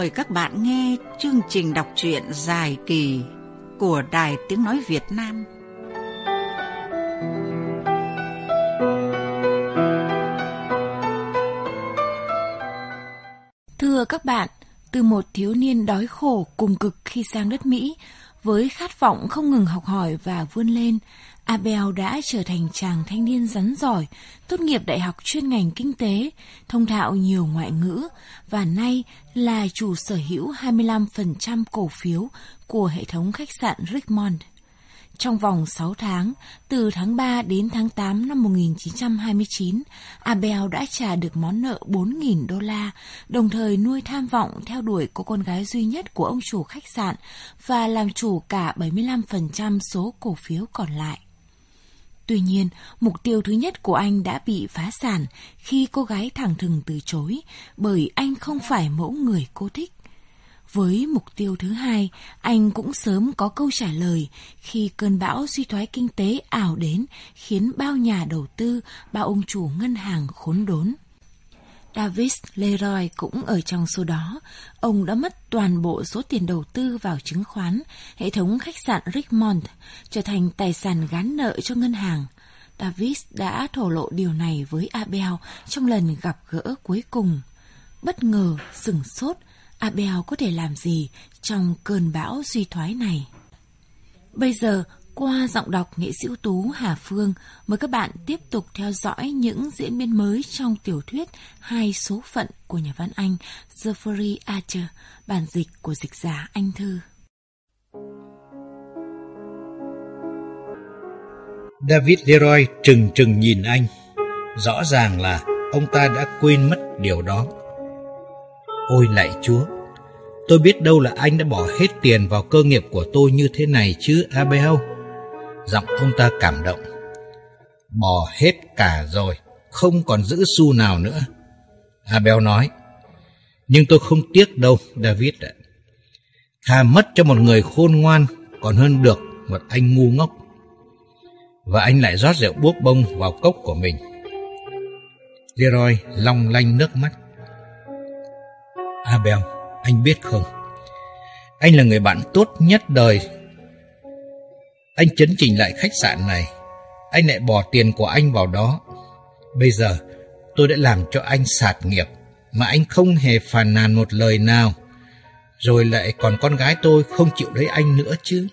mời các bạn nghe chương trình đọc truyện dài kỳ của Đài Tiếng Nói Việt Nam. Thưa các bạn, từ một thiếu niên đói khổ cùng cực khi sang đất Mỹ, với khát vọng không ngừng học hỏi và vươn lên, Abel đã trở thành chàng thanh niên rắn giỏi, tốt nghiệp đại học chuyên ngành kinh tế, thông thạo nhiều ngoại ngữ và nay là chủ sở hữu 25% cổ phiếu của hệ thống khách sạn Richmond. Trong vòng 6 tháng, từ tháng 3 đến tháng 8 năm 1929, Abel đã trả được món nợ $4.000, đồng thời nuôi tham vọng theo đuổi cô con gái duy nhất của ông chủ khách sạn và làm chủ cả 75% số cổ phiếu còn lại. Tuy nhiên, mục tiêu thứ nhất của anh đã bị phá sản khi cô gái thẳng thừng từ chối, bởi anh không phải mẫu người cô thích. Với mục tiêu thứ hai, anh cũng sớm có câu trả lời khi cơn bão suy thoái kinh tế ảo đến khiến bao nhà đầu tư, bao ông chủ ngân hàng khốn đốn. David Leroy cũng ở trong số đó. Ông đã mất toàn bộ số tiền đầu tư vào chứng khoán, hệ thống khách sạn Richmond, trở thành tài sản gán nợ cho ngân hàng. David đã thổ lộ điều này với Abel trong lần gặp gỡ cuối cùng. Bất ngờ, sửng sốt, Abel có thể làm gì trong cơn bão suy thoái này? Bây giờ, qua giọng đọc nghệ sĩ ưu tú Hà Phương, mời các bạn tiếp tục theo dõi những diễn biến mới trong tiểu thuyết Hai số phận của nhà văn Anh Geoffrey Archer, bản dịch của dịch giả Anh Thư. David Leroy trừng trừng nhìn anh. Rõ ràng là ông ta đã quên mất điều đó. Ôi lạy Chúa, tôi biết đâu là anh đã bỏ hết tiền vào cơ nghiệp của tôi như thế này chứ, Abel. Giọng ông ta cảm động. Bỏ hết cả rồi, không còn giữ xu nào nữa, Abel nói. Nhưng tôi không tiếc đâu, David ạ. Thà mất cho một người khôn ngoan còn hơn được một anh ngu ngốc. Và anh lại rót rượu buốc bông vào cốc của mình. Leroy long lanh nước mắt. Abel, anh biết không, anh là người bạn tốt nhất đời. Anh chấn chỉnh lại khách sạn này, anh lại bỏ tiền của anh vào đó. Bây giờ tôi đã làm cho anh sạt nghiệp mà anh không hề phàn nàn một lời nào. Rồi lại còn con gái tôi không chịu lấy anh nữa chứ.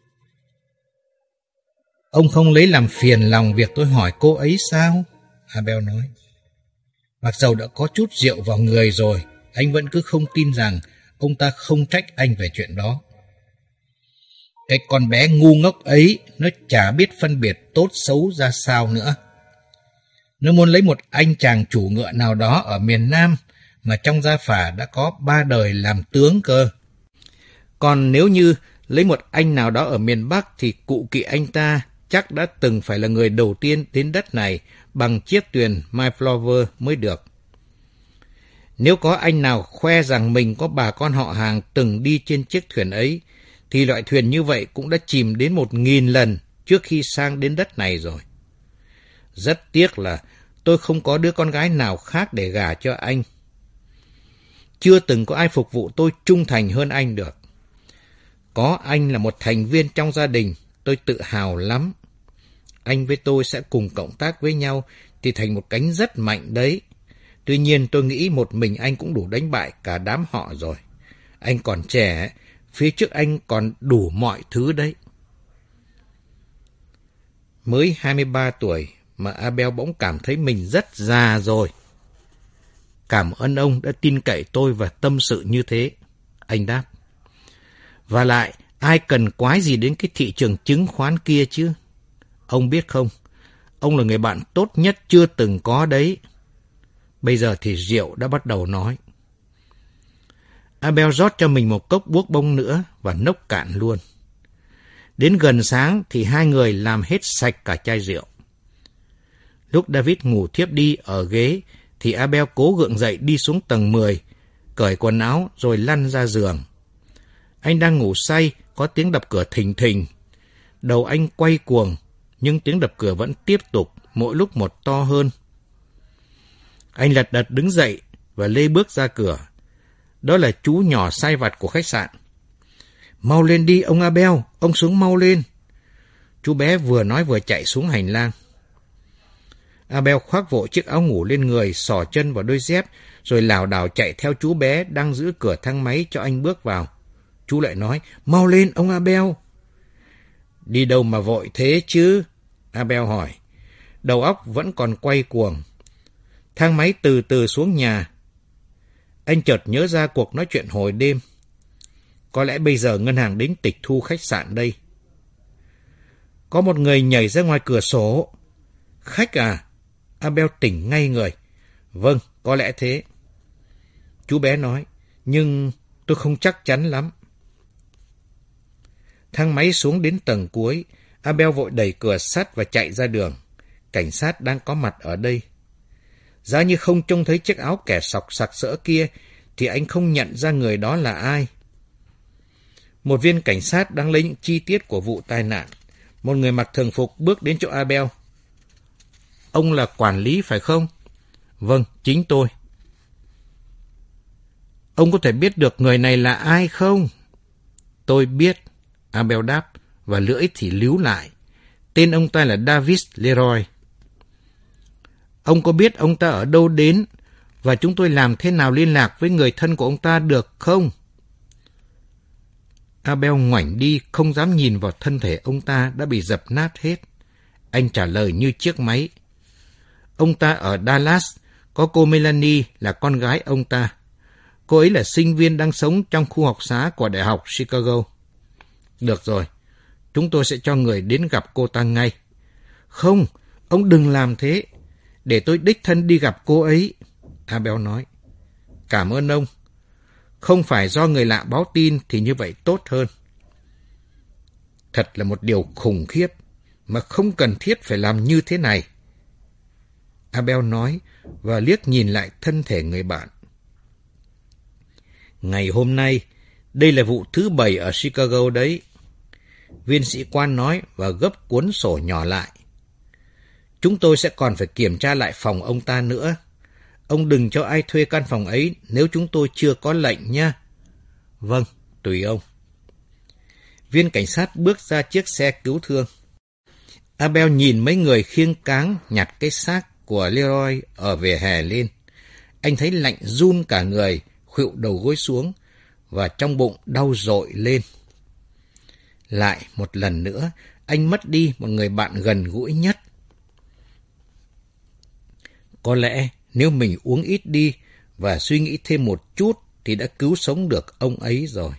Ông không lấy làm phiền lòng việc tôi hỏi cô ấy sao? Abel nói. Mặc dầu đã có chút rượu vào người rồi, anh vẫn cứ không tin rằng ông ta không trách anh về chuyện đó. Cái con bé ngu ngốc ấy, nó chả biết phân biệt tốt xấu ra sao nữa. Nó muốn lấy một anh chàng chủ ngựa nào đó ở miền Nam mà trong gia phả đã có 3 đời làm tướng cơ. Còn nếu như lấy một anh nào đó ở miền Bắc thì cụ kỵ anh ta chắc đã từng phải là người đầu tiên đến đất này bằng chiếc thuyền Mayflower mới được. Nếu có anh nào khoe rằng mình có bà con họ hàng từng đi trên chiếc thuyền ấy, thì loại thuyền như vậy cũng đã chìm đến 1000 lần trước khi sang đến đất này rồi. Rất tiếc là tôi không có đứa con gái nào khác để gả cho anh. Chưa từng có ai phục vụ tôi trung thành hơn anh được. Có anh là một thành viên trong gia đình, tôi tự hào lắm. Anh với tôi sẽ cùng cộng tác với nhau thì thành một cánh rất mạnh đấy. Tuy nhiên tôi nghĩ một mình anh cũng đủ đánh bại cả đám họ rồi. Anh còn trẻ, phía trước anh còn đủ mọi thứ đấy. Mới 23 tuổi mà Abel bỗng cảm thấy mình rất già rồi. Cảm ơn ông đã tin cậy tôi và tâm sự như thế, anh đáp. Và lại, ai cần quái gì đến cái thị trường chứng khoán kia chứ? Ông biết không, ông là người bạn tốt nhất chưa từng có đấy. Bây giờ thì rượu đã bắt đầu nói. Abel rót cho mình một cốc buốc bông nữa và nốc cạn luôn. Đến gần sáng thì hai người làm hết sạch cả chai rượu. Lúc David ngủ thiếp đi ở ghế thì Abel cố gượng dậy đi xuống tầng 10, cởi quần áo rồi lăn ra giường. Anh đang ngủ say, có tiếng đập cửa thình thình. Đầu anh quay cuồng, nhưng tiếng đập cửa vẫn tiếp tục, mỗi lúc một to hơn. Anh lật đật đứng dậy và lê bước ra cửa. Đó là chú nhỏ sai vặt của khách sạn. Mau lên đi, ông Abel, ông xuống mau lên. Chú bé vừa nói vừa chạy xuống hành lang. Abel khoác vội chiếc áo ngủ lên người, xỏ chân vào đôi dép, rồi lảo đảo chạy theo chú bé đang giữ cửa thang máy cho anh bước vào. Chú lại nói, mau lên ông Abel. Đi đâu mà vội thế chứ? Abel hỏi. Đầu óc vẫn còn quay cuồng. Thang máy từ từ xuống nhà. Anh chợt nhớ ra cuộc nói chuyện hồi đêm. Có lẽ bây giờ ngân hàng đến tịch thu khách sạn đây. Có một người nhảy ra ngoài cửa sổ. Khách à? Abel tỉnh ngay người. Vâng, có lẽ thế. Chú bé nói, nhưng tôi không chắc chắn lắm. Thang máy xuống đến tầng cuối. Abel vội đẩy cửa sắt và chạy ra đường. Cảnh sát đang có mặt ở đây. Giá như không trông thấy chiếc áo kẻ sọc sặc sỡ kia, thì anh không nhận ra người đó là ai. Một viên cảnh sát đang lấy những chi tiết của vụ tai nạn. Một người mặc thường phục bước đến chỗ Abel. Ông là quản lý phải không? Vâng, chính tôi. Ông có thể biết được người này là ai không? Tôi biết, Abel đáp, và lưỡi thì líu lại. Tên ông ta là David Leroy. Ông có biết ông ta ở đâu đến, và chúng tôi làm thế nào liên lạc với người thân của ông ta được không? Abel ngoảnh đi, không dám nhìn vào thân thể ông ta đã bị dập nát hết. Anh trả lời như chiếc máy. Ông ta ở Dallas, có cô Melanie là con gái ông ta. Cô ấy là sinh viên đang sống trong khu học xá của Đại học Chicago. Được rồi, chúng tôi sẽ cho người đến gặp cô ta ngay. Không, ông đừng làm thế. Để tôi đích thân đi gặp cô ấy, Abel nói. Cảm ơn ông. Không phải do người lạ báo tin thì như vậy tốt hơn. Thật là một điều khủng khiếp mà không cần thiết phải làm như thế này, Abel nói và liếc nhìn lại thân thể người bạn. Ngày hôm nay, đây là vụ thứ 7 ở Chicago đấy. Viên sĩ quan nói và gấp cuốn sổ nhỏ lại. Chúng tôi sẽ còn phải kiểm tra lại phòng ông ta nữa. Ông đừng cho ai thuê căn phòng ấy nếu chúng tôi chưa có lệnh nha. Vâng, tùy ông. Viên cảnh sát bước ra chiếc xe cứu thương. Abel nhìn mấy người khiêng cáng nhặt cái xác của Leroy ở vỉa hè lên. Anh thấy lạnh run cả người, khuỵu đầu gối xuống và trong bụng đau dội lên. Lại một lần nữa, anh mất đi một người bạn gần gũi nhất. Có lẽ nếu mình uống ít đi và suy nghĩ thêm một chút thì đã cứu sống được ông ấy rồi.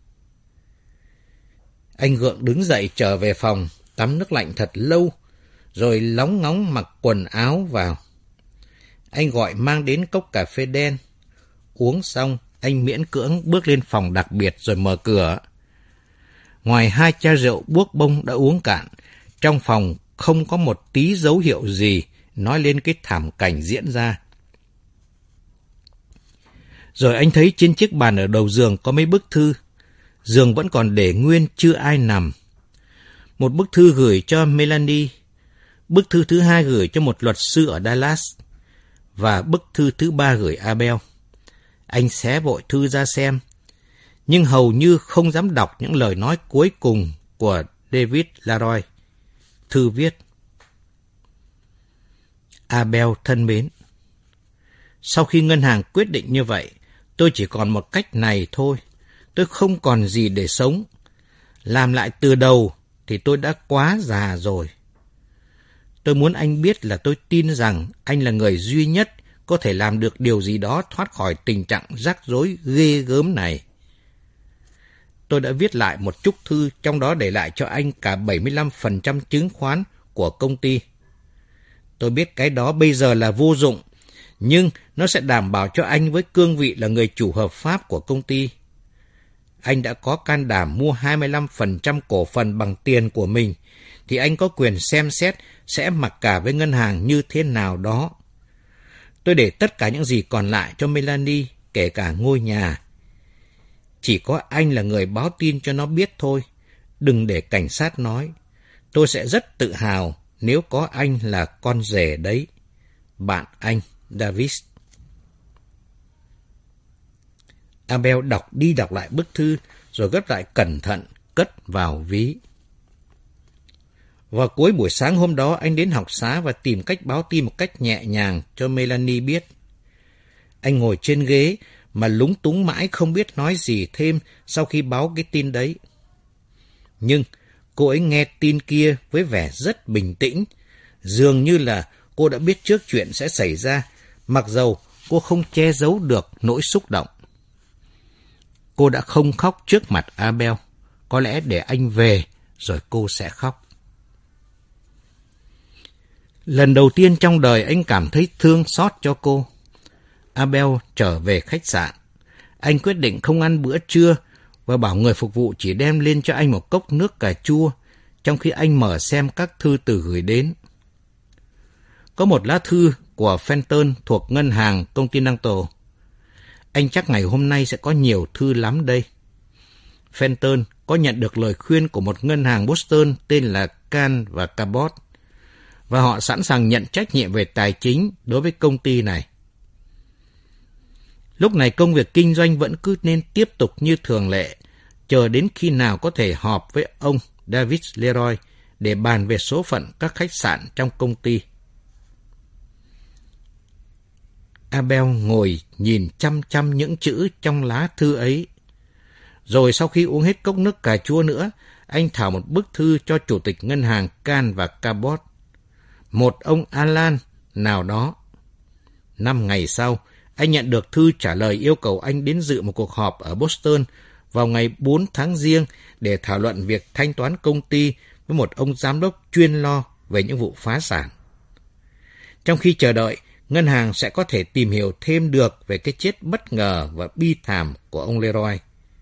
Anh gượng đứng dậy trở về phòng, tắm nước lạnh thật lâu, rồi lóng ngóng mặc quần áo vào. Anh gọi mang đến cốc cà phê đen. Uống xong, anh miễn cưỡng bước lên phòng đặc biệt rồi mở cửa. Ngoài 2 chai rượu buốc bông đã uống cạn, trong phòng không có một tí dấu hiệu gì nói lên cái thảm cảnh diễn ra. Rồi anh thấy trên chiếc bàn ở đầu giường có mấy bức thư. Giường vẫn còn để nguyên, chưa ai nằm. Một bức thư gửi cho Melanie, bức thư thứ 2 gửi cho một luật sư ở Dallas, và bức thư thứ 3 gửi Abel. Anh xé vội thư ra xem, nhưng hầu như không dám đọc những lời nói cuối cùng của David Leroy. Thư viết: Abel thân mến, sau khi ngân hàng quyết định như vậy, tôi chỉ còn một cách này thôi. Tôi không còn gì để sống. Làm lại từ đầu thì tôi đã quá già rồi. Tôi muốn anh biết là tôi tin rằng anh là người duy nhất có thể làm được điều gì đó thoát khỏi tình trạng rắc rối ghê gớm này. Tôi đã viết lại một chục thư, trong đó để lại cho anh cả 75% chứng khoán của công ty. Tôi biết cái đó bây giờ là vô dụng, nhưng nó sẽ đảm bảo cho anh với cương vị là người chủ hợp pháp của công ty. Anh đã có can đảm mua 25% cổ phần bằng tiền của mình, thì anh có quyền xem xét sẽ mặc cả với ngân hàng như thế nào đó. Tôi để tất cả những gì còn lại cho Melanie, kể cả ngôi nhà. Chỉ có anh là người báo tin cho nó biết thôi. Đừng để cảnh sát nói. Tôi sẽ rất tự hào nếu có anh là con rể đấy. Bạn anh, David. Abel đọc đi đọc lại bức thư, rồi gấp lại cẩn thận, cất vào ví. Vào cuối buổi sáng hôm đó, anh đến học xá và tìm cách báo tin một cách nhẹ nhàng cho Melanie biết. Anh ngồi trên ghế mà lúng túng mãi không biết nói gì thêm sau khi báo cái tin đấy. Nhưng cô ấy nghe tin kia với vẻ rất bình tĩnh, dường như là cô đã biết trước chuyện sẽ xảy ra, mặc dầu cô không che giấu được nỗi xúc động. Cô đã không khóc trước mặt Abel, có lẽ để anh về rồi cô sẽ khóc. Lần đầu tiên trong đời anh cảm thấy thương xót cho cô. Abel trở về khách sạn. Anh quyết định không ăn bữa trưa và bảo người phục vụ chỉ đem lên cho anh một cốc nước cà chua, trong khi anh mở xem các thư từ gửi đến. Có một lá thư của Fenton thuộc ngân hàng Continental. Anh chắc ngày hôm nay sẽ có nhiều thư lắm đây. Fenton có nhận được lời khuyên của một ngân hàng Boston tên là Can và Cabot, và họ sẵn sàng nhận trách nhiệm về tài chính đối với công ty này. Lúc này công việc kinh doanh vẫn cứ nên tiếp tục như thường lệ, chờ đến khi nào có thể họp với ông David Leroy để bàn về số phận các khách sạn trong công ty. Abel ngồi nhìn chăm chăm những chữ trong lá thư ấy. Rồi sau khi uống hết cốc nước cà chua nữa, anh thảo một bức thư cho chủ tịch ngân hàng Can và Cabot, một ông Alan nào đó. 5 ngày sau, anh nhận được thư trả lời yêu cầu anh đến dự một cuộc họp ở Boston vào ngày 4 tháng Giêng để thảo luận việc thanh toán công ty với một ông giám đốc chuyên lo về những vụ phá sản. Trong khi chờ đợi, ngân hàng sẽ có thể tìm hiểu thêm được về cái chết bất ngờ và bi thảm của ông Leroy.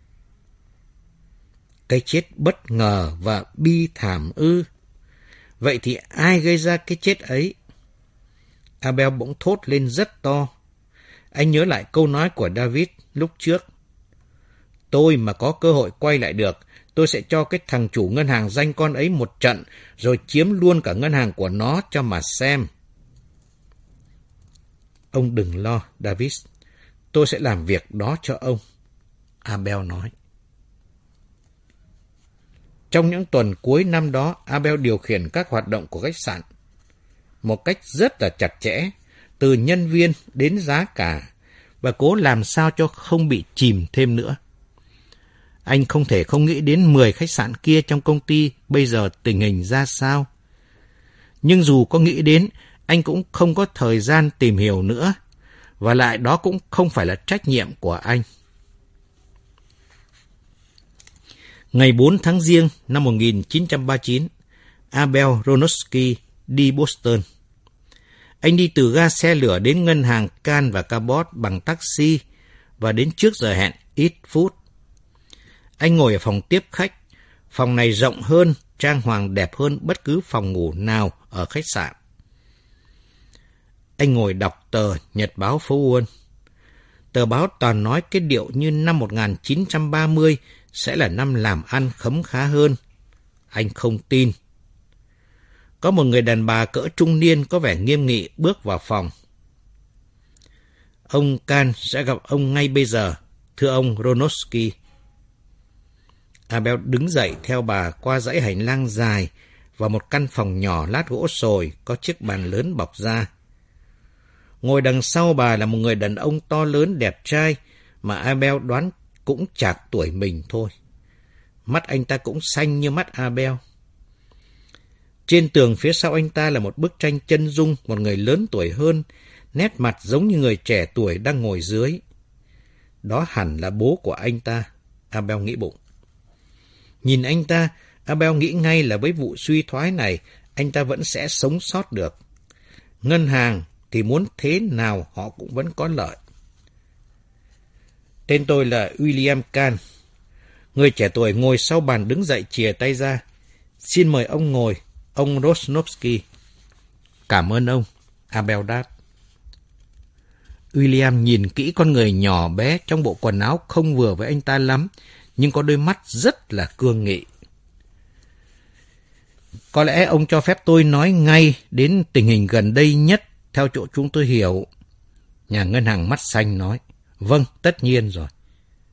Cái chết bất ngờ và bi thảm ư? Vậy thì ai gây ra cái chết ấy? Abel bỗng thốt lên rất to. Anh nhớ lại câu nói của David lúc trước. Tôi mà có cơ hội quay lại được, tôi sẽ cho cái thằng chủ ngân hàng danh con ấy một trận, rồi chiếm luôn cả ngân hàng của nó cho mà xem. Ông đừng lo, David. Tôi sẽ làm việc đó cho ông, Abel nói. Trong những tuần cuối năm đó, Abel điều khiển các hoạt động của khách sạn một cách rất là chặt chẽ, từ nhân viên đến giá cả, và cố làm sao cho không bị chìm thêm nữa. Anh không thể không nghĩ đến 10 khách sạn kia trong công ty bây giờ tình hình ra sao. Nhưng dù có nghĩ đến, anh cũng không có thời gian tìm hiểu nữa, và lại đó cũng không phải là trách nhiệm của anh. Ngày 4 tháng Giêng năm 1939, Abel Ronosky đi Boston. Anh đi từ ga xe lửa đến ngân hàng Can và Cabot bằng taxi và đến trước giờ hẹn ít phút. Anh ngồi ở phòng tiếp khách. Phòng này rộng hơn, trang hoàng đẹp hơn bất cứ phòng ngủ nào ở khách sạn. Anh ngồi đọc tờ Nhật báo Phố Wall. Tờ báo toàn nói cái điệu như năm 1930 sẽ là năm làm ăn khấm khá hơn. Anh không tin. Có một người đàn bà cỡ trung niên có vẻ nghiêm nghị bước vào phòng. Ông Can sẽ gặp ông ngay bây giờ, thưa ông Ronosky. Abel đứng dậy theo bà qua dãy hành lang dài và một căn phòng nhỏ lát gỗ sồi có chiếc bàn lớn bọc da. Ngồi đằng sau bà là một người đàn ông to lớn đẹp trai mà Abel đoán cũng chạc tuổi mình thôi. Mắt anh ta cũng xanh như mắt Abel. Trên tường phía sau anh ta là một bức tranh chân dung một người lớn tuổi hơn, nét mặt giống như người trẻ tuổi đang ngồi dưới. Đó hẳn là bố của anh ta, Abel nghĩ bụng. Nhìn anh ta, Abel nghĩ ngay là với vụ suy thoái này, anh ta vẫn sẽ sống sót được. Ngân hàng thì muốn thế nào họ cũng vẫn có lợi. Tên tôi là William Can. Người trẻ tuổi ngồi sau bàn đứng dậy chìa tay ra. Xin mời ông ngồi, ông Rosnovsky. Cảm ơn ông, Abel đáp. William nhìn kỹ con người nhỏ bé trong bộ quần áo không vừa với anh ta lắm, nhưng có đôi mắt rất là cương nghị. Có lẽ ông cho phép tôi nói ngay đến tình hình gần đây nhất theo chỗ chúng tôi hiểu. Nhà ngân hàng mắt xanh nói. Vâng, tất nhiên rồi.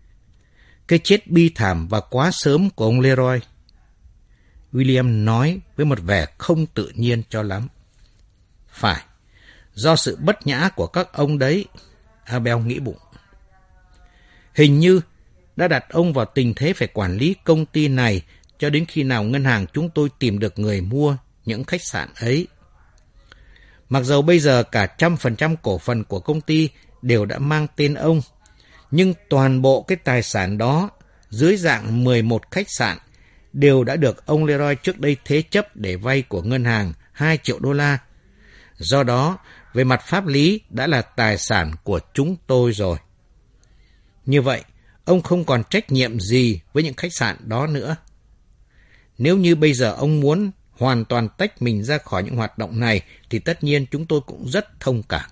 cái chết bi thảm và quá sớm của ông Leroy. William nói với một vẻ không tự nhiên cho lắm. Phải, do sự bất nhã của các ông đấy, Abel nghĩ bụng. Hình như đã đặt ông vào tình thế phải quản lý công ty này cho đến khi nào ngân hàng chúng tôi tìm được người mua những khách sạn ấy. Mặc dầu bây giờ cả 100% cổ phần của công ty đều đã mang tên ông, nhưng toàn bộ cái tài sản đó dưới dạng 11 khách sạn đều đã được ông Leroy trước đây thế chấp để vay của ngân hàng 2 triệu đô la. Do đó, về mặt pháp lý đã là tài sản của chúng tôi rồi. Như vậy, ông không còn trách nhiệm gì với những khách sạn đó nữa. Nếu như bây giờ ông muốn hoàn toàn tách mình ra khỏi những hoạt động này thì tất nhiên chúng tôi cũng rất thông cảm.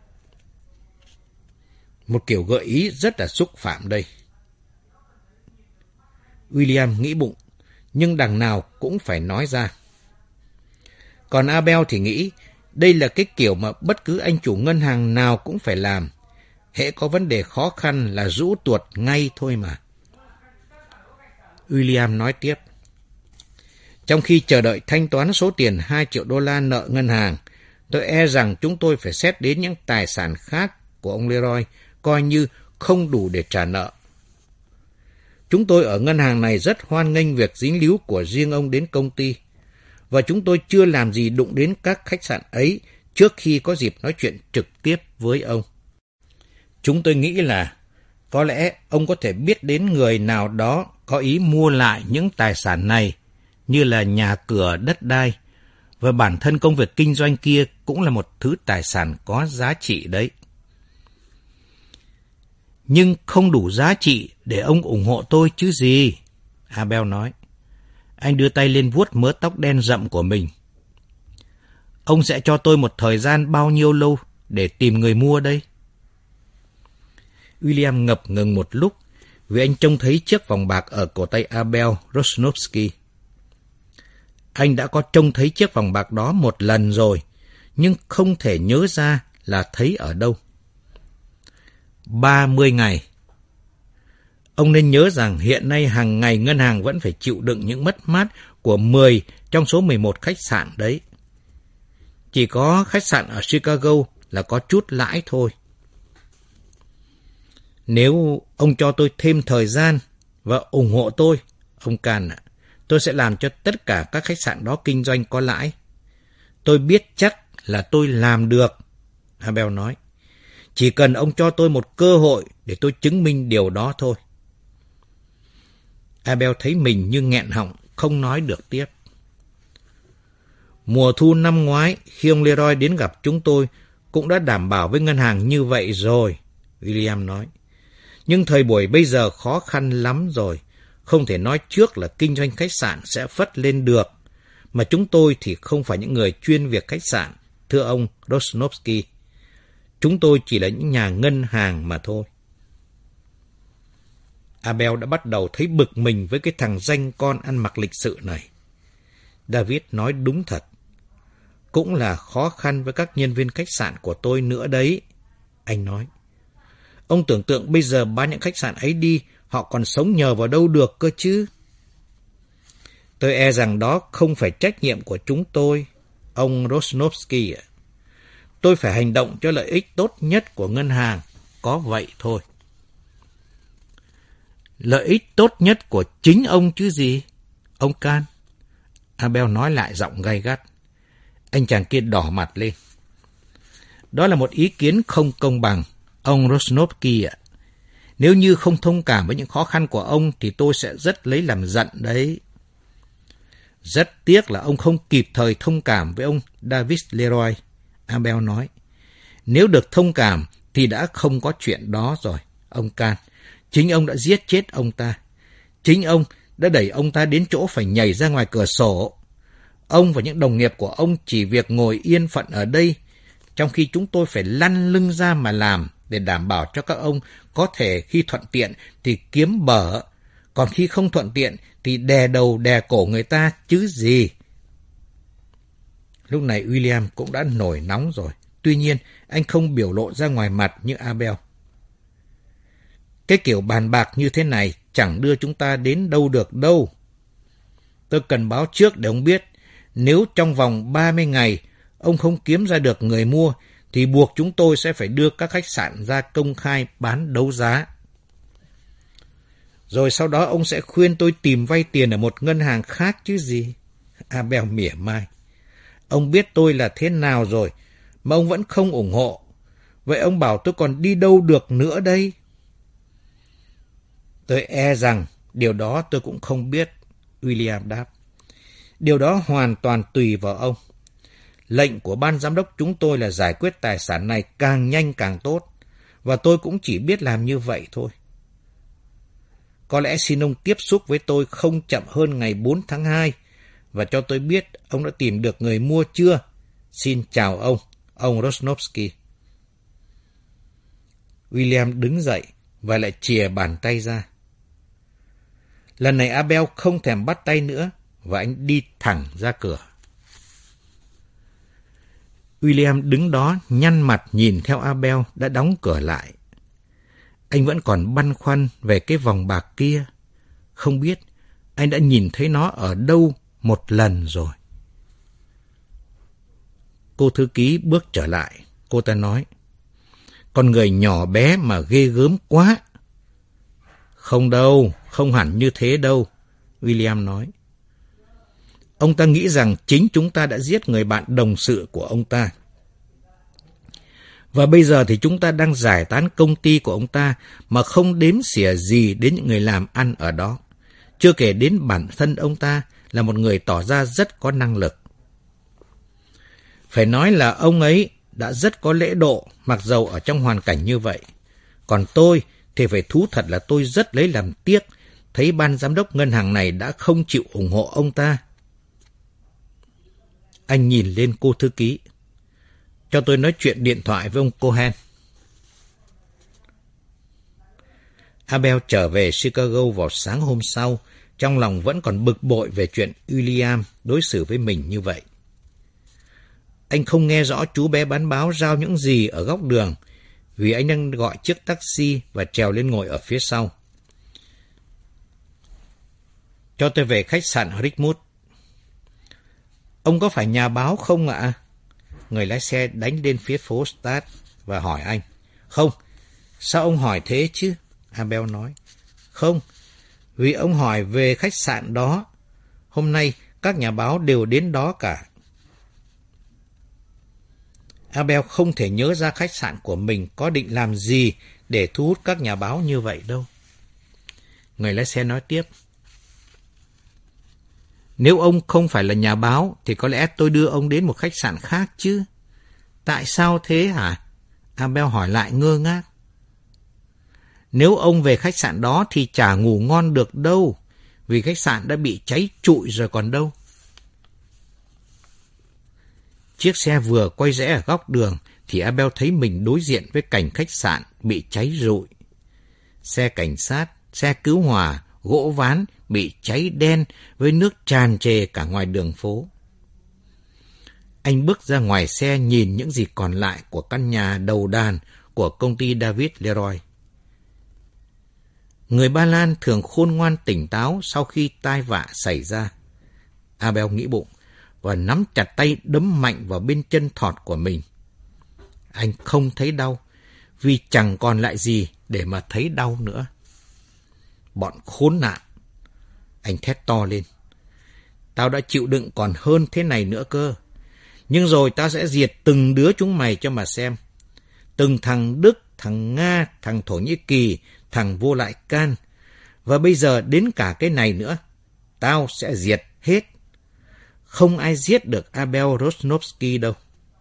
Một kiểu gợi ý rất là xúc phạm đây. William nghĩ bụng, nhưng đằng nào cũng phải nói ra. Còn Abel thì nghĩ đây là cái kiểu mà bất cứ anh chủ ngân hàng nào cũng phải làm. Hễ có vấn đề khó khăn là rũ tuột ngay thôi mà. William nói tiếp. Trong khi chờ đợi thanh toán số tiền 2 triệu đô la nợ ngân hàng, tôi e rằng chúng tôi phải xét đến những tài sản khác của ông Leroy, coi như không đủ để trả nợ. Chúng tôi ở ngân hàng này rất hoan nghênh việc dính líu của riêng ông đến công ty, và chúng tôi chưa làm gì đụng đến các khách sạn ấy trước khi có dịp nói chuyện trực tiếp với ông. Chúng tôi nghĩ là có lẽ ông có thể biết đến người nào đó có ý mua lại những tài sản này, như là nhà cửa, đất đai, và bản thân công việc kinh doanh kia cũng là một thứ tài sản có giá trị đấy. Nhưng không đủ giá trị để ông ủng hộ tôi chứ gì, Abel nói. Anh đưa tay lên vuốt mớ tóc đen rậm của mình. Ông sẽ cho tôi một thời gian bao nhiêu lâu để tìm người mua đây? William ngập ngừng một lúc vì anh trông thấy chiếc vòng bạc ở cổ tay Abel Rosnovsky. Anh đã có trông thấy chiếc vòng bạc đó một lần rồi, nhưng không thể nhớ ra là thấy ở đâu. 30 ngày. Ông nên nhớ rằng hiện nay hàng ngày ngân hàng vẫn phải chịu đựng những mất mát của 10 trong số 11 khách sạn đấy. Chỉ có khách sạn ở Chicago là có chút lãi thôi. Nếu ông cho tôi thêm thời gian và ủng hộ tôi, ông Can ạ, tôi sẽ làm cho tất cả các khách sạn đó kinh doanh có lãi. Tôi biết chắc là tôi làm được, Abel nói. Chỉ cần ông cho tôi một cơ hội để tôi chứng minh điều đó thôi. Abel thấy mình như nghẹn họng, không nói được tiếp. Mùa thu năm ngoái, khi ông Leroy đến gặp chúng tôi, cũng đã đảm bảo với ngân hàng như vậy rồi, William nói. Nhưng thời buổi bây giờ khó khăn lắm rồi. Không thể nói trước là kinh doanh khách sạn sẽ phất lên được. Mà chúng tôi thì không phải những người chuyên việc khách sạn, thưa ông Rosnovsky. Chúng tôi chỉ là những nhà ngân hàng mà thôi. Abel đã bắt đầu thấy bực mình với cái thằng danh con ăn mặc lịch sự này. David nói đúng thật. Cũng là khó khăn với các nhân viên khách sạn của tôi nữa đấy, anh nói. Ông tưởng tượng bây giờ bán những khách sạn ấy đi, họ còn sống nhờ vào đâu được cơ chứ? Tôi e rằng đó không phải trách nhiệm của chúng tôi, ông Rosnovsky ạ. Tôi phải hành động cho lợi ích tốt nhất của ngân hàng, có vậy thôi. Lợi ích tốt nhất của chính ông chứ gì, ông Can? Abel nói lại giọng gay gắt. Anh chàng kia đỏ mặt lên. Đó là một ý kiến không công bằng, ông Rosnovsky ạ. Nếu như không thông cảm với những khó khăn của ông thì tôi sẽ rất lấy làm giận đấy. Rất tiếc là ông không kịp thời thông cảm với ông David Leroy, Abel nói. Nếu được thông cảm thì đã không có chuyện đó rồi, ông Can. Chính ông đã giết chết ông ta. Chính ông đã đẩy ông ta đến chỗ phải nhảy ra ngoài cửa sổ. Ông và những đồng nghiệp của ông chỉ việc ngồi yên phận ở đây, trong khi chúng tôi phải lăn lưng ra mà làm để đảm bảo cho các ông có thể khi thuận tiện thì kiếm bở, còn khi không thuận tiện thì đè đầu đè cổ người ta chứ gì. Lúc này William cũng đã nổi nóng rồi. Tuy nhiên, anh không biểu lộ ra ngoài mặt như Abel. Cái kiểu bàn bạc như thế này chẳng đưa chúng ta đến đâu được đâu. Tôi cần báo trước để ông biết, nếu trong vòng 30 ngày ông không kiếm ra được người mua, thì buộc chúng tôi sẽ phải đưa các khách sạn ra công khai bán đấu giá. Rồi sau đó ông sẽ khuyên tôi tìm vay tiền ở một ngân hàng khác chứ gì. Abel mỉa mai. Ông biết tôi là thế nào rồi, mà ông vẫn không ủng hộ. Vậy ông bảo tôi còn đi đâu được nữa đây? Tôi e rằng điều đó tôi cũng không biết, William đáp. Điều đó hoàn toàn tùy vào ông. Lệnh của ban giám đốc chúng tôi là giải quyết tài sản này càng nhanh càng tốt, và tôi cũng chỉ biết làm như vậy thôi. Có lẽ xin ông tiếp xúc với tôi không chậm hơn ngày 4 tháng 2 và cho tôi biết ông đã tìm được người mua chưa. Xin chào ông Rosnovsky. William đứng dậy và lại chìa bàn tay ra. Lần này Abel không thèm bắt tay nữa và anh đi thẳng ra cửa. William đứng đó nhăn mặt nhìn theo Abel đã đóng cửa lại. Anh vẫn còn băn khoăn về cái vòng bạc kia. Không biết anh đã nhìn thấy nó ở đâu một lần rồi. Cô thư ký bước trở lại. Cô ta nói, con người nhỏ bé mà ghê gớm quá. Không đâu, không hẳn như thế đâu, William nói. Ông ta nghĩ rằng chính chúng ta đã giết người bạn đồng sự của ông ta. Và bây giờ thì chúng ta đang giải tán công ty của ông ta mà không đếm xỉa gì đến những người làm ăn ở đó. Chưa kể đến bản thân ông ta là một người tỏ ra rất có năng lực. Phải nói là ông ấy đã rất có lễ độ mặc dầu ở trong hoàn cảnh như vậy. Còn tôi thì phải thú thật là tôi rất lấy làm tiếc thấy ban giám đốc ngân hàng này đã không chịu ủng hộ ông ta. Anh nhìn lên cô thư ký. Cho tôi nói chuyện điện thoại với ông Cohen. Abel trở về Chicago vào sáng hôm sau, trong lòng vẫn còn bực bội về chuyện William đối xử với mình như vậy. Anh không nghe rõ chú bé bán báo rao những gì ở góc đường, vì anh đang gọi chiếc taxi và trèo lên ngồi ở phía sau. Cho tôi về khách sạn Richmond. Ông có phải nhà báo không ạ? Người lái xe đánh lên phía phố Stade và hỏi anh. Không, sao ông hỏi thế chứ? Abel nói. Không, vì ông hỏi về khách sạn đó. Hôm nay các nhà báo đều đến đó cả. Abel không thể nhớ ra khách sạn của mình có định làm gì để thu hút các nhà báo như vậy đâu. Người lái xe nói tiếp. Nếu ông không phải là nhà báo thì có lẽ tôi đưa ông đến một khách sạn khác chứ. Tại sao thế hả? Abel hỏi lại ngơ ngác. Nếu ông về khách sạn đó thì chả ngủ ngon được đâu, vì khách sạn đã bị cháy trụi rồi còn đâu. Chiếc xe vừa quay rẽ ở góc đường thì Abel thấy mình đối diện với cảnh khách sạn bị cháy rụi. Xe cảnh sát, xe cứu hỏa, gỗ ván bị cháy đen với nước tràn trề cả ngoài đường phố. Anh bước ra ngoài xe nhìn những gì còn lại của căn nhà đầu đàn của công ty David Leroy. Người Ba Lan thường khôn ngoan tỉnh táo sau khi tai vạ xảy ra. Abel nghĩ bụng và nắm chặt tay đấm mạnh vào bên chân thọt của mình. Anh không thấy đau vì chẳng còn lại gì để mà thấy đau nữa. Bọn khốn nạn! Anh thét to lên. Tao đã chịu đựng còn hơn thế này nữa cơ. Nhưng rồi tao sẽ diệt từng đứa chúng mày cho mà xem. Từng thằng Đức, thằng Nga, thằng Thổ Nhĩ Kỳ, thằng vô lại can. Và bây giờ đến cả cái này nữa. Tao sẽ diệt hết. Không ai giết được Abel Rosnovsky đâu.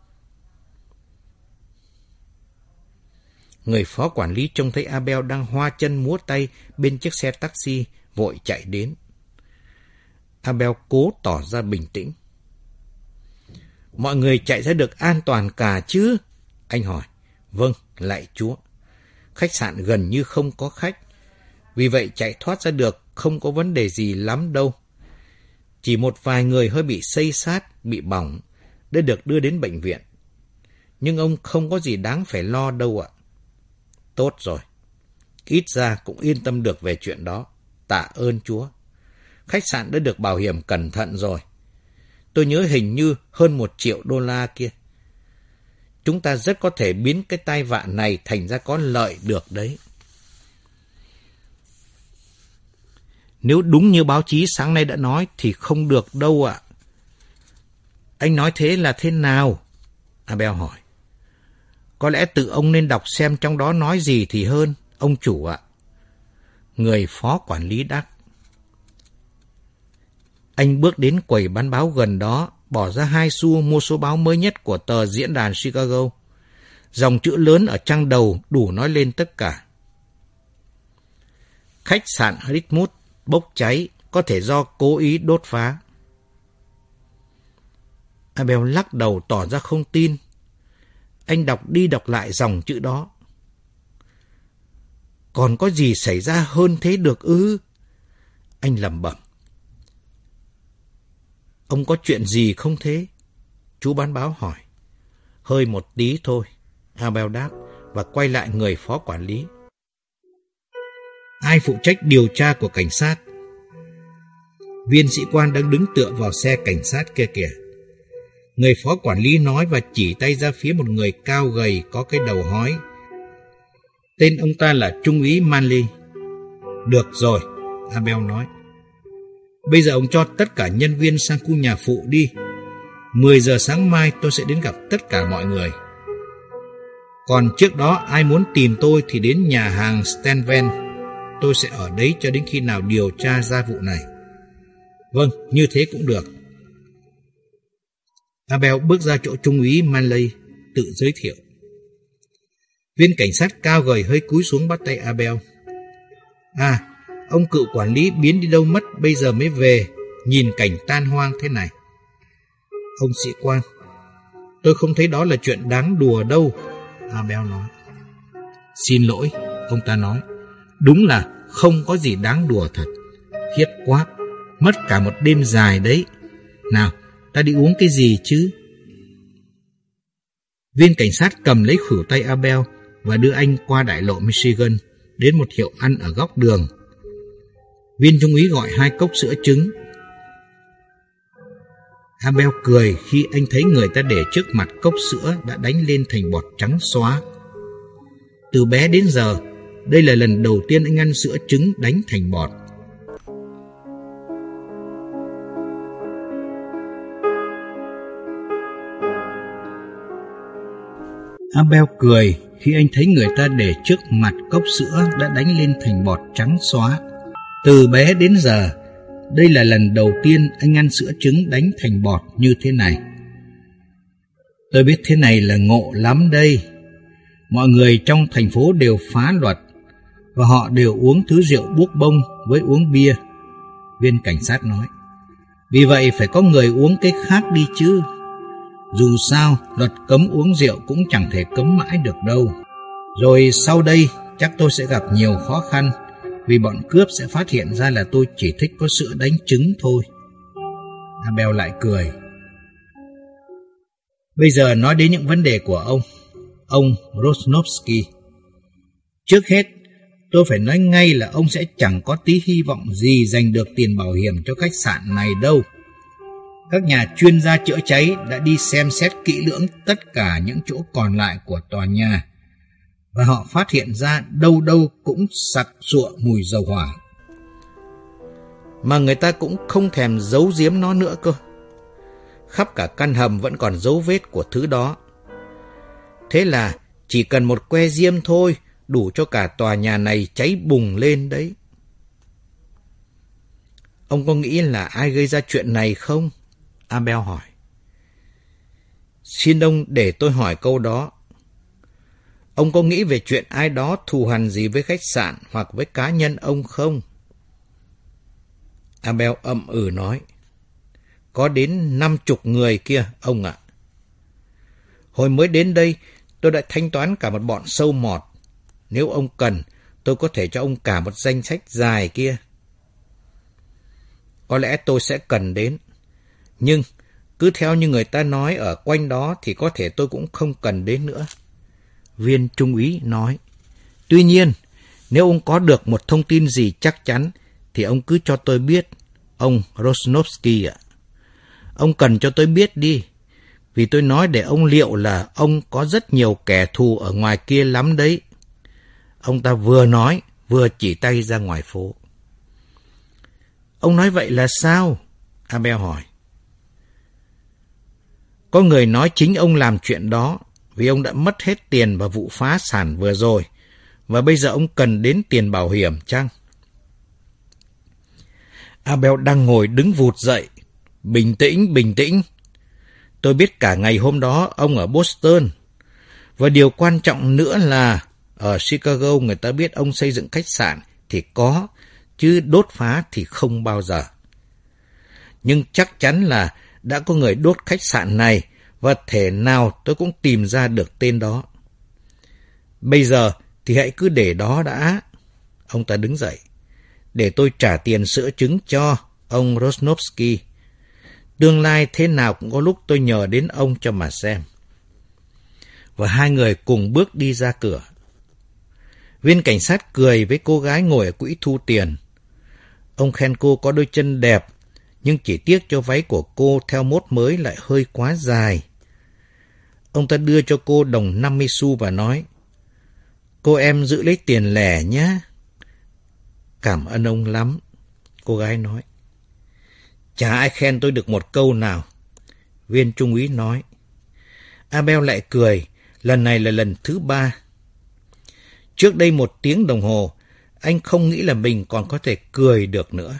Người phó quản lý trông thấy Abel đang hoa chân múa tay bên chiếc xe taxi, vội chạy đến. Abel cố tỏ ra bình tĩnh. Mọi người chạy ra được an toàn cả chứ? Anh hỏi. Vâng, lạy Chúa. Khách sạn gần như không có khách. Vì vậy chạy thoát ra được không có vấn đề gì lắm đâu. Chỉ một vài người hơi bị xây xát, bị bỏng, đã được đưa đến bệnh viện. Nhưng ông không có gì đáng phải lo đâu ạ. Tốt rồi. Ít ra cũng yên tâm được về chuyện đó. tạ ơn Chúa. Khách sạn đã được bảo hiểm cẩn thận rồi. Tôi nhớ hình như hơn $1 triệu kia. Chúng ta rất có thể biến cái tai vạ này thành ra có lợi được đấy. Nếu đúng như báo chí sáng nay đã nói thì không được đâu ạ. Anh nói thế là thế nào? Abel hỏi. Có lẽ tự ông nên đọc xem trong đó nói gì thì hơn, ông chủ ạ. Người phó quản lý đáp. Anh bước đến quầy bán báo gần đó, bỏ ra 2 xu mua số báo mới nhất của tờ Diễn đàn Chicago. Dòng chữ lớn ở trang đầu đủ nói lên tất cả. Khách sạn Richmond bốc cháy, có thể do cố ý đốt phá. Abel lắc đầu tỏ ra không tin. Anh đọc đi đọc lại dòng chữ đó. Còn có gì xảy ra hơn thế được ư? Anh lẩm bẩm. Ông có chuyện gì không thế? Chú bán báo hỏi. Hơi một tí thôi, Abel đáp và quay lại người phó quản lý. Ai phụ trách điều tra của cảnh sát? Viên sĩ quan đang đứng tựa vào xe cảnh sát kia kìa. Người phó quản lý nói và chỉ tay ra phía một người cao gầy có cái đầu hói. Tên ông ta là Trung úy Manley. Được rồi, Abel nói. Bây giờ ông cho tất cả nhân viên sang khu nhà phụ đi. 10 giờ sáng mai tôi sẽ đến gặp tất cả mọi người. Còn trước đó ai muốn tìm tôi thì đến nhà hàng Stanven. Tôi sẽ ở đấy cho đến khi nào điều tra ra vụ này. Vâng, như thế cũng được. Abel bước ra chỗ Trung úy Manley, tự giới thiệu. Viên cảnh sát cao gầy hơi cúi xuống bắt tay Abel. À, ông cựu quản lý biến đi đâu mất, bây giờ mới về, nhìn cảnh tan hoang thế này. Ông sĩ quan, tôi không thấy đó là chuyện đáng đùa đâu, Abel nói. Xin lỗi, ông ta nói. Đúng là không có gì đáng đùa thật. Khiếp quá, mất cả một đêm dài đấy. Nào, ta đi uống cái gì chứ? Viên cảnh sát cầm lấy khuỷu tay Abel và đưa anh qua đại lộ Michigan đến một hiệu ăn ở góc đường. Viên trung úy gọi 2 cốc sữa trứng. Abel cười khi anh thấy người ta để trước mặt cốc sữa đã đánh lên thành bọt trắng xóa. Từ bé đến giờ, đây là lần đầu tiên anh ăn sữa trứng đánh thành bọt. Abel cười khi anh thấy người ta để trước mặt cốc sữa đã đánh lên thành bọt trắng xóa. Từ bé đến giờ, đây là lần đầu tiên anh ăn sữa trứng đánh thành bọt như thế này. Tôi biết thế này là ngộ lắm đây. Mọi người trong thành phố đều phá luật và họ đều uống thứ rượu buốc bông với uống bia, viên cảnh sát nói. Vì vậy phải có người uống cái khác đi chứ. Dù sao, luật cấm uống rượu cũng chẳng thể cấm mãi được đâu. Rồi sau đây, chắc tôi sẽ gặp nhiều khó khăn, vì bọn cướp sẽ phát hiện ra là tôi chỉ thích có sữa đánh trứng thôi. Abel lại cười. Bây giờ nói đến những vấn đề của ông Rosnovsky. Trước hết, tôi phải nói ngay là ông sẽ chẳng có tí hy vọng gì giành được tiền bảo hiểm cho khách sạn này đâu. Các nhà chuyên gia chữa cháy đã đi xem xét kỹ lưỡng tất cả những chỗ còn lại của tòa nhà, và họ phát hiện ra đâu đâu cũng sặc sụa mùi dầu hỏa. Mà người ta cũng không thèm giấu giếm nó nữa cơ. Khắp cả căn hầm vẫn còn dấu vết của thứ đó. Thế là chỉ cần một que diêm thôi, đủ cho cả tòa nhà này cháy bùng lên đấy. Ông có nghĩ là ai gây ra chuyện này không? Abel hỏi. Xin ông để tôi hỏi câu đó. Ông có nghĩ về chuyện ai đó thù hằn gì với khách sạn hoặc với cá nhân ông không? Abel ậm ừ nói. Có đến 50 người kia, ông ạ. Hồi mới đến đây, tôi đã thanh toán cả một bọn sâu mọt. Nếu ông cần, tôi có thể cho ông cả một danh sách dài kia. Có lẽ tôi sẽ cần đến. Nhưng, cứ theo như người ta nói ở quanh đó thì có thể tôi cũng không cần đến nữa. Viên trung úy nói. Tuy nhiên, nếu ông có được một thông tin gì chắc chắn, thì ông cứ cho tôi biết, ông Rosnovsky ạ. Ông cần cho tôi biết đi, vì tôi nói để ông liệu là ông có rất nhiều kẻ thù ở ngoài kia lắm đấy. Ông ta vừa nói, vừa chỉ tay ra ngoài phố. Ông nói vậy là sao? Abel hỏi. Có người nói chính ông làm chuyện đó, vì ông đã mất hết tiền vào vụ phá sản vừa rồi, và bây giờ ông cần đến tiền bảo hiểm chăng? Abel đang ngồi đứng vụt dậy. Bình tĩnh, bình tĩnh. Tôi biết cả ngày hôm đó ông ở Boston. Và điều quan trọng nữa là ở Chicago người ta biết ông xây dựng khách sạn thì có, chứ đốt phá thì không bao giờ. Nhưng chắc chắn là đã có người đốt khách sạn này, và thể nào tôi cũng tìm ra được tên đó. Bây giờ thì hãy cứ để đó đã. Ông ta đứng dậy. Để tôi trả tiền sữa trứng cho ông Rosnovsky. Tương lai thế nào cũng có lúc tôi nhờ đến ông cho mà xem. Và hai người cùng bước đi ra cửa. Viên cảnh sát cười với cô gái ngồi ở quỹ thu tiền. Ông khen cô có đôi chân đẹp, nhưng chỉ tiếc cho váy của cô theo mốt mới lại hơi quá dài. Ông ta đưa cho cô đồng 50 xu và nói, cô em giữ lấy tiền lẻ nhé. Cảm ơn ông lắm, cô gái nói. Chả ai khen tôi được một câu nào, viên trung úy nói. Abel lại cười, lần này là lần thứ 3. Trước đây 1 tiếng đồng hồ, anh không nghĩ là mình còn có thể cười được nữa.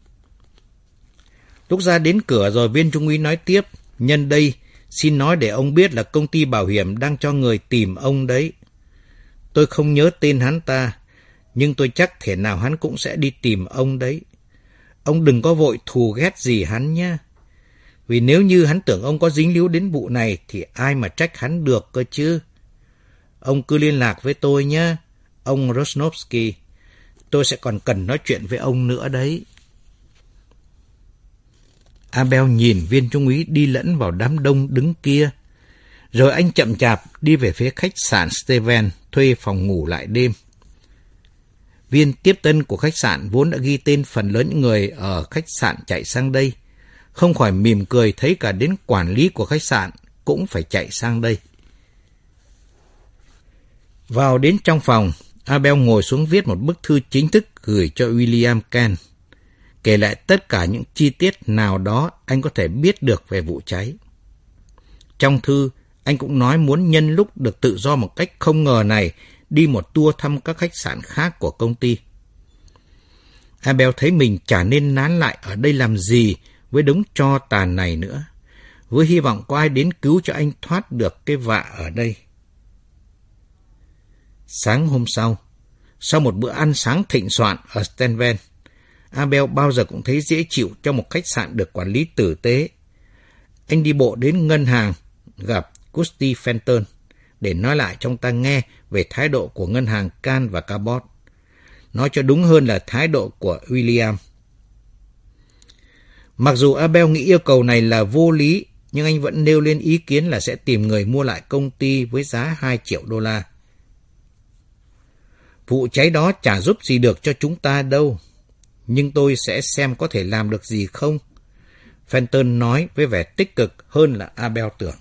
Lúc ra đến cửa rồi, viên trung úy nói tiếp, nhân đây xin nói để ông biết là công ty bảo hiểm đang cho người tìm ông đấy. Tôi không nhớ tên hắn ta, nhưng tôi chắc thể nào hắn cũng sẽ đi tìm ông đấy. Ông đừng có vội thù ghét gì hắn nhé. Vì nếu như hắn tưởng ông có dính líu đến vụ này thì ai mà trách hắn được cơ chứ. Ông cứ liên lạc với tôi nhé, ông Rosnovsky. Tôi sẽ còn cần nói chuyện với ông nữa đấy. Abel nhìn viên trung úy đi lẫn vào đám đông đứng kia. Rồi anh chậm chạp đi về phía khách sạn Steven thuê phòng ngủ lại đêm. Viên tiếp tân của khách sạn vốn đã ghi tên phần lớn những người ở khách sạn chạy sang đây. Không khỏi mỉm cười thấy cả đến quản lý của khách sạn cũng phải chạy sang đây. Vào đến trong phòng, Abel ngồi xuống viết một bức thư chính thức gửi cho William Kent, kể lại tất cả những chi tiết nào đó anh có thể biết được về vụ cháy. Trong thư, anh cũng nói muốn nhân lúc được tự do một cách không ngờ này đi một tour thăm các khách sạn khác của công ty. Abel thấy mình chả nên nán lại ở đây làm gì với đống tro tàn này nữa, với hy vọng có ai đến cứu cho anh thoát được cái vạ ở đây. Sáng hôm sau một bữa ăn sáng thịnh soạn ở Stenven, Abel bao giờ cũng thấy dễ chịu trong một khách sạn được quản lý tử tế. Anh đi bộ đến ngân hàng, gặp Gusty Fenton để nói lại cho ông ta nghe về thái độ của ngân hàng Can và Cabot. Nói cho đúng hơn là thái độ của William. Mặc dù Abel nghĩ yêu cầu này là vô lý, nhưng anh vẫn nêu lên ý kiến là sẽ tìm người mua lại công ty với giá $2 triệu. Vụ cháy đó chả giúp gì được cho chúng ta đâu, nhưng tôi sẽ xem có thể làm được gì không. Fenton nói với vẻ tích cực hơn là Abel tưởng.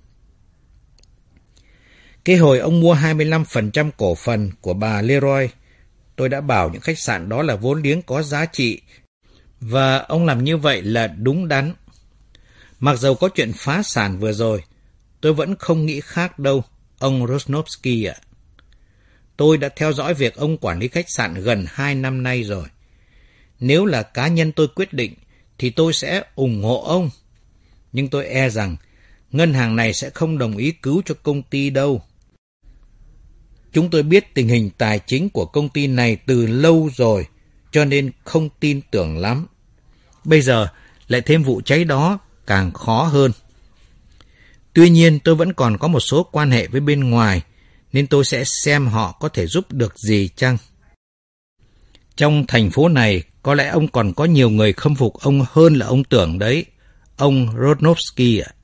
Cái hồi ông mua 25% cổ phần của bà Leroy, tôi đã bảo những khách sạn đó là vốn liếng có giá trị, và ông làm như vậy là đúng đắn. Mặc dầu có chuyện phá sản vừa rồi, tôi vẫn không nghĩ khác đâu, ông Rosnovsky ạ. Tôi đã theo dõi việc ông quản lý khách sạn gần 2 năm nay rồi. Nếu là cá nhân tôi quyết định, thì tôi sẽ ủng hộ ông. Nhưng tôi e rằng, ngân hàng này sẽ không đồng ý cứu cho công ty đâu. Chúng tôi biết tình hình tài chính của công ty này từ lâu rồi, cho nên không tin tưởng lắm. Bây giờ, lại thêm vụ cháy đó, càng khó hơn. Tuy nhiên, tôi vẫn còn có một số quan hệ với bên ngoài, nên tôi sẽ xem họ có thể giúp được gì chăng. Trong thành phố này, có lẽ ông còn có nhiều người khâm phục ông hơn là ông tưởng đấy, ông Rosnovsky ạ.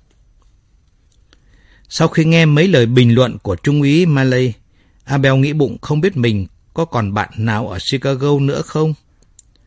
Sau khi nghe mấy lời bình luận của Trung úy Maley, Abel nghĩ bụng không biết mình có còn bạn nào ở Chicago nữa không.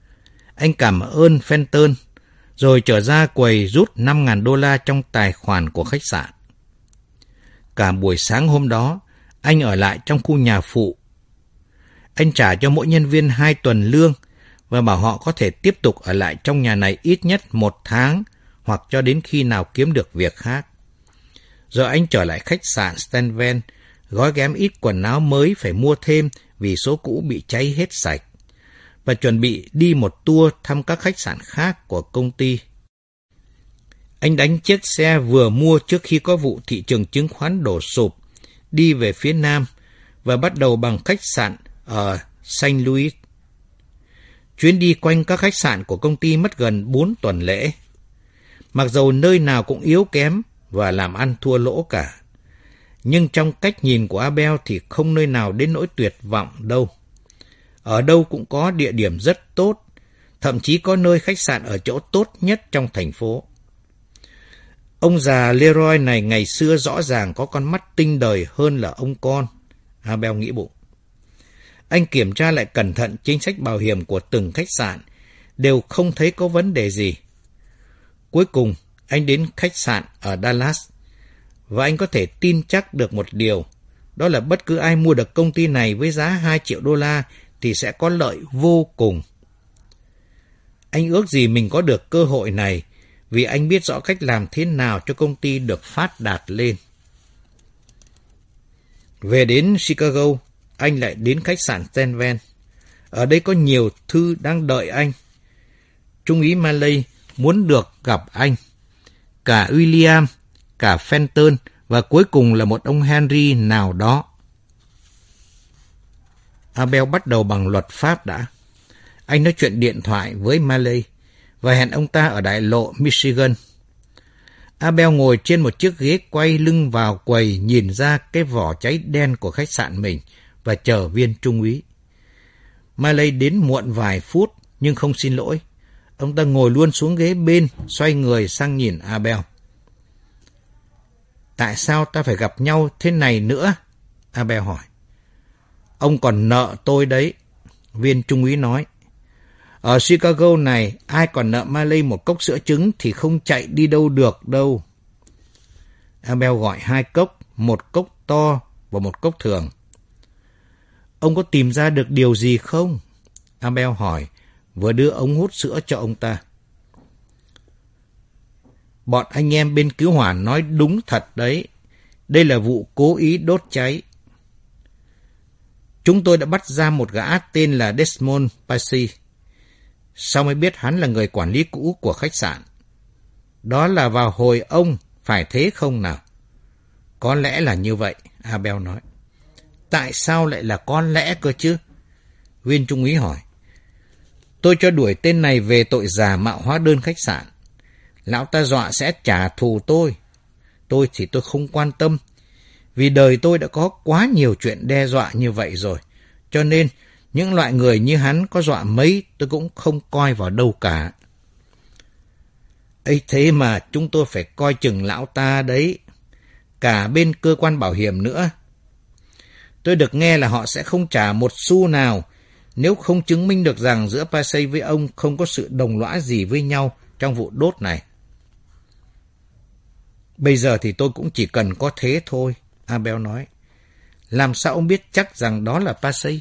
Anh cảm ơn Fenton, rồi trở ra quầy rút $5,000 trong tài khoản của khách sạn. Cả buổi sáng hôm đó, anh ở lại trong khu nhà phụ. Anh trả cho mỗi nhân viên 2 tuần lương và bảo họ có thể tiếp tục ở lại trong nhà này ít nhất 1 tháng hoặc cho đến khi nào kiếm được việc khác. Rồi anh trở lại khách sạn Stanven, gói ghém ít quần áo mới phải mua thêm vì số cũ bị cháy hết sạch, và chuẩn bị đi một tour thăm các khách sạn khác của công ty. Anh đánh chiếc xe vừa mua trước khi có vụ thị trường chứng khoán đổ sụp, đi về phía nam và bắt đầu bằng khách sạn ở St. Louis. Chuyến đi quanh các khách sạn của công ty mất gần 4 tuần lễ. Mặc dầu nơi nào cũng yếu kém và làm ăn thua lỗ cả, nhưng trong cách nhìn của Abel thì không nơi nào đến nỗi tuyệt vọng đâu. Ở đâu cũng có địa điểm rất tốt, thậm chí có nơi khách sạn ở chỗ tốt nhất trong thành phố. Ông già Leroy này ngày xưa rõ ràng có con mắt tinh đời hơn là ông con, Abel nghĩ bụng. Anh kiểm tra lại cẩn thận chính sách bảo hiểm của từng khách sạn, đều không thấy có vấn đề gì. Cuối cùng, anh đến khách sạn ở Dallas, và anh có thể tin chắc được một điều, đó là bất cứ ai mua được công ty này với giá $2 triệu thì sẽ có lợi vô cùng. Anh ước gì mình có được cơ hội này, vì anh biết rõ cách làm thế nào cho công ty được phát đạt lên. Về đến Chicago, anh lại đến khách sạn Stanven. Ở đây có nhiều thư đang đợi anh. Trung úy Maley muốn được gặp anh. Cả William, cả Fenton và cuối cùng là một ông Henry nào đó. Abel bắt đầu bằng luật pháp đã. Anh nói chuyện điện thoại với Maley và hẹn ông ta ở đại lộ Michigan. Abel ngồi trên một chiếc ghế quay lưng vào quầy, nhìn ra cái vỏ cháy đen của khách sạn mình và chờ viên trung úy. Maley đến muộn vài phút nhưng không xin lỗi. Ông ta ngồi luôn xuống ghế bên, xoay người sang nhìn Abel. Tại sao ta phải gặp nhau thế này nữa? Abel hỏi. Ông còn nợ tôi đấy, viên trung úy nói. Ở Chicago này, ai còn nợ Maley một cốc sữa trứng thì không chạy đi đâu được đâu. Abel gọi 2 cốc, một cốc to và một cốc thường. Ông có tìm ra được điều gì không? Abel hỏi, vừa đưa ống hút sữa cho ông ta. Bọn anh em bên cứu hỏa nói đúng thật đấy. Đây là vụ cố ý đốt cháy. Chúng tôi đã bắt ra một gã tên là Desmond Passy. Sao mới biết hắn là người quản lý cũ của khách sạn? Đó là vào hồi ông, phải thế không nào? Có lẽ là như vậy, Abel nói. Tại sao lại là có lẽ cơ chứ? Viên trung úy hỏi. Tôi cho đuổi tên này về tội giả mạo hóa đơn khách sạn. Lão ta dọa sẽ trả thù tôi. Tôi thì tôi không quan tâm, vì đời tôi đã có quá nhiều chuyện đe dọa như vậy rồi. Cho nên, những loại người như hắn có dọa mấy tôi cũng không coi vào đâu cả. Ấy thế mà chúng tôi phải coi chừng lão ta đấy. Cả bên cơ quan bảo hiểm nữa. Tôi được nghe là họ sẽ không trả một xu nào nếu không chứng minh được rằng giữa Passy với ông không có sự đồng lõa gì với nhau trong vụ đốt này. Bây giờ thì tôi cũng chỉ cần có thế thôi, Abel nói. Làm sao ông biết chắc rằng đó là Passy?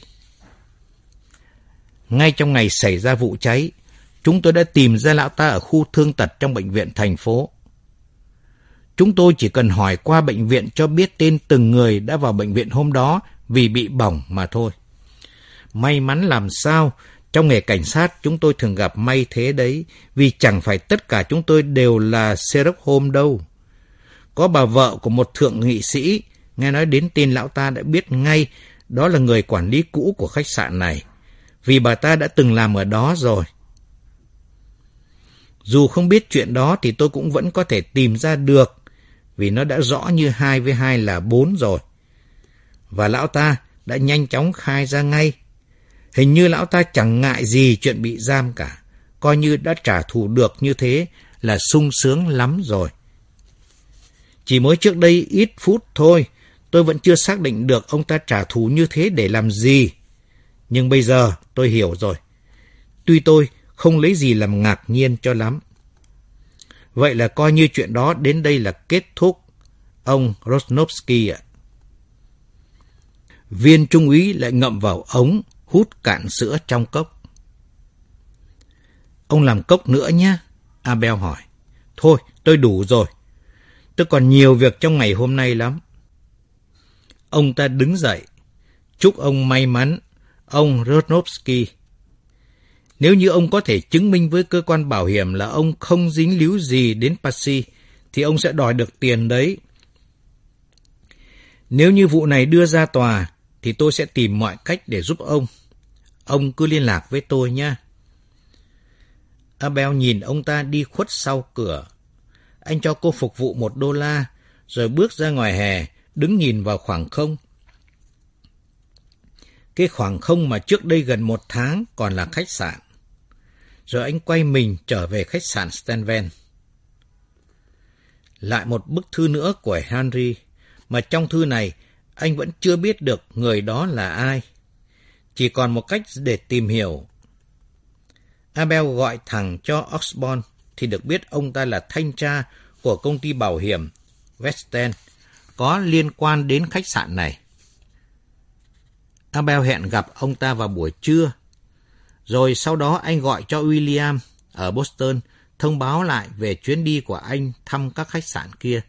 Ngay trong ngày xảy ra vụ cháy, chúng tôi đã tìm ra lão ta ở khu thương tật trong bệnh viện thành phố. Chúng tôi chỉ cần hỏi qua bệnh viện cho biết tên từng người đã vào bệnh viện hôm đó vì bị bỏng mà thôi. May mắn làm sao, trong nghề cảnh sát chúng tôi thường gặp may thế đấy, vì chẳng phải tất cả chúng tôi đều là Sherlock Holmes đâu. Có bà vợ của một thượng nghị sĩ, nghe nói đến tên lão ta đã biết ngay đó là người quản lý cũ của khách sạn này, vì bà ta đã từng làm ở đó rồi. Dù không biết chuyện đó thì tôi cũng vẫn có thể tìm ra được, vì nó đã rõ như 2 với 2 là 4 rồi. Và lão ta đã nhanh chóng khai ra ngay. Hình như lão ta chẳng ngại gì chuyện bị giam cả, coi như đã trả thù được như thế là sung sướng lắm rồi. Chỉ mới trước đây ít phút thôi, tôi vẫn chưa xác định được ông ta trả thù như thế để làm gì. Nhưng bây giờ tôi hiểu rồi. Tuy tôi không lấy gì làm ngạc nhiên cho lắm. Vậy là coi như chuyện đó đến đây là kết thúc, ông Rosnovsky ạ. Viên trung úy lại ngậm vào ống, hút cạn sữa trong cốc. Ông làm cốc nữa nhé, Abel hỏi. Thôi, tôi đủ rồi. Tôi còn nhiều việc trong ngày hôm nay lắm. Ông ta đứng dậy. Chúc ông may mắn, ông Rosnovsky. Nếu như ông có thể chứng minh với cơ quan bảo hiểm là ông không dính líu gì đến Patsy, thì ông sẽ đòi được tiền đấy. Nếu như vụ này đưa ra tòa, thì tôi sẽ tìm mọi cách để giúp ông. Ông cứ liên lạc với tôi nhé. Abel nhìn ông ta đi khuất sau cửa. Anh cho cô phục vụ $1, rồi bước ra ngoài hè, đứng nhìn vào khoảng không. Cái khoảng không mà trước đây gần 1 tháng còn là khách sạn. Rồi anh quay mình trở về khách sạn Stanven. Lại một bức thư nữa của Henry, mà trong thư này anh vẫn chưa biết được người đó là ai. Chỉ còn một cách để tìm hiểu. Abel gọi thẳng cho Osborne thì được biết ông ta là thanh tra của công ty bảo hiểm West End có liên quan đến khách sạn này. Abel hẹn gặp ông ta vào buổi trưa. Rồi sau đó anh gọi cho William ở Boston thông báo lại về chuyến đi của anh thăm các khách sạn kia.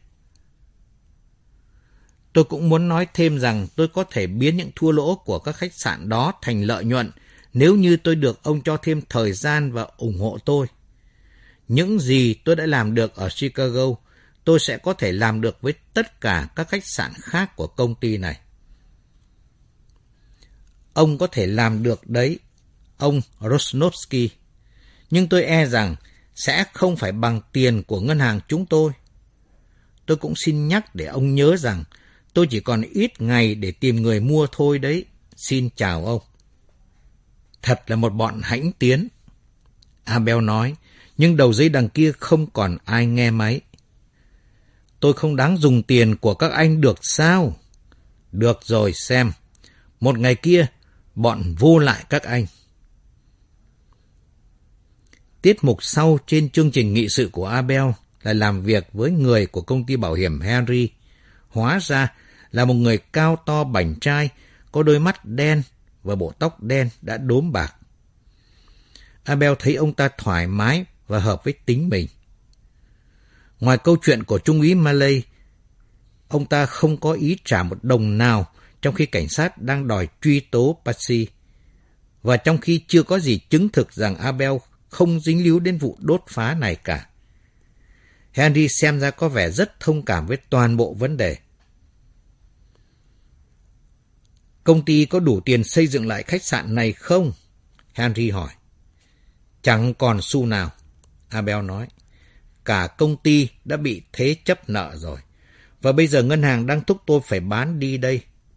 Tôi cũng muốn nói thêm rằng tôi có thể biến những thua lỗ của các khách sạn đó thành lợi nhuận nếu như tôi được ông cho thêm thời gian và ủng hộ tôi. Những gì tôi đã làm được ở Chicago, tôi sẽ có thể làm được với tất cả các khách sạn khác của công ty này. Ông có thể làm được đấy, ông Rosnovsky, nhưng tôi e rằng sẽ không phải bằng tiền của ngân hàng chúng tôi. Tôi cũng xin nhắc để ông nhớ rằng tôi chỉ còn ít ngày để tìm người mua thôi đấy. Xin chào ông. Thật là một bọn hãnh tiến, Abel nói, nhưng đầu dây đằng kia không còn ai nghe máy. Tôi không đáng dùng tiền của các anh được sao? Được rồi xem. Một ngày kia, bọn vô lại các anh. Tiết mục sau trên chương trình nghị sự của Abel là làm việc với người của công ty bảo hiểm Henry. Hóa ra là một người cao to bảnh trai, có đôi mắt đen và bộ tóc đen đã đốm bạc. Abel thấy ông ta thoải mái và hợp với tính mình. Ngoài câu chuyện của Trung úy Maley, ông ta không có ý trả một đồng nào trong khi cảnh sát đang đòi truy tố Patsy, và trong khi chưa có gì chứng thực rằng Abel không dính líu đến vụ đốt phá này cả. Henry xem ra có vẻ rất thông cảm với toàn bộ vấn đề. Công ty có đủ tiền xây dựng lại khách sạn này không? Henry hỏi. Chẳng còn xu nào, Abel nói. Cả công ty đã bị thế chấp nợ rồi, và bây giờ ngân hàng đang thúc tôi phải bán đi đây.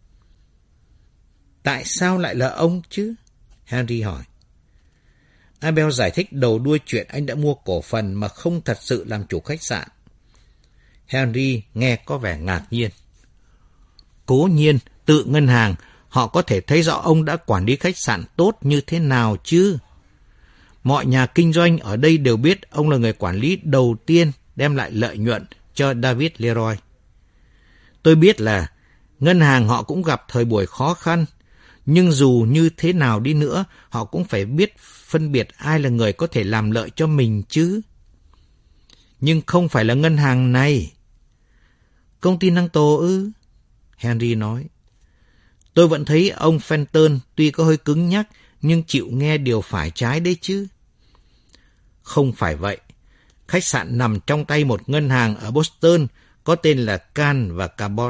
Tại sao lại là ông chứ? Henry hỏi. Abel giải thích đầu đuôi chuyện anh đã mua cổ phần mà không thật sự làm chủ khách sạn. Henry nghe có vẻ ngạc nhiên. Cố nhiên, tự ngân hàng, họ có thể thấy rõ ông đã quản lý khách sạn tốt như thế nào chứ. Mọi nhà kinh doanh ở đây đều biết ông là người quản lý đầu tiên đem lại lợi nhuận cho David Leroy. Tôi biết là ngân hàng họ cũng gặp thời buổi khó khăn, nhưng dù như thế nào đi nữa, họ cũng phải biết phân biệt ai là người có thể làm lợi cho mình chứ. Nhưng không phải là ngân hàng này. Công ty năng tổ ư? Henry nói. Tôi vẫn thấy ông Fenton tuy có hơi cứng nhắc, nhưng chịu nghe điều phải trái đấy chứ. Không phải vậy. Khách sạn nằm trong tay một ngân hàng ở Boston có tên là Can và Cabot.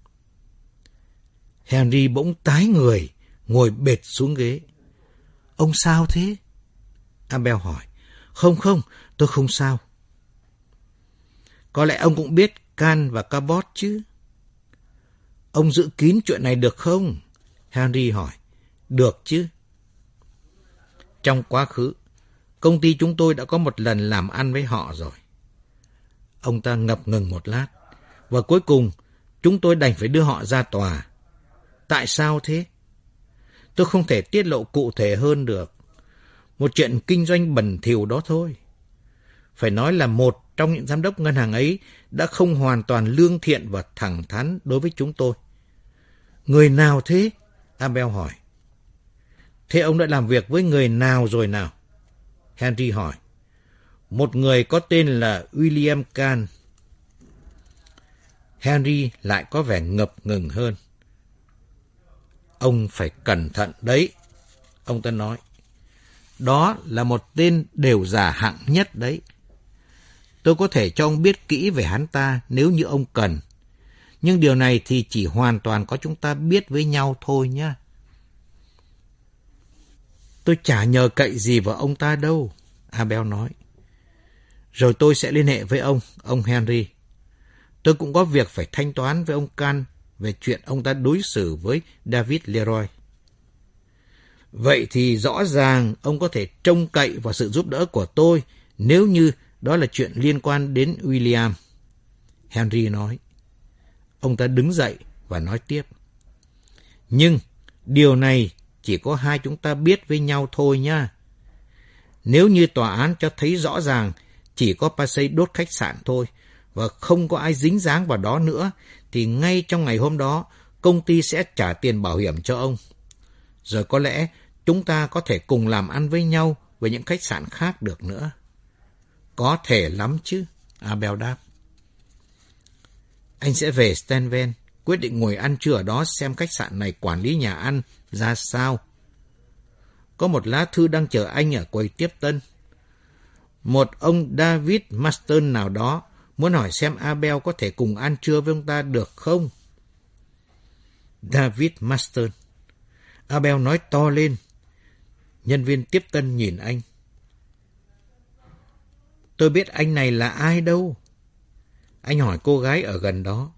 Henry bỗng tái người, ngồi bệt xuống ghế. Ông sao thế? Abel hỏi. Không, tôi không sao. Có lẽ ông cũng biết Can và Cabot chứ? Ông giữ kín chuyện này được không? Henry hỏi. Được chứ. Trong quá khứ, công ty chúng tôi đã có một lần làm ăn với họ rồi. Ông ta ngập ngừng một lát, và cuối cùng chúng tôi đành phải đưa họ ra tòa. Tại sao thế? Tôi không thể tiết lộ cụ thể hơn được. Một chuyện kinh doanh bẩn thỉu đó thôi. Phải nói là một trong những giám đốc ngân hàng ấy đã không hoàn toàn lương thiện và thẳng thắn đối với chúng tôi. Người nào thế? Abel hỏi. Thế ông đã làm việc với người nào rồi nào? Henry hỏi. Một người có tên là William Kahn. Henry lại có vẻ ngập ngừng hơn. Ông phải cẩn thận đấy, ông ta nói. Đó là một tên đều giả hạng nhất đấy. Tôi có thể cho ông biết kỹ về hắn ta nếu như ông cần. Nhưng điều này thì chỉ hoàn toàn có chúng ta biết với nhau thôi nhé. Tôi chả nhờ cậy gì vào ông ta đâu, Abel nói. Rồi tôi sẽ liên hệ với ông Henry. Tôi cũng có việc phải thanh toán với ông Kahn về chuyện ông ta đối xử với David Leroy. Vậy thì rõ ràng ông có thể trông cậy vào sự giúp đỡ của tôi nếu như đó là chuyện liên quan đến William. Henry nói. Ông ta đứng dậy và nói tiếp. Nhưng điều này chỉ có hai chúng ta biết với nhau thôi nha. Nếu như tòa án cho thấy rõ ràng chỉ có Passey đốt khách sạn thôi và không có ai dính dáng vào đó nữa, thì ngay trong ngày hôm đó, công ty sẽ trả tiền bảo hiểm cho ông. Rồi có lẽ chúng ta có thể cùng làm ăn với nhau với những khách sạn khác được nữa. Có thể lắm chứ, Abel đáp. Anh sẽ về Stenven, quyết định ngồi ăn trưa ở đó xem khách sạn này quản lý nhà ăn ra sao. Có một lá thư đang chờ anh ở quầy tiếp tân. Một ông David Marston nào đó muốn hỏi xem Abel có thể cùng ăn trưa với ông ta được không? David Marston. Abel nói to lên. Nhân viên tiếp tân nhìn anh. Tôi biết anh này là ai đâu. Anh hỏi cô gái ở gần đó.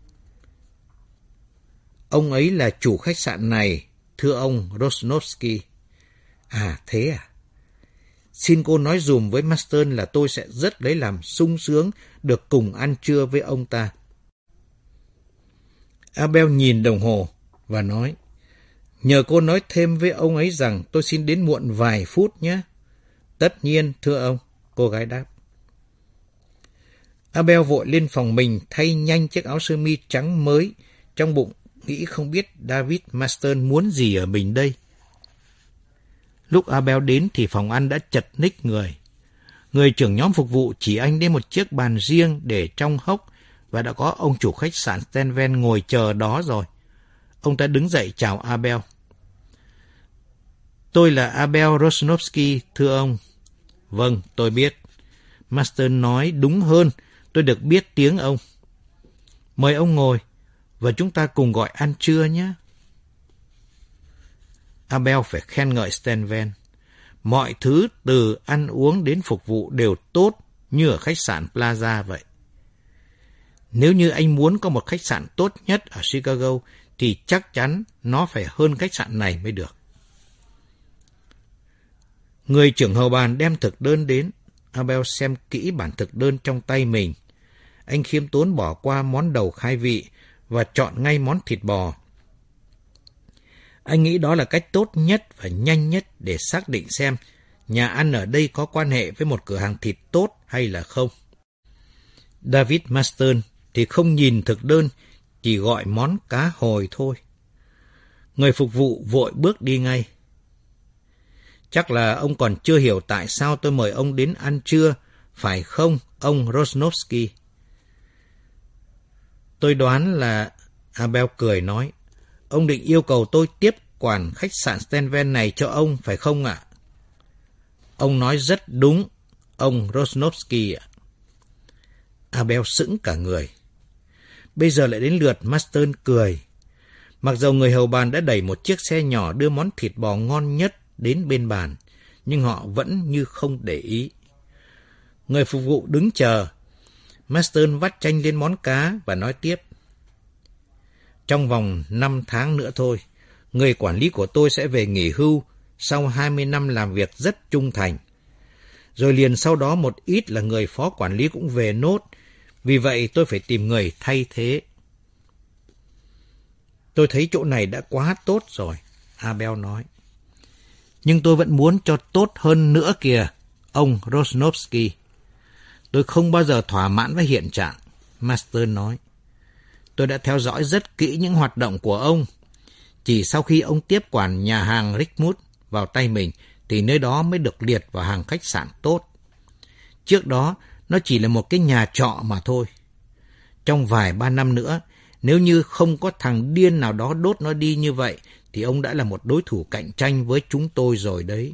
Ông ấy là chủ khách sạn này, thưa ông Rosnovsky. À thế à? Xin cô nói dùm với Marston là tôi sẽ rất lấy làm sung sướng được cùng ăn trưa với ông ta. Abel nhìn đồng hồ và nói, nhờ cô nói thêm với ông ấy rằng tôi xin đến muộn vài phút nhé. Tất nhiên, thưa ông, cô gái đáp. Abel vội lên phòng mình thay nhanh chiếc áo sơ mi trắng mới, trong bụng nghĩ không biết David Marston muốn gì ở mình đây. Lúc Abel đến thì phòng ăn đã chật ních người. Người trưởng nhóm phục vụ chỉ anh đến một chiếc bàn riêng để trong hốc và đã có ông chủ khách sạn Stenven ngồi chờ đó rồi. Ông ta đứng dậy chào Abel. Tôi là Abel Rosnovsky, thưa ông. Vâng, tôi biết. Marston nói đúng hơn, tôi được biết tiếng ông. Mời ông ngồi và chúng ta cùng gọi ăn trưa nhé. Abel phải khen ngợi Stenven. Mọi thứ từ ăn uống đến phục vụ đều tốt như ở khách sạn Plaza vậy. Nếu như anh muốn có một khách sạn tốt nhất ở Chicago thì chắc chắn nó phải hơn khách sạn này mới được. Người trưởng hầu bàn đem thực đơn đến. Abel xem kỹ bản thực đơn trong tay mình. Anh khiêm tốn bỏ qua món đầu khai vị và chọn ngay món thịt bò. Anh nghĩ đó là cách tốt nhất và nhanh nhất để xác định xem nhà ăn ở đây có quan hệ với một cửa hàng thịt tốt hay là không. David Marston thì không nhìn thực đơn, chỉ gọi món cá hồi thôi. Người phục vụ vội bước đi ngay. Chắc là ông còn chưa hiểu tại sao tôi mời ông đến ăn trưa, phải không, ông Rosnovsky? Tôi đoán là... Abel cười nói, ông định yêu cầu tôi tiếp quản khách sạn Stenven này cho ông, phải không ạ? Ông nói rất đúng, ông Rosnovsky ạ. Abel sững cả người. Bây giờ lại đến lượt Marston cười. Mặc dầu người hầu bàn đã đẩy một chiếc xe nhỏ đưa món thịt bò ngon nhất đến bên bàn, nhưng họ vẫn như không để ý. Người phục vụ đứng chờ. Marston vắt chanh lên món cá và nói tiếp. Trong vòng 5 tháng nữa thôi, người quản lý của tôi sẽ về nghỉ hưu sau 20 năm làm việc rất trung thành. Rồi liền sau đó một ít là người phó quản lý cũng về nốt, vì vậy tôi phải tìm người thay thế. Tôi thấy chỗ này đã quá tốt rồi, Abel nói. Nhưng tôi vẫn muốn cho tốt hơn nữa kìa, ông Rosnovsky. Tôi không bao giờ thỏa mãn với hiện trạng, Master nói. Tôi đã theo dõi rất kỹ những hoạt động của ông. Chỉ sau khi ông tiếp quản nhà hàng Rickmouth vào tay mình, thì nơi đó mới được liệt vào hàng khách sạn tốt. Trước đó, nó chỉ là một cái nhà trọ mà thôi. Trong vài 3 năm nữa, nếu như không có thằng điên nào đó đốt nó đi như vậy, thì ông đã là một đối thủ cạnh tranh với chúng tôi rồi đấy.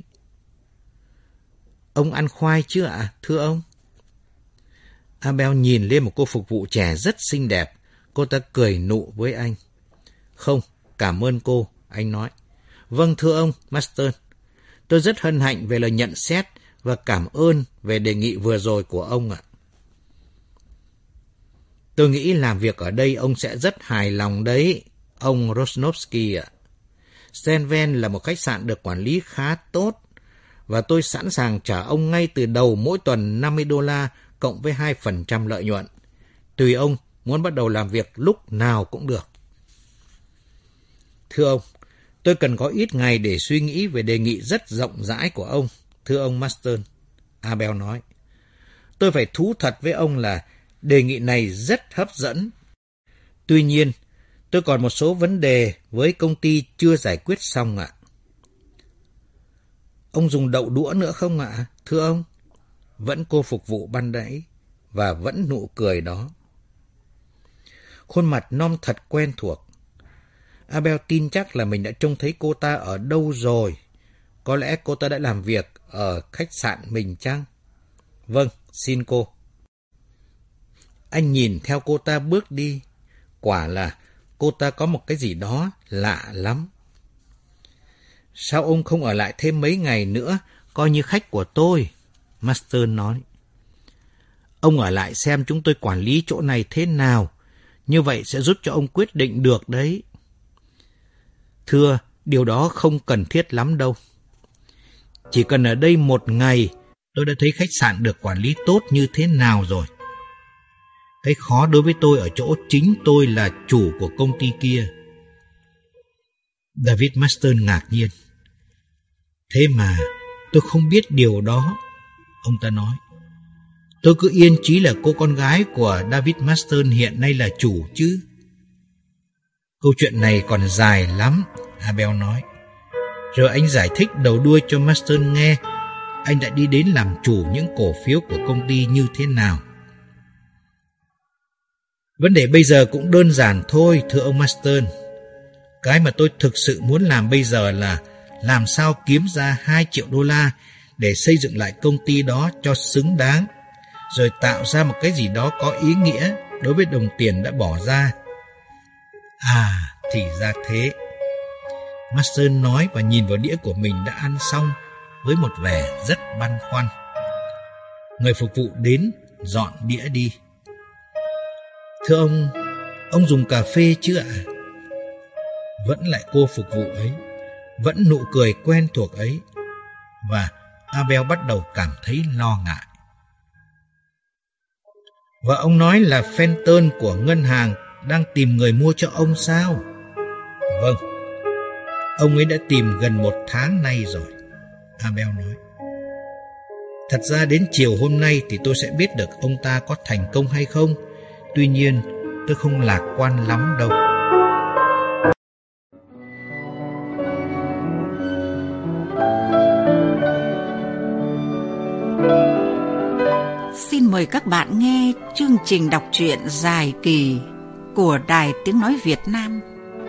Ông ăn khoai chưa ạ, thưa ông? Abel nhìn lên một cô phục vụ trẻ rất xinh đẹp. Cô ta cười nụ với anh. Không, cảm ơn cô, anh nói. Vâng, thưa ông, Master. Tôi rất hân hạnh về lời nhận xét và cảm ơn về đề nghị vừa rồi của ông ạ. Tôi nghĩ làm việc ở đây ông sẽ rất hài lòng đấy, ông Rosnovsky ạ. Stenven là một khách sạn được quản lý khá tốt, và tôi sẵn sàng trả ông ngay từ đầu mỗi tuần $50 cộng với 2% lợi nhuận. Tùy ông muốn bắt đầu làm việc lúc nào cũng được. Thưa ông, tôi cần có ít ngày để suy nghĩ về đề nghị rất rộng rãi của ông, thưa ông Marston, Abel nói. Tôi phải thú thật với ông là đề nghị này rất hấp dẫn. Tuy nhiên, tôi còn một số vấn đề với công ty chưa giải quyết xong ạ. Ông dùng đậu đũa nữa không ạ, thưa ông? Vẫn cô phục vụ ban nãy và vẫn nụ cười đó. Khuôn mặt non thật quen thuộc. Abel tin chắc là mình đã trông thấy cô ta ở đâu rồi. Có lẽ cô ta đã làm việc ở khách sạn mình chăng? Vâng, xin cô. Anh nhìn theo cô ta bước đi. Quả là cô ta có một cái gì đó lạ lắm. Sao ông không ở lại thêm mấy ngày nữa, coi như khách của tôi? Master nói. Ông ở lại xem chúng tôi quản lý chỗ này thế nào. Như vậy sẽ giúp cho ông quyết định được đấy. Thưa, điều đó không cần thiết lắm đâu. Chỉ cần ở đây một ngày, tôi đã thấy khách sạn được quản lý tốt như thế nào rồi. Cái khó đối với tôi ở chỗ chính tôi là chủ của công ty kia. David Marston ngạc nhiên. Thế mà tôi không biết điều đó, ông ta nói. Tôi cứ yên chí là cô con gái của David Marston hiện nay là chủ chứ. Câu chuyện này còn dài lắm, Abel nói. Rồi anh giải thích đầu đuôi cho Marston nghe anh đã đi đến làm chủ những cổ phiếu của công ty như thế nào. Vấn đề bây giờ cũng đơn giản thôi, thưa ông Marston. Cái mà tôi thực sự muốn làm bây giờ là làm sao kiếm ra $2 triệu để xây dựng lại công ty đó cho xứng đáng, rồi tạo ra một cái gì đó có ý nghĩa đối với đồng tiền đã bỏ ra. À, thì ra thế. Marston nói và nhìn vào đĩa của mình đã ăn xong với một vẻ rất băn khoăn. Người phục vụ đến dọn đĩa đi. Thưa ông dùng cà phê chưa ạ? Vẫn lại cô phục vụ ấy, vẫn nụ cười quen thuộc ấy, và Abel bắt đầu cảm thấy lo ngại. Và ông nói là Fenton của ngân hàng đang tìm người mua cho ông sao? Vâng, ông ấy đã tìm gần 1 tháng nay rồi, Abel nói. Thật ra đến chiều hôm nay thì tôi sẽ biết được ông ta có thành công hay không. Tuy nhiên, tôi không lạc quan lắm đâu. Xin mời các bạn nghe chương trình đọc truyện dài kỳ của Đài Tiếng Nói Việt Nam.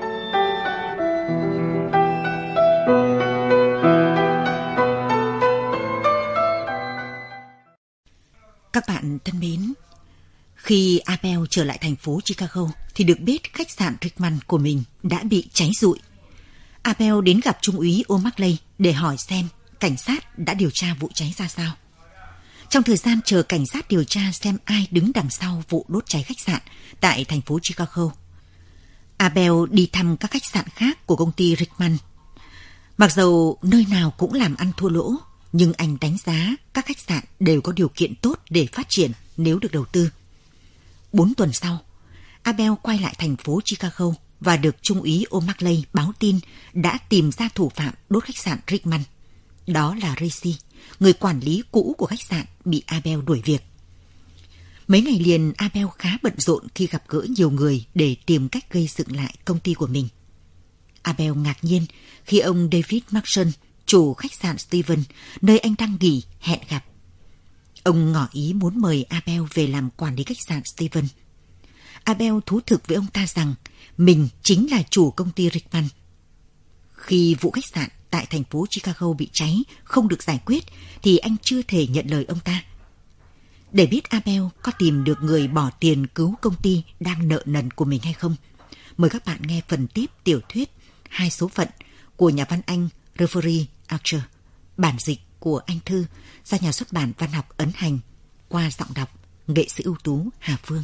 Các bạn thân mến, khi Abel trở lại thành phố Chicago thì được biết khách sạn Rickman của mình đã bị cháy rụi. Abel đến gặp Trung úy O'Malley để hỏi xem cảnh sát đã điều tra vụ cháy ra sao. Trong thời gian chờ cảnh sát điều tra xem ai đứng đằng sau vụ đốt cháy khách sạn tại thành phố Chicago, Abel đi thăm các khách sạn khác của công ty Rickman. Mặc dầu nơi nào cũng làm ăn thua lỗ, nhưng anh đánh giá các khách sạn đều có điều kiện tốt để phát triển nếu được đầu tư. 4 tuần sau, Abel quay lại thành phố Chicago và được Trung úy O'Malley báo tin đã tìm ra thủ phạm đốt khách sạn Rickman. Đó là Racy, người quản lý cũ của khách sạn bị Abel đuổi việc. Mấy ngày liền Abel khá bận rộn khi gặp gỡ nhiều người để tìm cách gây dựng lại công ty của mình. Abel ngạc nhiên khi ông David Marson, chủ khách sạn Steven, nơi anh đang nghỉ, hẹn gặp. Ông ngỏ ý muốn mời Abel về làm quản lý khách sạn Steven. Abel thú thực với ông ta rằng mình chính là chủ công ty Rickman. Khi vụ khách sạn tại thành phố Chicago bị cháy không được giải quyết thì anh chưa thể nhận lời ông ta. Để biết Abel có tìm được người bỏ tiền cứu công ty đang nợ nần của mình hay không, mời các bạn nghe phần tiếp tiểu thuyết Hai số phận của nhà văn Anh Reverie Archer, bản dịch của Anh Thư, do nhà xuất bản Văn học Ấn Hành, qua giọng đọc nghệ sĩ ưu tú Hà Phương.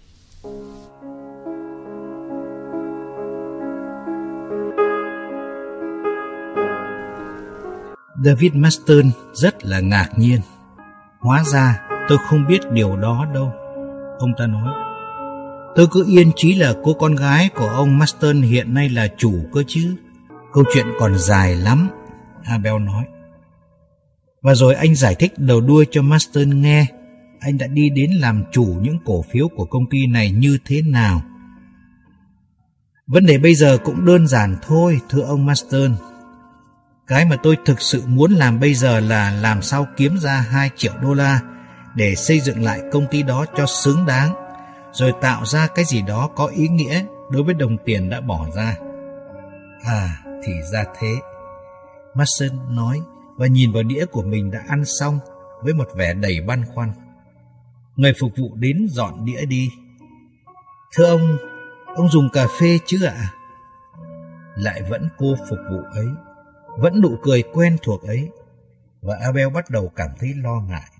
David Marston rất là ngạc nhiên. Hóa ra tôi không biết điều đó đâu, ông ta nói. Tôi cứ yên chí là cô con gái của ông Marston hiện nay là chủ cơ chứ. Câu chuyện còn dài lắm, Abel nói. Và rồi anh giải thích đầu đuôi cho Marston nghe anh đã đi đến làm chủ những cổ phiếu của công ty này như thế nào. Vấn đề bây giờ cũng đơn giản thôi, thưa ông Marston. Cái mà tôi thực sự muốn làm bây giờ là làm sao kiếm ra 2 triệu đô la để xây dựng lại công ty đó cho xứng đáng, rồi tạo ra cái gì đó có ý nghĩa đối với đồng tiền đã bỏ ra. À, thì ra thế, Marston nói và nhìn vào đĩa của mình đã ăn xong với một vẻ đầy băn khoăn. Người phục vụ đến dọn đĩa đi. Thưa ông dùng cà phê chứ ạ? Lại vẫn cô phục vụ ấy, vẫn nụ cười quen thuộc ấy, và Abel bắt đầu cảm thấy lo ngại.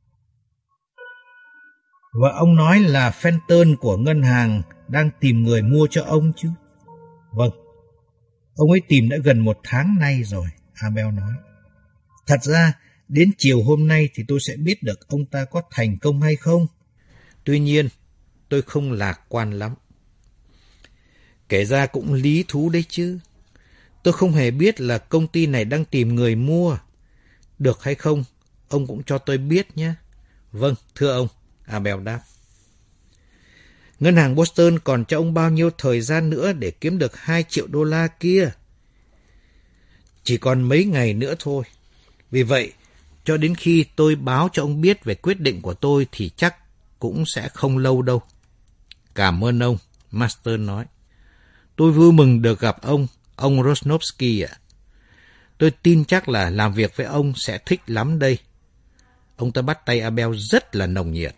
Và ông nói là Fenton của ngân hàng đang tìm người mua cho ông chứ? Vâng, ông ấy tìm đã gần 1 tháng nay rồi, Abel nói. Thật ra, đến chiều hôm nay thì tôi sẽ biết được ông ta có thành công hay không. Tuy nhiên, tôi không lạc quan lắm. Kể ra cũng lý thú đấy chứ. Tôi không hề biết là công ty này đang tìm người mua. Được hay không, ông cũng cho tôi biết nhé. Vâng, thưa ông, Abel đáp. Ngân hàng Boston còn cho ông bao nhiêu thời gian nữa để kiếm được 2 triệu đô la kia? Chỉ còn mấy ngày nữa thôi. Vì vậy, cho đến khi tôi báo cho ông biết về quyết định của tôi thì chắc cũng sẽ không lâu đâu. Cảm ơn ông, Marston nói. Tôi vui mừng được gặp ông Rosnovsky ạ. Tôi tin chắc là làm việc với ông sẽ thích lắm đây. Ông ta bắt tay Abel rất là nồng nhiệt.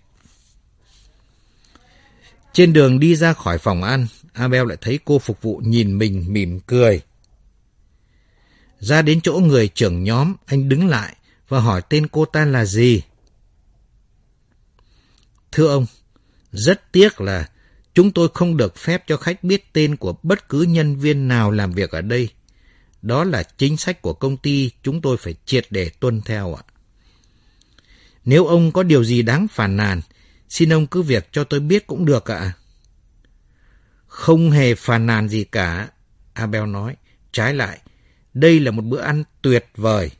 Trên đường đi ra khỏi phòng ăn, Abel lại thấy cô phục vụ nhìn mình mỉm cười. Ra đến chỗ người trưởng nhóm, anh đứng lại và hỏi tên cô ta là gì. Thưa ông, rất tiếc là chúng tôi không được phép cho khách biết tên của bất cứ nhân viên nào làm việc ở đây. Đó là chính sách của công ty, chúng tôi phải triệt để tuân theo ạ. Nếu ông có điều gì đáng phàn nàn, xin ông cứ việc cho tôi biết cũng được ạ. Không hề phàn nàn gì cả, Abel nói. Trái lại, đây là một bữa ăn tuyệt vời.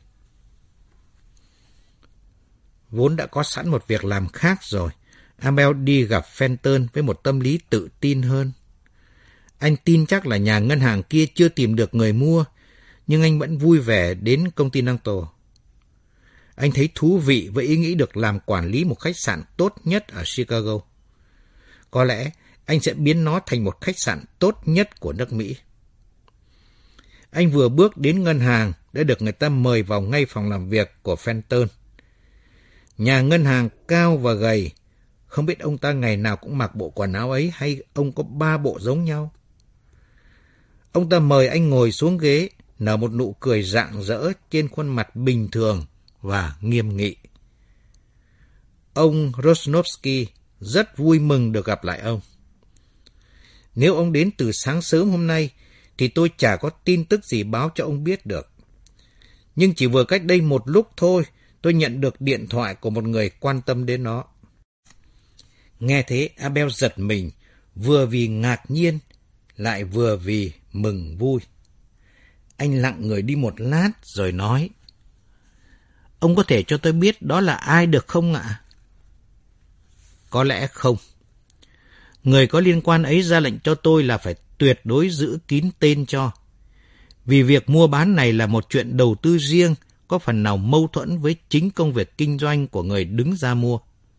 Vốn đã có sẵn một việc làm khác rồi, Abel đi gặp Fenton với một tâm lý tự tin hơn. Anh tin chắc là nhà ngân hàng kia chưa tìm được người mua, nhưng anh vẫn vui vẻ đến Continental. Anh thấy thú vị với ý nghĩ được làm quản lý một khách sạn tốt nhất ở Chicago. Có lẽ anh sẽ biến nó thành một khách sạn tốt nhất của nước Mỹ. Anh vừa bước đến ngân hàng đã được người ta mời vào ngay phòng làm việc của Fenton. Nhà ngân hàng cao và gầy, không biết ông ta ngày nào cũng mặc bộ quần áo ấy hay ông có 3 bộ giống nhau. Ông ta mời anh ngồi xuống ghế, nở một nụ cười rạng rỡ trên khuôn mặt bình thường và nghiêm nghị. Ông Rosnovsky rất vui mừng được gặp lại ông. Nếu ông đến từ sáng sớm hôm nay, thì tôi chả có tin tức gì báo cho ông biết được. Nhưng chỉ vừa cách đây một lúc thôi, tôi nhận được điện thoại của một người quan tâm đến nó. Nghe thế, Abel giật mình, vừa vì ngạc nhiên, lại vừa vì mừng vui. Anh lặng người đi một lát rồi nói, Ông có thể cho tôi biết đó là ai được không ạ? Có lẽ không. Người có liên quan ấy ra lệnh cho tôi là phải tuyệt đối giữ kín tên cho. Vì việc mua bán này là một chuyện đầu tư riêng, có phần nào mâu thuẫn với chính công việc kinh doanh của người đứng ra mua.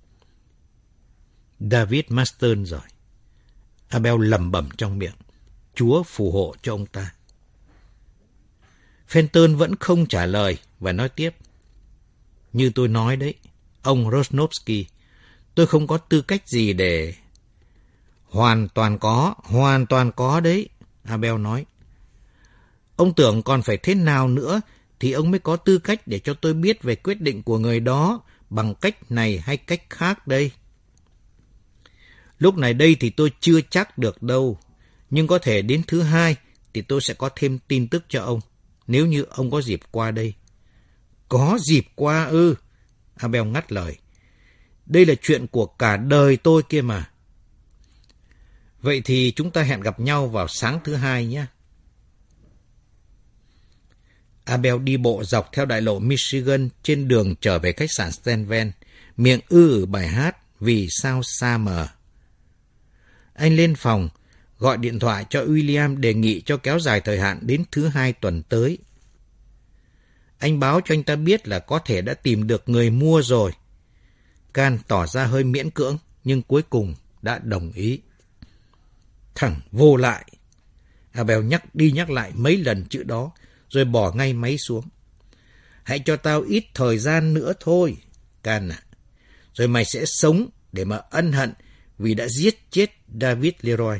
David Marston rồi. Abel lẩm bẩm trong miệng. Chúa phù hộ cho ông ta. Fenton vẫn không trả lời và nói tiếp. Như tôi nói đấy, ông Rosnovsky, tôi không có tư cách gì để... Hoàn toàn có đấy, Abel nói. Ông tưởng còn phải thế nào nữa thì ông mới có tư cách để cho tôi biết về quyết định của người đó bằng cách này hay cách khác đây. Lúc này đây thì tôi chưa chắc được đâu, nhưng có thể đến thứ hai thì tôi sẽ có thêm tin tức cho ông, nếu như ông có dịp qua đây. Có dịp qua ư? Abel ngắt lời. Đây là chuyện của cả đời tôi kia mà. Vậy thì chúng ta hẹn gặp nhau vào sáng thứ hai nhé. Abel đi bộ dọc theo đại lộ Michigan trên đường trở về khách sạn Stenven, miệng bài hát Vì sao xa mờ. Anh lên phòng, gọi điện thoại cho William đề nghị cho kéo dài thời hạn đến thứ hai tuần tới. Anh báo cho anh ta biết là có thể đã tìm được người mua rồi. Can tỏ ra hơi miễn cưỡng, nhưng cuối cùng đã đồng ý. Thằng vô lại. Abel nhắc đi nhắc lại mấy lần chữ đó, rồi bỏ ngay máy xuống. Hãy cho tao ít thời gian nữa thôi, Can ạ. Rồi mày sẽ sống để mà ân hận vì đã giết chết David Leroy.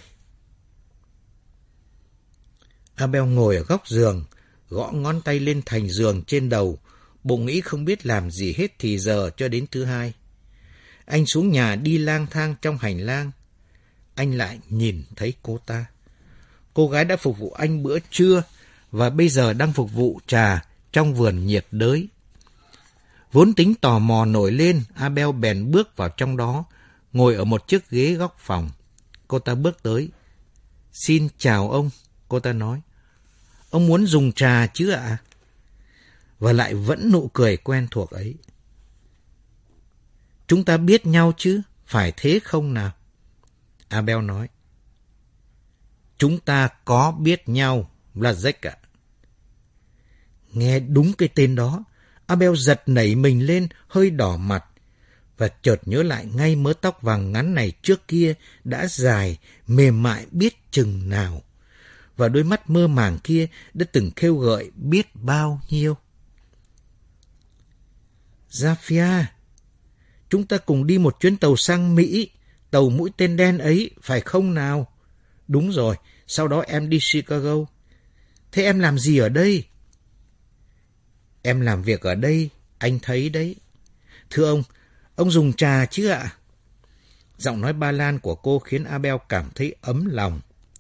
Abel ngồi ở góc giường, gõ ngón tay lên thành giường trên đầu, bụng nghĩ không biết làm gì hết thì giờ cho đến thứ hai. Anh xuống nhà đi lang thang trong hành lang. Anh lại nhìn thấy cô ta. Cô gái đã phục vụ anh bữa trưa và bây giờ đang phục vụ trà trong vườn nhiệt đới. Vốn tính tò mò nổi lên, Abel bèn bước vào trong đó, ngồi ở một chiếc ghế góc phòng. Cô ta bước tới. Xin chào ông, cô ta nói. Ông muốn dùng trà chứ ạ? Và lại vẫn nụ cười quen thuộc ấy. Chúng ta biết nhau chứ, phải thế không nào? Abel nói. Chúng ta có biết nhau, Vlasic ạ. Nghe đúng cái tên đó, Abel giật nảy mình lên, hơi đỏ mặt, và chợt nhớ lại ngay mớ tóc vàng ngắn này trước kia đã dài, mềm mại biết chừng nào, và đôi mắt mơ màng kia đã từng khêu gợi biết bao nhiêu. Zafia, chúng ta cùng đi một chuyến tàu sang Mỹ, tàu mũi tên đen ấy, phải không nào? Đúng rồi, sau đó em đi Chicago. Thế em làm gì ở đây? Em làm việc ở đây, anh thấy đấy. Thưa ông dùng trà chứ ạ? Giọng nói Ba Lan của cô khiến Abel cảm thấy ấm lòng.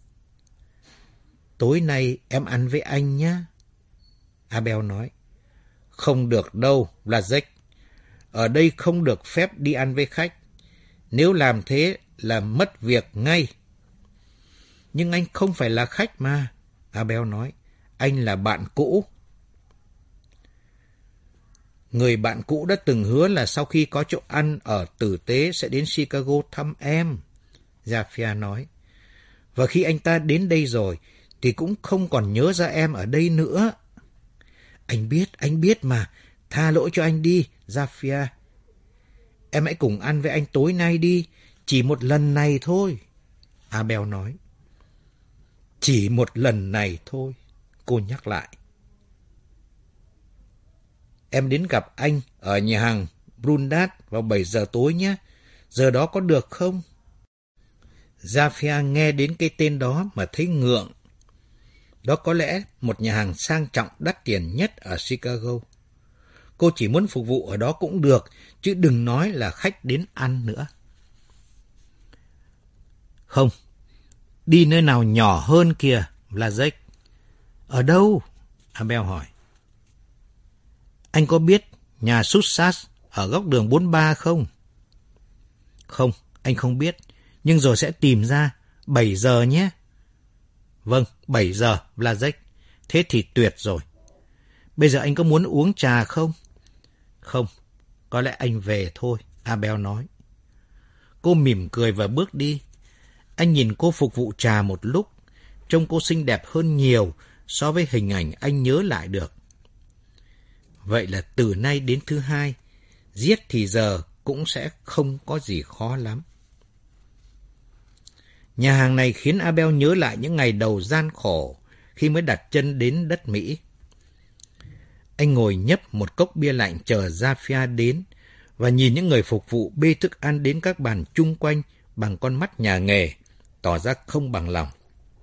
Tối nay em ăn với anh nhé. Abel nói. Không được đâu, Vlasic. Ở đây không được phép đi ăn với khách. Nếu làm thế là mất việc ngay. Nhưng anh không phải là khách mà, Abel nói. Anh là bạn cũ. Người bạn cũ đã từng hứa là sau khi có chỗ ăn ở tử tế sẽ đến Chicago thăm em, Zafia nói. Và khi anh ta đến đây rồi thì cũng không còn nhớ ra em ở đây nữa. Anh biết mà, tha lỗi cho anh đi, Zafia. Em hãy cùng ăn với anh tối nay đi, chỉ một lần này thôi, Abel nói. Chỉ một lần này thôi, cô nhắc lại. Em đến gặp anh ở nhà hàng Brundat vào 7 giờ tối nhé. Giờ đó có được không? Zafia nghe đến cái tên đó mà thấy ngượng. Đó có lẽ một nhà hàng sang trọng đắt tiền nhất ở Chicago. Cô chỉ muốn phục vụ ở đó cũng được, chứ đừng nói là khách đến ăn nữa. Không, đi nơi nào nhỏ hơn kìa, Vlasic. Ở đâu? Abel hỏi. Anh có biết nhà Sussas ở góc đường 43 không? Không, anh không biết, nhưng rồi sẽ tìm ra. 7 giờ nhé. Vâng, 7 giờ, Vlasic. Thế thì tuyệt rồi. Bây giờ anh có muốn uống trà không? Không, có lẽ anh về thôi, Abel nói. Cô mỉm cười và bước đi. Anh nhìn cô phục vụ trà một lúc, trông cô xinh đẹp hơn nhiều so với hình ảnh anh nhớ lại được. Vậy là từ nay đến thứ hai, giết thì giờ cũng sẽ không có gì khó lắm. Nhà hàng này khiến Abel nhớ lại những ngày đầu gian khổ khi mới đặt chân đến đất Mỹ. Anh ngồi nhấp một cốc bia lạnh chờ Zafia đến và nhìn những người phục vụ bê thức ăn đến các bàn chung quanh bằng con mắt nhà nghề, tỏ ra không bằng lòng.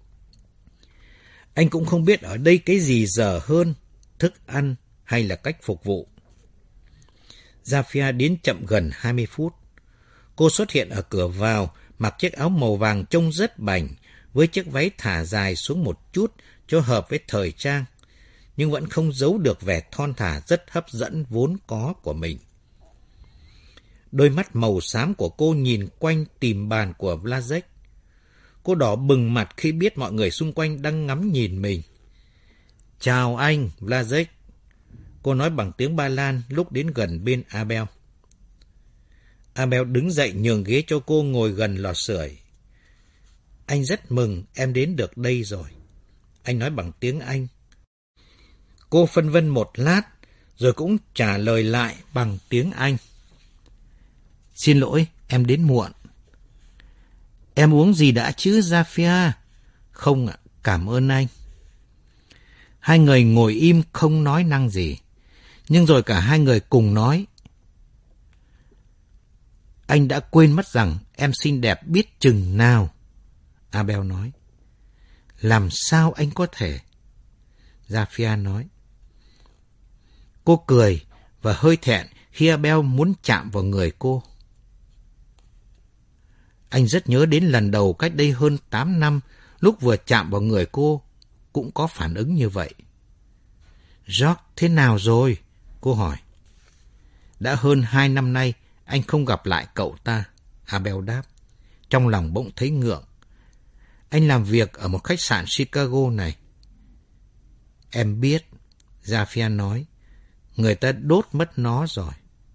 Anh cũng không biết ở đây cái gì dở hơn, thức ăn hay là cách phục vụ. Zafia đến chậm gần 20 phút. Cô xuất hiện ở cửa vào, mặc chiếc áo màu vàng trông rất bảnh, với chiếc váy thả dài xuống một chút cho hợp với thời trang, nhưng vẫn không giấu được vẻ thon thả rất hấp dẫn vốn có của mình. Đôi mắt màu xám của cô nhìn quanh tìm bàn của Vlasic. Cô đỏ bừng mặt khi biết mọi người xung quanh đang ngắm nhìn mình. Chào anh, Vlasic. Cô nói bằng tiếng Ba Lan lúc đến gần bên Abel. Abel đứng dậy nhường ghế cho cô ngồi gần lò sưởi. Anh rất mừng em đến được đây rồi. Anh nói bằng tiếng Anh. Cô phân vân một lát, rồi cũng trả lời lại bằng tiếng Anh. Xin lỗi, em đến muộn. Em uống gì đã chứ, Zafia? Không ạ, cảm ơn anh. Hai người ngồi im không nói năng gì. Nhưng rồi cả hai người cùng nói. Anh đã quên mất rằng em xinh đẹp biết chừng nào. Abel nói. Làm sao anh có thể? Zafia nói. Cô cười và hơi thẹn khi Abel muốn chạm vào người cô. Anh rất nhớ đến lần đầu cách đây hơn 8 năm, lúc vừa chạm vào người cô, cũng có phản ứng như vậy. George thế nào rồi? Cô hỏi. Đã hơn 2 năm nay, anh không gặp lại cậu ta, Abel đáp. Trong lòng bỗng thấy ngượng. Anh làm việc ở một khách sạn Chicago này. Em biết, Zafia nói. Người ta đốt mất nó rồi.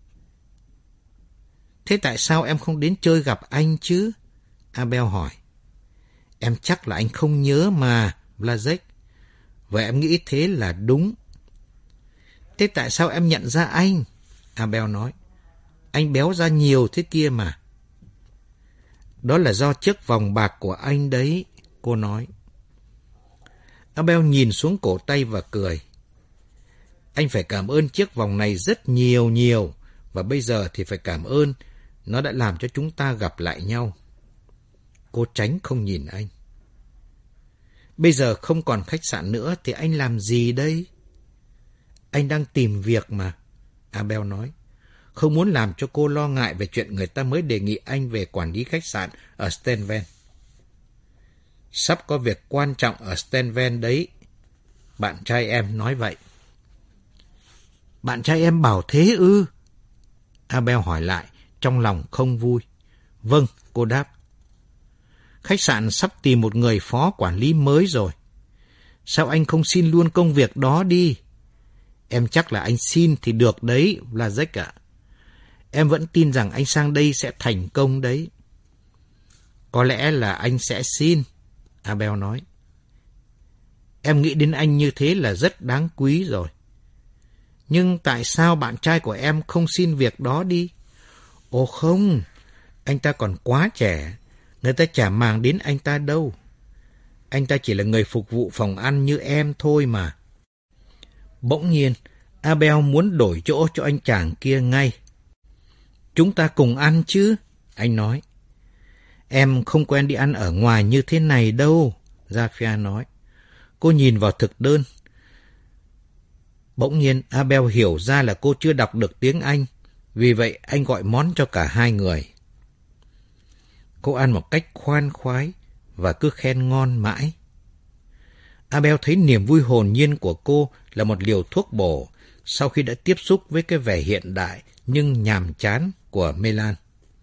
Thế tại sao em không đến chơi gặp anh chứ? Abel hỏi. Em chắc là anh không nhớ mà, Vlasic. Và em nghĩ thế là đúng. Thế tại sao em nhận ra anh? Abel nói. Anh béo ra nhiều thế kia mà. Đó là do chiếc vòng bạc của anh đấy, cô nói. Abel nhìn xuống cổ tay và cười. Anh phải cảm ơn chiếc vòng này rất nhiều, và bây giờ thì phải cảm ơn nó đã làm cho chúng ta gặp lại nhau. Cô tránh không nhìn anh. Bây giờ không còn khách sạn nữa thì anh làm gì đây? Anh đang tìm việc mà, Abel nói. Không muốn làm cho cô lo ngại về chuyện người ta mới đề nghị anh về quản lý khách sạn ở Stenven. Sắp có việc quan trọng ở Stenven đấy. Bạn trai em nói vậy. Bạn trai em bảo thế ư? Abel hỏi lại, trong lòng không vui. Vâng, cô đáp. Khách sạn sắp tìm một người phó quản lý mới rồi. Sao anh không xin luôn công việc đó đi? Em chắc là anh xin thì được đấy, Vlasic ạ. Em vẫn tin rằng anh sang đây sẽ thành công đấy. Có lẽ là anh sẽ xin, Abel nói. Em nghĩ đến anh như thế là rất đáng quý rồi. Nhưng tại sao bạn trai của em không xin việc đó đi? Ồ không, anh ta còn quá trẻ. Người ta chả màng đến anh ta đâu. Anh ta chỉ là người phục vụ phòng ăn như em thôi mà. Bỗng nhiên, Abel muốn đổi chỗ cho anh chàng kia ngay. Chúng ta cùng ăn chứ, anh nói. Em không quen đi ăn ở ngoài như thế này đâu, Zafia nói. Cô nhìn vào thực đơn. Bỗng nhiên, Abel hiểu ra là cô chưa đọc được tiếng Anh. Vì vậy, anh gọi món cho cả hai người. Cô ăn một cách khoan khoái và cứ khen ngon mãi. Abel thấy niềm vui hồn nhiên của cô là một liều thuốc bổ sau khi đã tiếp xúc với cái vẻ hiện đại nhưng nhàm chán của Melan.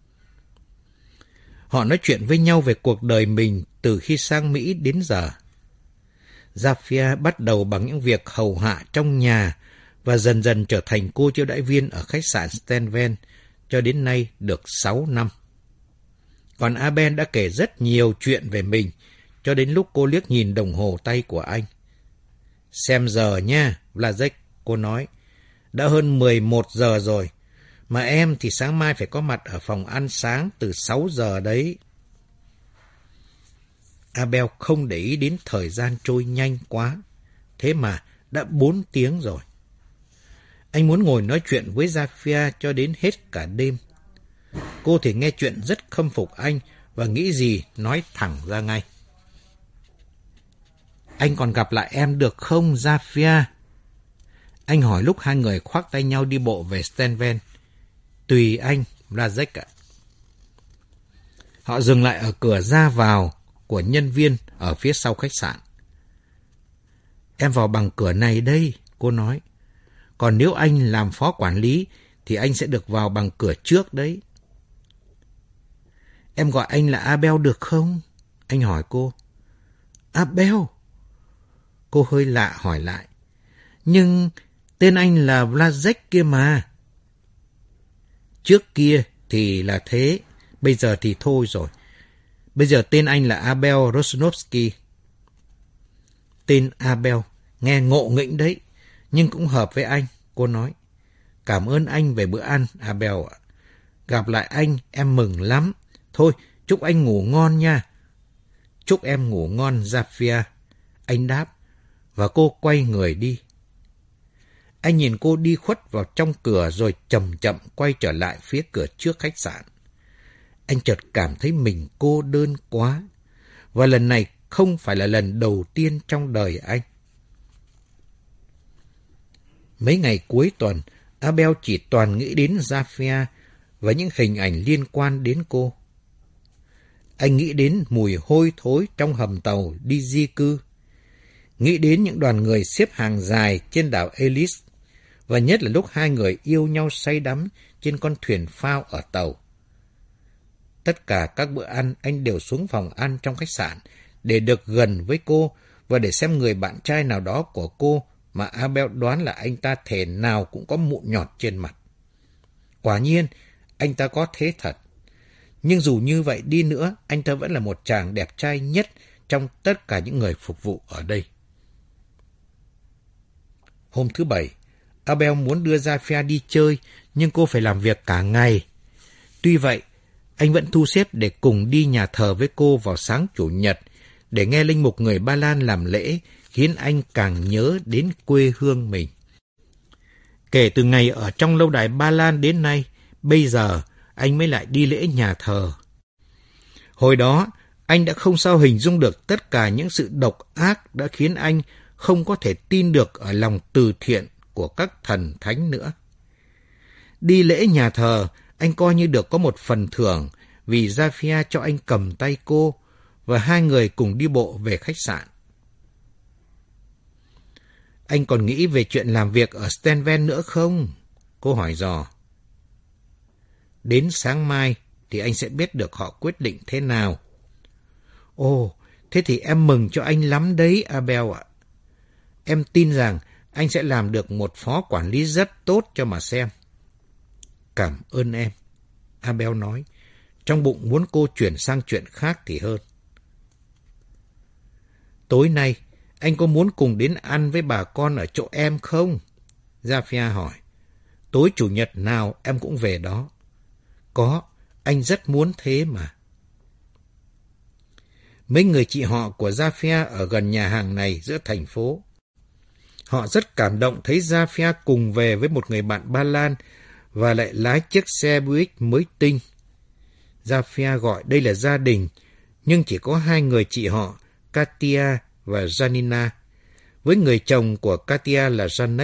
Họ nói chuyện với nhau về cuộc đời mình từ khi sang Mỹ đến giờ. Zafia bắt đầu bằng những việc hầu hạ trong nhà và dần dần trở thành cô chiêu đãi viên ở khách sạn Stenven cho đến nay được 6 năm. Còn Abel đã kể rất nhiều chuyện về mình cho đến lúc cô liếc nhìn đồng hồ tay của anh. Xem giờ nha, Vlasic, cô nói. Đã hơn 11 giờ rồi, mà em thì sáng mai phải có mặt ở phòng ăn sáng từ 6 giờ đấy. Abel không để ý đến thời gian trôi nhanh quá. Thế mà đã 4 tiếng rồi. Anh muốn ngồi nói chuyện với Zafia cho đến hết cả đêm. Cô thì nghe chuyện rất khâm phục anh và nghĩ gì nói thẳng ra ngay. Anh còn gặp lại em được không, Zafia? Anh hỏi lúc hai người khoác tay nhau đi bộ về Stenven. Tùy anh, Vlasic ạ. Họ dừng lại ở cửa ra vào của nhân viên ở phía sau khách sạn. Em vào bằng cửa này đây, cô nói. Còn nếu anh làm phó quản lý thì anh sẽ được vào bằng cửa trước đấy. Em gọi anh là Abel được không? Anh hỏi cô. Abel? Cô hơi lạ hỏi lại. Nhưng tên anh là Vlasic kia mà. Trước kia thì là thế, bây giờ thì thôi rồi. Bây giờ tên anh là Abel Rosnovsky. Tên Abel, nghe ngộ nghĩnh đấy, nhưng cũng hợp với anh, cô nói. Cảm ơn anh về bữa ăn, Abel ạ. Gặp lại anh, em mừng lắm. Thôi, chúc anh ngủ ngon nha. Chúc em ngủ ngon, Zafia. Anh đáp, và cô quay người đi. Anh nhìn cô đi khuất vào trong cửa rồi chậm chậm quay trở lại phía cửa trước khách sạn. Anh chợt cảm thấy mình cô đơn quá. Và lần này không phải là lần đầu tiên trong đời anh. Mấy ngày cuối tuần, Abel chỉ toàn nghĩ đến Zafia và những hình ảnh liên quan đến cô. Anh nghĩ đến mùi hôi thối trong hầm tàu đi di cư. Nghĩ đến những đoàn người xếp hàng dài trên đảo Ellis, và nhất là lúc hai người yêu nhau say đắm trên con thuyền phao ở tàu. Tất cả các bữa ăn anh đều xuống phòng ăn trong khách sạn để được gần với cô và để xem người bạn trai nào đó của cô mà Abel đoán là anh ta thể nào cũng có mụn nhọt trên mặt. Quả nhiên, anh ta có thế thật. Nhưng dù như vậy đi nữa, anh ta vẫn là một chàng đẹp trai nhất trong tất cả những người phục vụ ở đây. Hôm thứ Bảy, Abel muốn đưa Zafia đi chơi, nhưng cô phải làm việc cả ngày. Tuy vậy, anh vẫn thu xếp để cùng đi nhà thờ với cô vào sáng Chủ nhật, để nghe linh mục người Ba Lan làm lễ, khiến anh càng nhớ đến quê hương mình. Kể từ ngày ở trong lâu đài Ba Lan đến nay, bây giờ anh mới lại đi lễ nhà thờ. Hồi đó, anh đã không sao hình dung được tất cả những sự độc ác đã khiến anh không có thể tin được ở lòng từ thiện của các thần thánh nữa. Đi lễ nhà thờ, anh coi như được có một phần thưởng vì Zafia cho anh cầm tay cô và hai người cùng đi bộ về khách sạn. Anh còn nghĩ về chuyện làm việc ở Stenven nữa không? Cô hỏi dò. Đến sáng mai thì anh sẽ biết được họ quyết định thế nào. Ồ, thế thì em mừng cho anh lắm đấy, Abel ạ. Em tin rằng anh sẽ làm được một phó quản lý rất tốt cho mà xem. Cảm ơn em, Abel nói, trong bụng muốn cô chuyển sang chuyện khác thì hơn. Tối nay, anh có muốn cùng đến ăn với bà con ở chỗ em không? Zafia hỏi. Tối Chủ nhật nào em cũng về đó. Có, anh rất muốn thế mà. Mấy người chị họ của Zafia ở gần nhà hàng này giữa thành phố. Họ rất cảm động thấy Zafia cùng về với một người bạn Ba Lan và lại lái chiếc xe Buick mới tinh. Zafia gọi đây là gia đình, nhưng chỉ có hai người chị họ, Katia và Janina, với người chồng của Katia là Janek.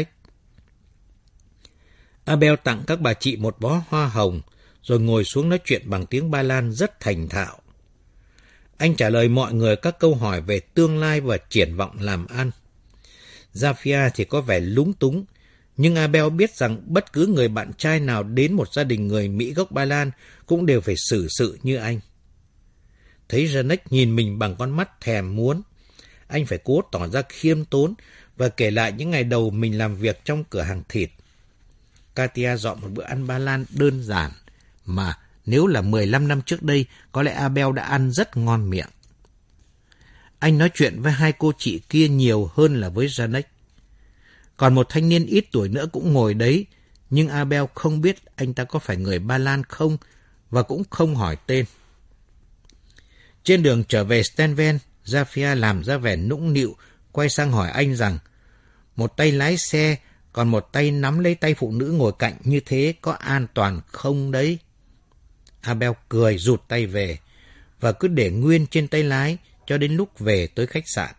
Abel tặng các bà chị một bó hoa hồng, rồi ngồi xuống nói chuyện bằng tiếng Ba Lan rất thành thạo. Anh trả lời mọi người các câu hỏi về tương lai và triển vọng làm ăn. Zafia thì có vẻ lúng túng, nhưng Abel biết rằng bất cứ người bạn trai nào đến một gia đình người Mỹ gốc Ba Lan cũng đều phải xử sự như anh. Thấy Janek nhìn mình bằng con mắt thèm muốn, anh phải cố tỏ ra khiêm tốn và kể lại những ngày đầu mình làm việc trong cửa hàng thịt. Katia dọn một bữa ăn Ba Lan đơn giản mà nếu là 15 năm trước đây, có lẽ Abel đã ăn rất ngon miệng. Anh nói chuyện với hai cô chị kia nhiều hơn là với Janek. Còn một thanh niên ít tuổi nữa cũng ngồi đấy, nhưng Abel không biết anh ta có phải người Ba Lan không và cũng không hỏi tên. Trên đường trở về Stenven, Zafia làm ra vẻ nũng nịu, quay sang hỏi anh rằng một tay lái xe, còn một tay nắm lấy tay phụ nữ ngồi cạnh như thế có an toàn không đấy? Abel cười rụt tay về và cứ để nguyên trên tay lái cho đến lúc về tới khách sạn.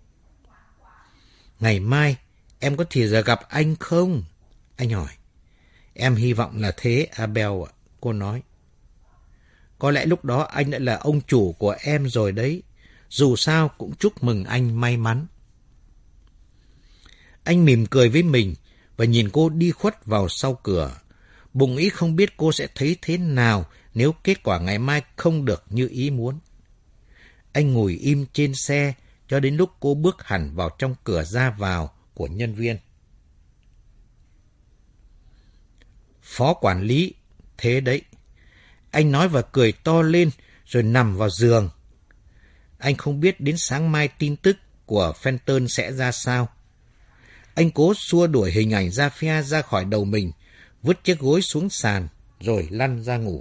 Ngày mai, em có thì giờ gặp anh không? Anh hỏi. Em hy vọng là thế, Abel ạ, cô nói. Có lẽ lúc đó anh đã là ông chủ của em rồi đấy. Dù sao cũng chúc mừng anh may mắn. Anh mỉm cười với mình và nhìn cô đi khuất vào sau cửa. Bụng nghĩ không biết cô sẽ thấy thế nào nếu kết quả ngày mai không được như ý muốn. Anh ngồi im trên xe cho đến lúc cô bước hẳn vào trong cửa ra vào của nhân viên. Phó quản lý, thế đấy. Anh nói và cười to lên rồi nằm vào giường. Anh không biết đến sáng mai tin tức của Fenton sẽ ra sao. Anh cố xua đuổi hình ảnh Zafia ra khỏi đầu mình, vứt chiếc gối xuống sàn rồi lăn ra ngủ.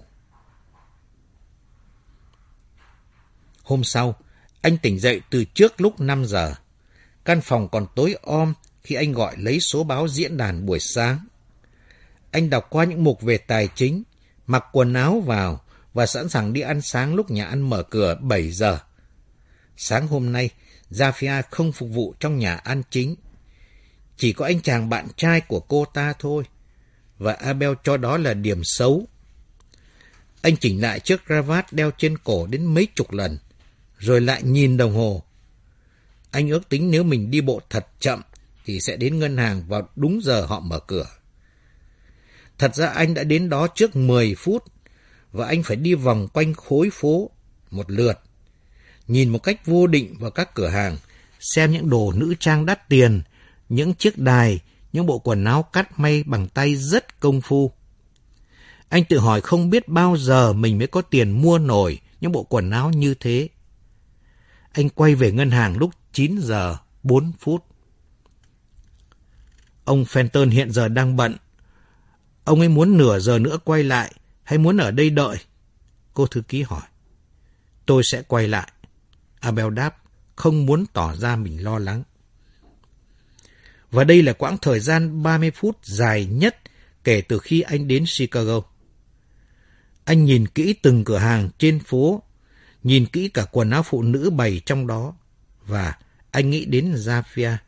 Hôm sau, anh tỉnh dậy từ trước lúc 5 giờ. Căn phòng còn tối om khi anh gọi lấy số báo diễn đàn buổi sáng. Anh đọc qua những mục về tài chính, mặc quần áo vào và sẵn sàng đi ăn sáng lúc nhà ăn mở cửa 7 giờ. Sáng hôm nay, Zafia không phục vụ trong nhà ăn chính. Chỉ có anh chàng bạn trai của cô ta thôi, và Abel cho đó là điểm xấu. Anh chỉnh lại chiếc cravat đeo trên cổ đến mấy chục lần, rồi lại nhìn đồng hồ. Anh ước tính nếu mình đi bộ thật chậm thì sẽ đến ngân hàng vào đúng giờ họ mở cửa. Thật ra anh đã đến đó trước 10 phút và anh phải đi vòng quanh khối phố một lượt, nhìn một cách vô định vào các cửa hàng, xem những đồ nữ trang đắt tiền, những chiếc đài, những bộ quần áo cắt may bằng tay rất công phu. Anh tự hỏi không biết bao giờ mình mới có tiền mua nổi những bộ quần áo như thế. Anh quay về ngân hàng lúc 9 giờ 4 phút. Ông Fenton hiện giờ đang bận. Ông ấy muốn nửa giờ nữa quay lại hay muốn ở đây đợi? Cô thư ký hỏi. Tôi sẽ quay lại. Abel đáp, không muốn tỏ ra mình lo lắng. Và đây là quãng thời gian 30 phút dài nhất kể từ khi anh đến Chicago. Anh nhìn kỹ từng cửa hàng trên phố, nhìn kỹ cả quần áo phụ nữ bày trong đó, và anh nghĩ đến Zafia.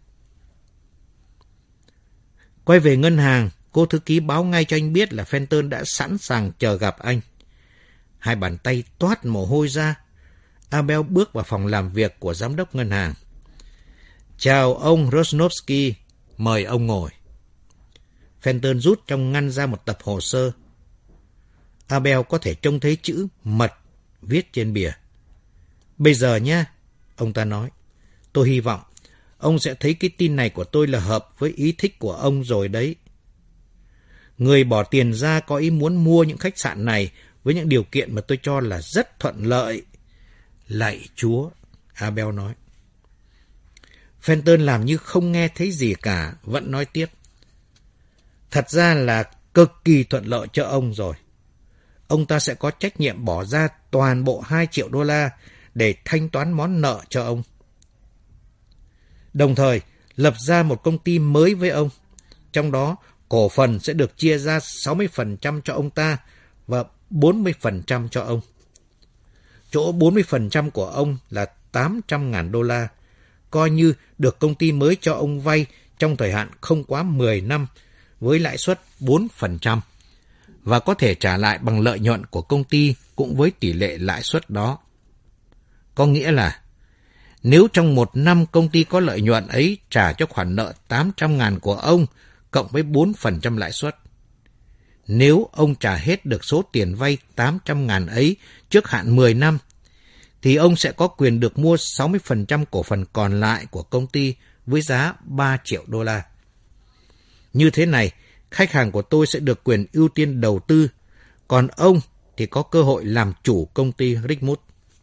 Quay về ngân hàng, cô thư ký báo ngay cho anh biết là Fenton đã sẵn sàng chờ gặp anh. Hai bàn tay toát mồ hôi ra. Abel bước vào phòng làm việc của giám đốc ngân hàng. Chào ông Rosnovsky, mời ông ngồi. Fenton rút trong ngăn ra một tập hồ sơ. Abel có thể trông thấy chữ mật viết trên bìa. Bây giờ nhé, ông ta nói. Tôi hy vọng ông sẽ thấy cái tin này của tôi là hợp với ý thích của ông rồi đấy. Người bỏ tiền ra có ý muốn mua những khách sạn này với những điều kiện mà tôi cho là rất thuận lợi. Lạy Chúa, Abel nói. Fenton làm như không nghe thấy gì cả, vẫn nói tiếp. Thật ra là cực kỳ thuận lợi cho ông rồi. Ông ta sẽ có trách nhiệm bỏ ra toàn bộ 2 triệu đô la để thanh toán món nợ cho ông. Đồng thời, lập ra một công ty mới với ông. Trong đó, cổ phần sẽ được chia ra 60% cho ông ta và 40% cho ông. Chỗ 40% của ông là 800.000 đô la, coi như được công ty mới cho ông vay trong thời hạn không quá 10 năm với lãi suất 4% và có thể trả lại bằng lợi nhuận của công ty cũng với tỷ lệ lãi suất đó. Có nghĩa là nếu trong 1 năm công ty có lợi nhuận ấy trả cho khoản nợ 800.000 của ông cộng với 4% lãi suất. Nếu ông trả hết được số tiền vay 800.000 ấy trước hạn 10 năm, thì ông sẽ có quyền được mua 60% cổ phần còn lại của công ty với giá 3 triệu đô la. Như thế này, khách hàng của tôi sẽ được quyền ưu tiên đầu tư, còn ông thì có cơ hội làm chủ công ty Richmond.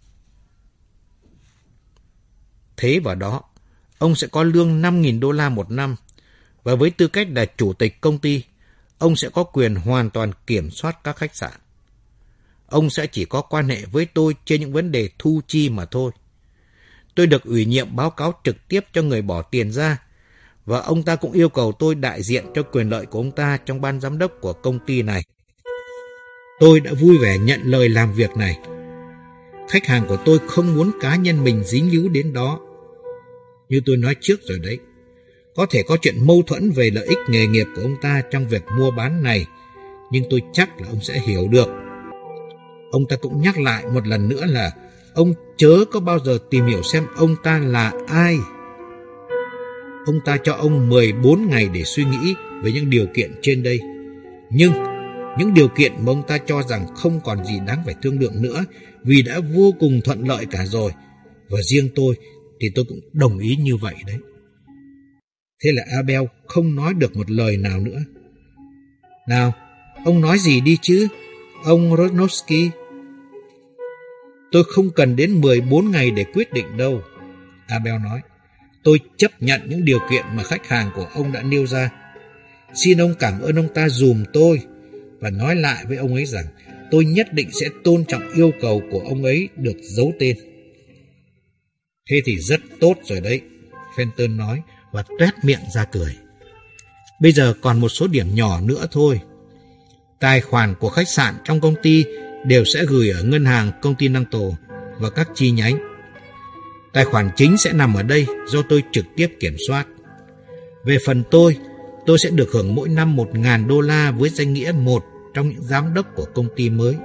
Thế vào đó, ông sẽ có lương 5.000 đô la một năm, và với tư cách là chủ tịch công ty, ông sẽ có quyền hoàn toàn kiểm soát các khách sạn. Ông sẽ chỉ có quan hệ với tôi trên những vấn đề thu chi mà thôi. Tôi được ủy nhiệm báo cáo trực tiếp cho người bỏ tiền ra, và ông ta cũng yêu cầu tôi đại diện cho quyền lợi của ông ta trong ban giám đốc của công ty này. Tôi đã vui vẻ nhận lời làm việc này. Khách hàng của tôi không muốn cá nhân mình dính líu đến đó. Như tôi nói trước rồi đấy, có thể có chuyện mâu thuẫn về lợi ích nghề nghiệp của ông ta trong việc mua bán này, nhưng tôi chắc là ông sẽ hiểu được. Ông ta cũng nhắc lại một lần nữa là ông chớ có bao giờ tìm hiểu xem ông ta là ai. Ông ta cho ông 14 ngày để suy nghĩ về những điều kiện trên đây. Nhưng những điều kiện mà ông ta cho rằng không còn gì đáng phải thương lượng nữa vì đã vô cùng thuận lợi cả rồi. Và riêng tôi thì tôi cũng đồng ý như vậy đấy. Thế là Abel không nói được một lời nào nữa. Nào, ông nói gì đi chứ, ông Rosnowski? Tôi không cần đến 14 ngày để quyết định đâu, Abel nói. Tôi chấp nhận những điều kiện mà khách hàng của ông đã nêu ra. Xin ông cảm ơn ông ta giùm tôi và nói lại với ông ấy rằng tôi nhất định sẽ tôn trọng yêu cầu của ông ấy được giấu tên. Thế thì rất tốt rồi đấy, Fenton nói và toét miệng ra cười. Bây giờ còn một số điểm nhỏ nữa thôi. Tài khoản của khách sạn trong công ty đều sẽ gửi ở ngân hàng Continental và các chi nhánh. Tài khoản chính sẽ nằm ở đây do tôi trực tiếp kiểm soát. Về phần tôi sẽ được hưởng mỗi năm 1.000 đô la với danh nghĩa một trong những giám đốc của công ty mới.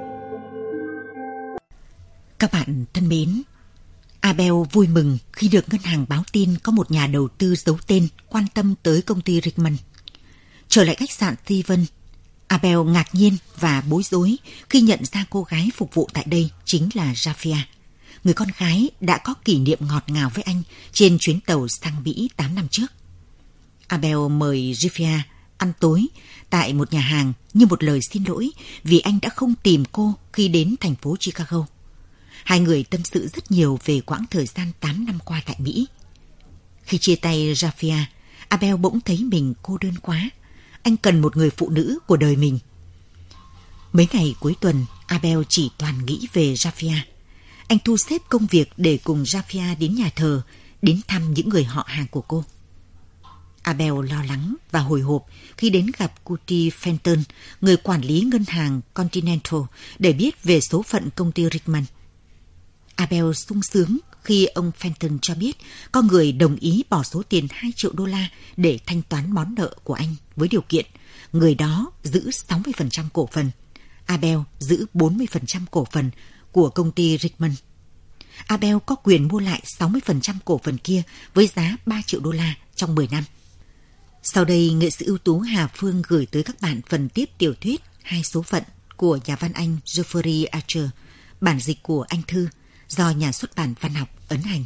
Các bạn thân mến, Abel vui mừng khi được ngân hàng báo tin có một nhà đầu tư giấu tên quan tâm tới công ty Richmond. Trở lại khách sạn Steven, Abel ngạc nhiên và bối rối khi nhận ra cô gái phục vụ tại đây chính là Japhia, người con gái đã có kỷ niệm ngọt ngào với anh trên chuyến tàu sang Mỹ 8 năm trước. Abel mời Japhia ăn tối tại một nhà hàng như một lời xin lỗi vì anh đã không tìm cô khi đến thành phố Chicago. Hai người tâm sự rất nhiều về quãng thời gian 8 năm qua tại Mỹ. Khi chia tay Japhia, Abel bỗng thấy mình cô đơn quá. Anh cần một người phụ nữ của đời mình. Mấy ngày cuối tuần, Abel chỉ toàn nghĩ về Japhia. Anh thu xếp công việc để cùng Japhia đến nhà thờ, đến thăm những người họ hàng của cô. Abel lo lắng và hồi hộp khi đến gặp Cutie Fenton, người quản lý ngân hàng Continental, để biết về số phận công ty Richmond. Abel sung sướng khi ông Fenton cho biết có người đồng ý bỏ số tiền 2 triệu đô la để thanh toán món nợ của anh với điều kiện người đó giữ 60% cổ phần, Abel giữ 40% cổ phần của công ty Richmond. Abel có quyền mua lại 60% cổ phần kia với giá 3 triệu đô la trong 10 năm. Sau đây, nghệ sĩ ưu tú Hà Phương gửi tới các bạn phần tiếp tiểu thuyết Hai số phận của nhà văn Anh Geoffrey Archer, bản dịch của Anh Thư, do nhà xuất bản Văn học ấn hành.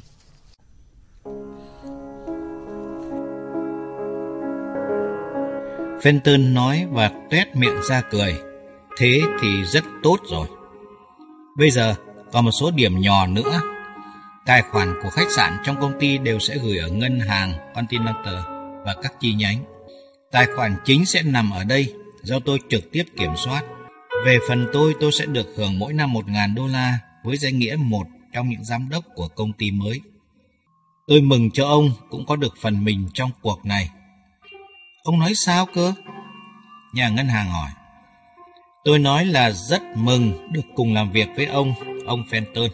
Fenton nói và toét miệng ra cười. Thế thì rất tốt rồi. Bây giờ còn một số điểm nhỏ nữa. Tài khoản của khách sạn trong công ty đều sẽ gửi ở ngân hàng Continental và các chi nhánh. Tài khoản chính sẽ nằm ở đây do tôi trực tiếp kiểm soát. Về phần tôi sẽ được hưởng mỗi năm 1.000 đô la với danh nghĩa một trong những giám đốc của công ty mới. Tôi mừng cho ông cũng có được phần mình trong cuộc này. Ông nói sao cơ? Nhà ngân hàng hỏi. Tôi nói là rất mừng được cùng làm việc với ông Fenton.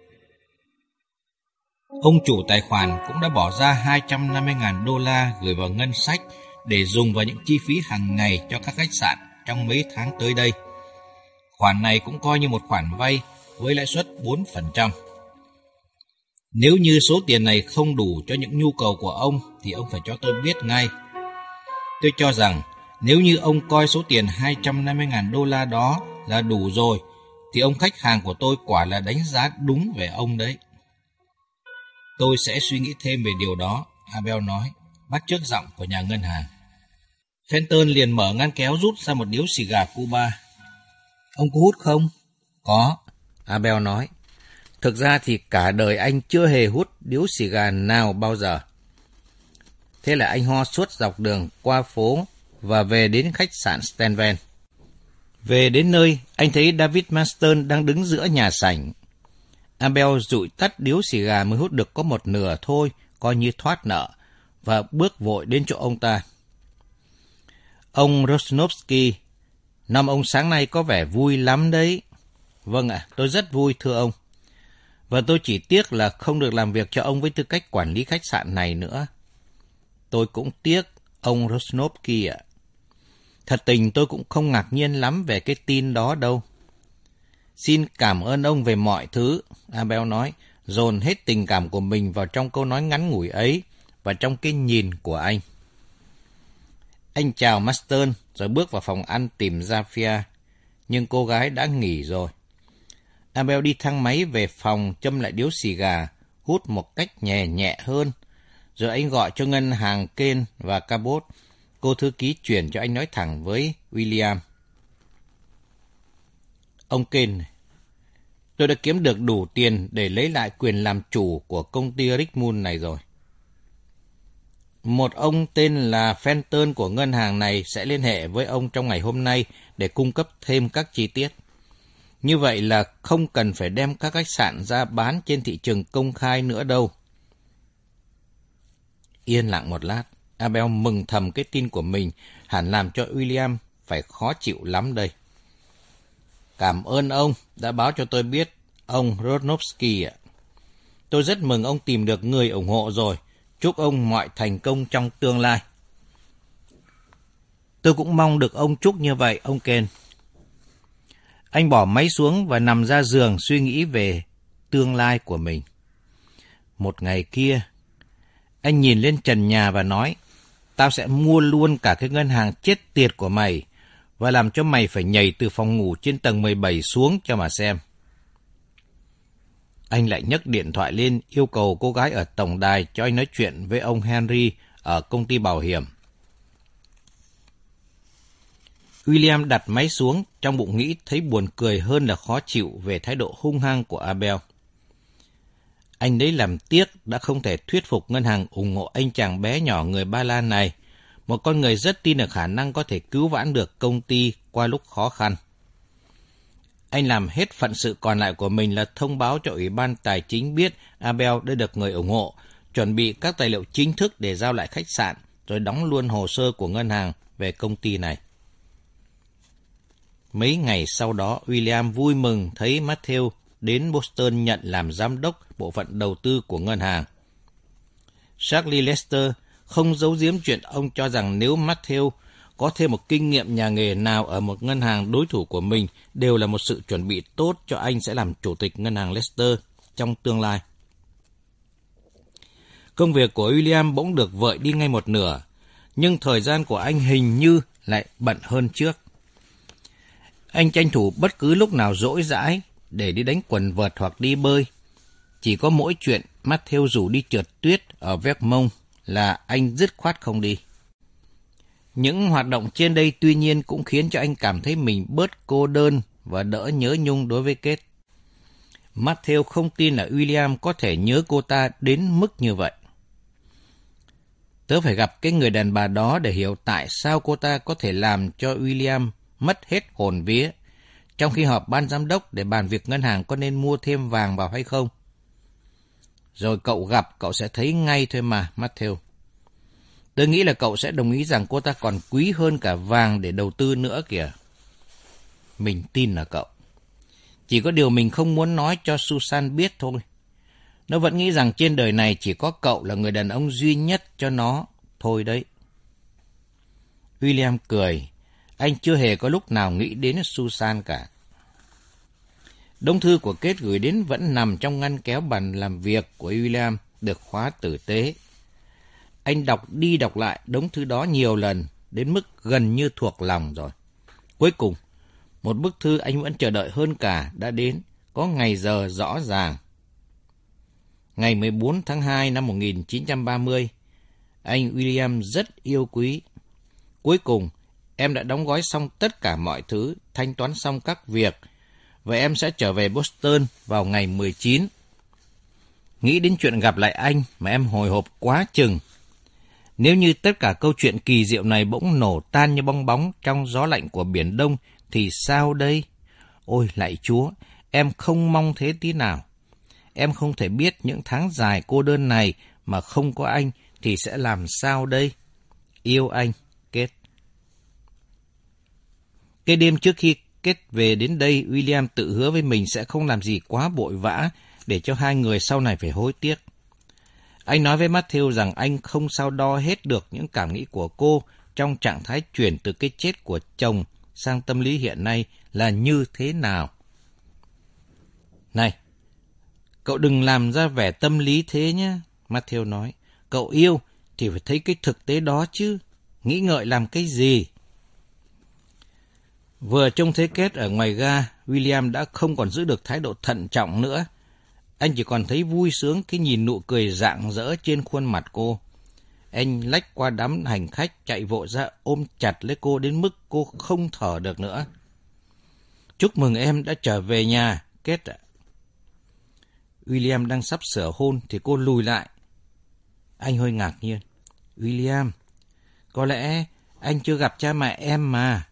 Ông chủ tài khoản cũng đã bỏ ra 250.000 đô la gửi vào ngân sách để dùng vào những chi phí hàng ngày cho các khách sạn trong mấy tháng tới đây. Khoản này cũng coi như một khoản vay với lãi suất 4%. Nếu như số tiền này không đủ cho những nhu cầu của ông thì ông phải cho tôi biết ngay. Tôi cho rằng nếu như ông coi số tiền 250.000 đô la đó là đủ rồi thì ông khách hàng của tôi quả là đánh giá đúng về ông đấy. Tôi sẽ suy nghĩ thêm về điều đó, Abel nói, bắt chước giọng của nhà ngân hàng. Fenton liền mở ngăn kéo rút ra một điếu xì gà Cuba. Ông có hút không? Có, Abel nói. Thực ra thì cả đời anh chưa hề hút điếu xì gà nào bao giờ. Thế là anh ho suốt dọc đường qua phố và về đến khách sạn Stenven. Về đến nơi, anh thấy David Marston đang đứng giữa nhà sảnh. Abel dụi tắt điếu xì gà mới hút được có một nửa thôi, coi như thoát nợ, và bước vội đến chỗ ông ta. Ông Rosnovsky, năm ông sáng nay có vẻ vui lắm đấy. Vâng ạ, tôi rất vui thưa ông. Và tôi chỉ tiếc là không được làm việc cho ông với tư cách quản lý khách sạn này nữa. Tôi cũng tiếc, ông Rosnovsky ạ. Thật tình tôi cũng không ngạc nhiên lắm về cái tin đó đâu. Xin cảm ơn ông về mọi thứ, Abel nói, dồn hết tình cảm của mình vào trong câu nói ngắn ngủi ấy và trong cái nhìn của anh. Anh chào Marston rồi bước vào phòng ăn tìm Zafia, nhưng cô gái đã nghỉ rồi. Abel đi thang máy về phòng châm lại điếu xì gà, hút một cách nhẹ nhẹ hơn, rồi anh gọi cho ngân hàng Kane và Cabot. Cô thư ký chuyển cho anh nói thẳng với William. Ông Kane, tôi đã kiếm được đủ tiền để lấy lại quyền làm chủ của công ty Richmond này rồi. Một ông tên là Fenton của ngân hàng này sẽ liên hệ với ông trong ngày hôm nay để cung cấp thêm các chi tiết. Như vậy là không cần phải đem các khách sạn ra bán trên thị trường công khai nữa đâu. Yên lặng một lát, Abel mừng thầm cái tin của mình hẳn làm cho William phải khó chịu lắm đây. Cảm ơn ông đã báo cho tôi biết, ông Rosnovsky ạ. Tôi rất mừng ông tìm được người ủng hộ rồi. Chúc ông mọi thành công trong tương lai. Tôi cũng mong được ông chúc như vậy, ông Ken. Anh bỏ máy xuống và nằm ra giường suy nghĩ về tương lai của mình. Một ngày kia, anh nhìn lên trần nhà và nói, tao sẽ mua luôn cả cái ngân hàng chết tiệt của mày và làm cho mày phải nhảy từ phòng ngủ trên tầng 17 xuống cho mà xem. Anh lại nhấc điện thoại lên yêu cầu cô gái ở tổng đài cho anh nói chuyện với ông Henry ở công ty bảo hiểm. William đặt máy xuống, trong bụng nghĩ thấy buồn cười hơn là khó chịu về thái độ hung hăng của Abel. Anh đấy làm tiếc đã không thể thuyết phục ngân hàng ủng hộ anh chàng bé nhỏ người Ba Lan này, một con người rất tin ở khả năng có thể cứu vãn được công ty qua lúc khó khăn. Anh làm hết phận sự còn lại của mình là thông báo cho Ủy ban Tài chính biết Abel đã được người ủng hộ, chuẩn bị các tài liệu chính thức để giao lại khách sạn, rồi đóng luôn hồ sơ của ngân hàng về công ty này. Mấy ngày sau đó, William vui mừng thấy Matthew đến Boston nhận làm giám đốc bộ phận đầu tư của ngân hàng. Charlie Lester không giấu giếm chuyện ông cho rằng nếu Matthew có thêm một kinh nghiệm nhà nghề nào ở một ngân hàng đối thủ của mình đều là một sự chuẩn bị tốt cho anh sẽ làm chủ tịch ngân hàng Lester trong tương lai. Công việc của William bỗng được vợi đi ngay một nửa, nhưng thời gian của anh hình như lại bận hơn trước. Anh tranh thủ bất cứ lúc nào rỗi rãi để đi đánh quần vợt hoặc đi bơi. Chỉ có mỗi chuyện Matthew rủ đi trượt tuyết ở Vermont là anh dứt khoát không đi. Những hoạt động trên đây tuy nhiên cũng khiến cho anh cảm thấy mình bớt cô đơn và đỡ nhớ nhung đối với Kate. Matthew không tin là William có thể nhớ cô ta đến mức như vậy. Tớ phải gặp cái người đàn bà đó để hiểu tại sao cô ta có thể làm cho William mất hết hồn vía, trong khi họp ban giám đốc để bàn việc ngân hàng có nên mua thêm vàng vào hay không. Rồi cậu gặp, cậu sẽ thấy ngay thôi mà, Matthew. Tôi nghĩ là cậu sẽ đồng ý rằng cô ta còn quý hơn cả vàng để đầu tư nữa kìa. Mình tin là cậu. Chỉ có điều mình không muốn nói cho Susan biết thôi. Nó vẫn nghĩ rằng trên đời này chỉ có cậu là người đàn ông duy nhất cho nó thôi đấy. William cười. Anh chưa hề có lúc nào nghĩ đến Susan cả. Đống thư của Kate gửi đến vẫn nằm trong ngăn kéo bàn làm việc của William, được khóa tử tế. Anh đọc đi đọc lại đống thư đó nhiều lần, đến mức gần như thuộc lòng rồi. Cuối cùng, Một bức thư anh vẫn chờ đợi hơn cả đã đến, có ngày giờ rõ ràng. Ngày 14 tháng 2 năm 1930, anh William rất yêu quý. Cuối cùng, em đã đóng gói xong tất cả mọi thứ, thanh toán xong các việc, và em sẽ trở về Boston vào ngày 19. Nghĩ đến chuyện gặp lại anh mà em hồi hộp quá chừng. Nếu như tất cả câu chuyện kỳ diệu này bỗng nổ tan như bong bóng trong gió lạnh của Biển Đông, thì sao đây? Ôi lạy Chúa, em không mong thế tí nào. Em không thể biết những tháng dài cô đơn này mà không có anh thì sẽ làm sao đây? Yêu anh, Kết. Cái đêm trước khi Kết về đến đây, William tự hứa với mình sẽ không làm gì quá vội vã để cho hai người sau này phải hối tiếc. Anh nói với Matthew rằng anh không sao đo hết được những cảm nghĩ của cô trong trạng thái chuyển từ cái chết của chồng sang tâm lý hiện nay là như thế nào. Này, cậu đừng làm ra vẻ tâm lý thế nhé, Matthew nói. Cậu yêu thì phải thấy cái thực tế đó chứ, nghĩ ngợi làm cái gì. Vừa trông thấy Kết ở ngoài ga, William đã không còn giữ được thái độ thận trọng nữa. Anh chỉ còn thấy vui sướng khi nhìn nụ cười rạng rỡ trên khuôn mặt cô. Anh lách qua đám hành khách chạy vội ra ôm chặt lấy cô đến mức cô không thở được nữa. Chúc mừng em đã trở về nhà, Kết ạ. William đang sắp sửa hôn thì cô lùi lại. Anh hơi ngạc nhiên. William, có lẽ anh chưa gặp cha mẹ em mà.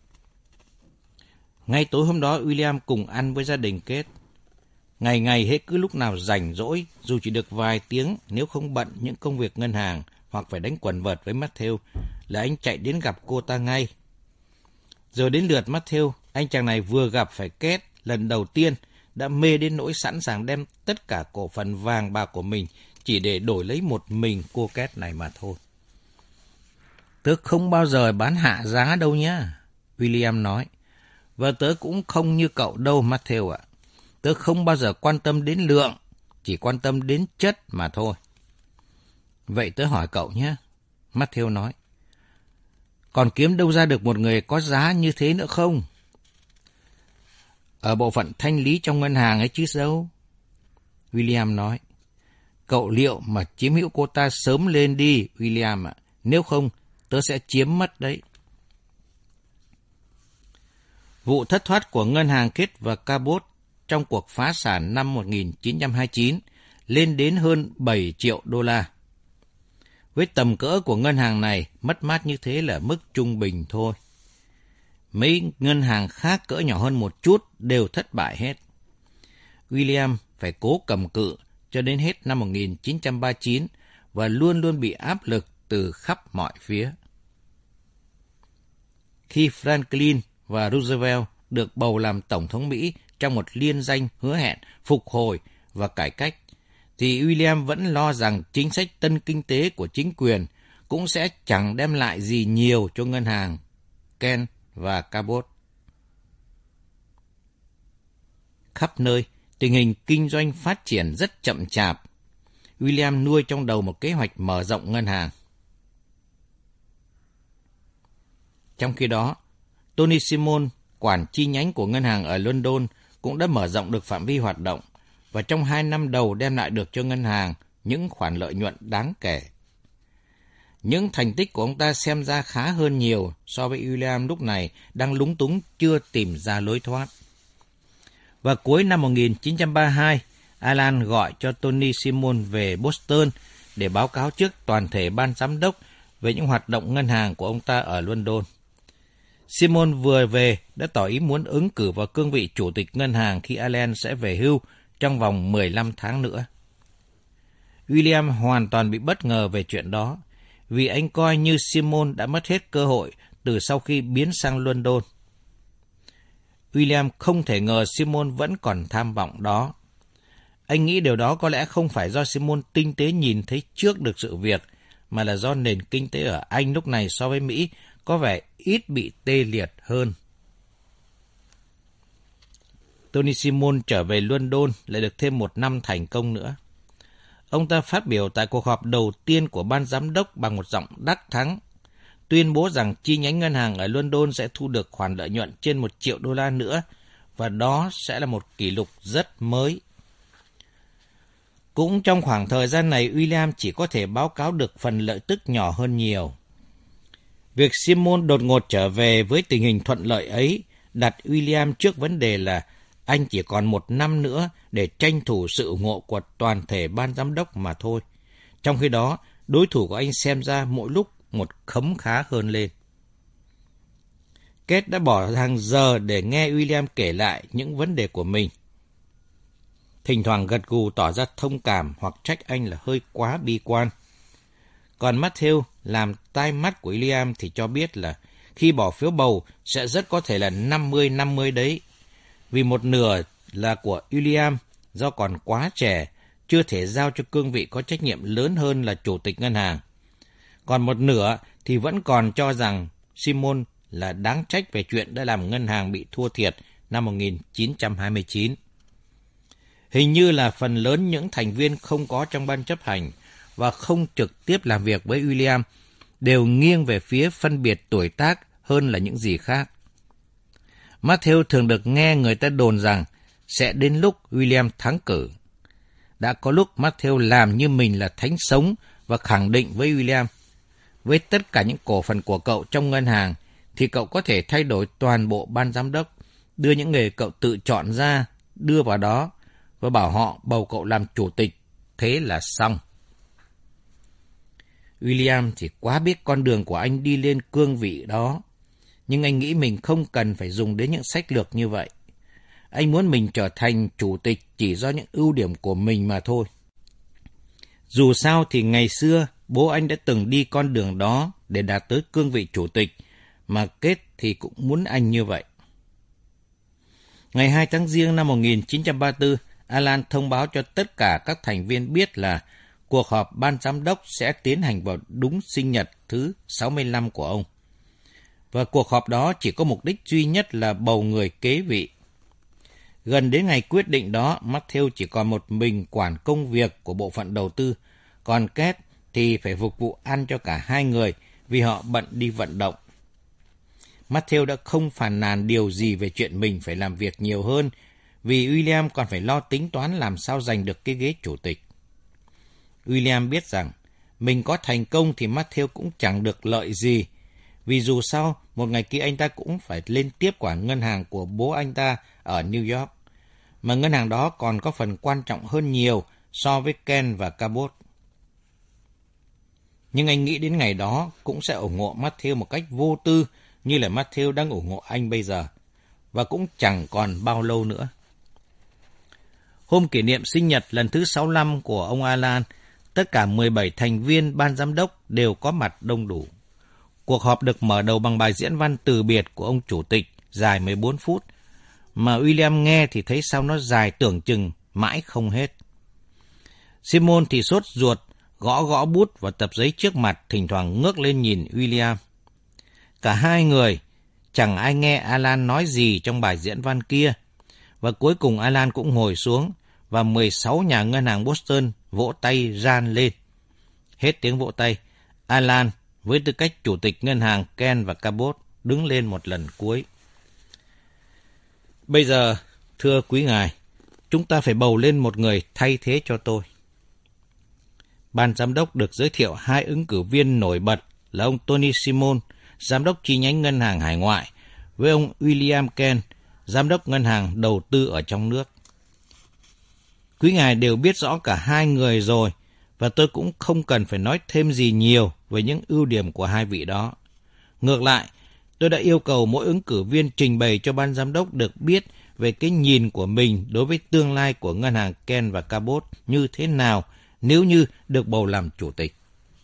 Ngay tối hôm đó, William cùng ăn với gia đình Kết. Ngày ngày hết cứ lúc nào rảnh rỗi, dù chỉ được vài tiếng, nếu không bận những công việc ngân hàng hoặc phải đánh quần vợt với Matthew, là anh chạy đến gặp cô ta ngay. Rồi đến lượt Matthew, anh chàng này vừa gặp phải Kết lần đầu tiên, đã mê đến nỗi sẵn sàng đem tất cả cổ phần vàng bạc của mình chỉ để đổi lấy một mình cô Kết này mà thôi. Tớ không bao giờ bán hạ giá đâu nhá, William nói. Và tớ cũng không như cậu đâu, Matthew ạ. Tớ không bao giờ quan tâm đến lượng, chỉ quan tâm đến chất mà thôi. Vậy tớ hỏi cậu nhé, Matthew nói. Còn kiếm đâu ra được một người có giá như thế nữa không? Ở bộ phận thanh lý trong ngân hàng ấy chứ đâu, William nói. Cậu liệu mà chiếm hữu cô ta sớm lên đi, William ạ. Nếu không, tớ sẽ chiếm mất đấy. Vụ thất thoát của ngân hàng Kết và Cabot trong cuộc phá sản năm 1929 lên đến hơn 7 triệu đô la. Với tầm cỡ của ngân hàng này, mất mát như thế là mức trung bình thôi. Mấy ngân hàng khác cỡ nhỏ hơn một chút đều thất bại hết. William phải cố cầm cự cho đến hết năm 1939 và luôn luôn bị áp lực từ khắp mọi phía. Khi Franklin và Roosevelt được bầu làm Tổng thống Mỹ trong một liên danh hứa hẹn phục hồi và cải cách, thì William vẫn lo rằng chính sách tân kinh tế của chính quyền cũng sẽ chẳng đem lại gì nhiều cho ngân hàng Kent và Cabot. Khắp nơi, tình hình kinh doanh phát triển rất chậm chạp. William nuôi trong đầu một kế hoạch mở rộng ngân hàng. Trong khi đó, Tony Simon, quản chi nhánh của ngân hàng ở London, cũng đã mở rộng được phạm vi hoạt động và trong 2 năm đầu đem lại được cho ngân hàng những khoản lợi nhuận đáng kể. Những thành tích của ông ta xem ra khá hơn nhiều so với William lúc này đang lúng túng chưa tìm ra lối thoát. Và cuối năm 1932, Alan gọi cho Tony Simon về Boston để báo cáo trước toàn thể ban giám đốc về những hoạt động ngân hàng của ông ta ở London. Simon vừa về đã tỏ ý muốn ứng cử vào cương vị chủ tịch ngân hàng khi Alan sẽ về hưu trong vòng 15 tháng nữa. William hoàn toàn bị bất ngờ về chuyện đó, vì anh coi như Simon đã mất hết cơ hội từ sau khi biến sang London. William không thể ngờ Simon vẫn còn tham vọng đó. Anh nghĩ điều đó có lẽ không phải do Simon tinh tế nhìn thấy trước được sự việc, mà là do nền kinh tế ở Anh lúc này so với Mỹ có vẻ ít bị tê liệt hơn. Tony Simon trở về London lại được thêm 1 năm thành công nữa. Ông ta phát biểu tại cuộc họp đầu tiên của ban giám đốc bằng một giọng đắc thắng. tuyên bố rằng chi nhánh ngân hàng ở London sẽ thu được khoản lợi nhuận trên 1 triệu đô la nữa, và đó sẽ là một kỷ lục rất mới. Cũng trong khoảng thời gian này, William chỉ có thể báo cáo được phần lợi tức nhỏ hơn nhiều. Việc Simon đột ngột trở về với tình hình thuận lợi ấy đặt William trước vấn đề là anh chỉ còn 1 năm nữa để tranh thủ sự ủng hộ của toàn thể ban giám đốc mà thôi. Trong khi đó, đối thủ của anh xem ra mỗi lúc một khấm khá hơn lên. Kate đã bỏ hàng giờ để nghe William kể lại những vấn đề của mình. Thỉnh thoảng gật gù tỏ ra thông cảm hoặc trách anh là hơi quá bi quan. Còn Matthew làm tai mắt của William thì cho biết là khi bỏ phiếu bầu sẽ rất có thể là 50-50 đấy. Vì một nửa là của William do còn quá trẻ, chưa thể giao cho cương vị có trách nhiệm lớn hơn là chủ tịch ngân hàng. Còn một nửa thì vẫn còn cho rằng Simon là đáng trách về chuyện đã làm ngân hàng bị thua thiệt năm 1929. Hình như là phần lớn những thành viên không có trong ban chấp hành và không trực tiếp làm việc với William đều nghiêng về phía phân biệt tuổi tác hơn là những gì khác. Matthew thường được nghe người ta đồn rằng sẽ đến lúc William thắng cử. Đã có lúc Matthew làm như mình là thánh sống và khẳng định với William, với tất cả những cổ phần của cậu trong ngân hàng thì cậu có thể thay đổi toàn bộ ban giám đốc, đưa những người cậu tự chọn ra, đưa vào đó và bảo họ bầu cậu làm chủ tịch, thế là xong. William thì quá biết con đường của anh đi lên cương vị đó, nhưng anh nghĩ mình không cần phải dùng đến những sách lược như vậy. Anh muốn mình trở thành chủ tịch chỉ do những ưu điểm của mình mà thôi. Dù sao thì ngày xưa bố anh đã từng đi con đường đó để đạt tới cương vị chủ tịch, mà Kate thì cũng muốn anh như vậy. Ngày 2 tháng Giêng năm 1934, Alan thông báo cho tất cả các thành viên biết là cuộc họp ban giám đốc sẽ tiến hành vào đúng sinh nhật thứ 65 của ông. Và cuộc họp đó chỉ có mục đích duy nhất là bầu người kế vị. Gần đến ngày quyết định đó, Matthew chỉ còn một mình quản công việc của bộ phận đầu tư, còn Kate thì phải phục vụ ăn cho cả hai người vì họ bận đi vận động. Matthew đã không phàn nàn điều gì về chuyện mình phải làm việc nhiều hơn, vì William còn phải lo tính toán làm sao giành được cái ghế chủ tịch. William biết rằng mình có thành công thì Matthew cũng chẳng được lợi gì, vì dù sao một ngày kia anh ta cũng phải lên tiếp quản ngân hàng của bố anh ta ở New York, mà ngân hàng đó còn có phần quan trọng hơn nhiều so với Ken và Cabot. Nhưng anh nghĩ đến ngày đó cũng sẽ ủng hộ Matthew một cách vô tư như là Matthew đang ủng hộ anh bây giờ, và cũng chẳng còn bao lâu nữa. Hôm kỷ niệm sinh nhật lần thứ 65 của ông Alan, tất cả 17 thành viên ban giám đốc đều có mặt đông đủ. Cuộc họp được mở đầu bằng bài diễn văn từ biệt của ông chủ tịch dài 14 phút, mà William nghe thì thấy sao nó dài tưởng chừng mãi không hết. Simon thì sốt ruột, gõ bút vào tập giấy trước mặt, thỉnh thoảng ngước lên nhìn William. Cả hai người, chẳng ai nghe Alan nói gì trong bài diễn văn kia, và cuối cùng Alan cũng ngồi xuống, và 16 nhà ngân hàng Boston vỗ tay ran lên. Hết tiếng vỗ tay, Alan với tư cách chủ tịch ngân hàng Ken và Cabot đứng lên một lần cuối. Bây giờ, thưa quý ngài, chúng ta phải bầu lên một người thay thế cho tôi. Ban giám đốc được giới thiệu 2 ứng cử viên nổi bật là ông Tony Simon, giám đốc chi nhánh ngân hàng hải ngoại, với ông William Ken, giám đốc ngân hàng đầu tư ở trong nước. Quý ngài đều biết rõ cả hai người rồi, và tôi cũng không cần phải nói thêm gì nhiều về những ưu điểm của hai vị đó. Ngược lại, tôi đã yêu cầu mỗi ứng cử viên trình bày cho ban giám đốc được biết về cái nhìn của mình đối với tương lai của ngân hàng Ken và Cabot như thế nào nếu như được bầu làm chủ tịch.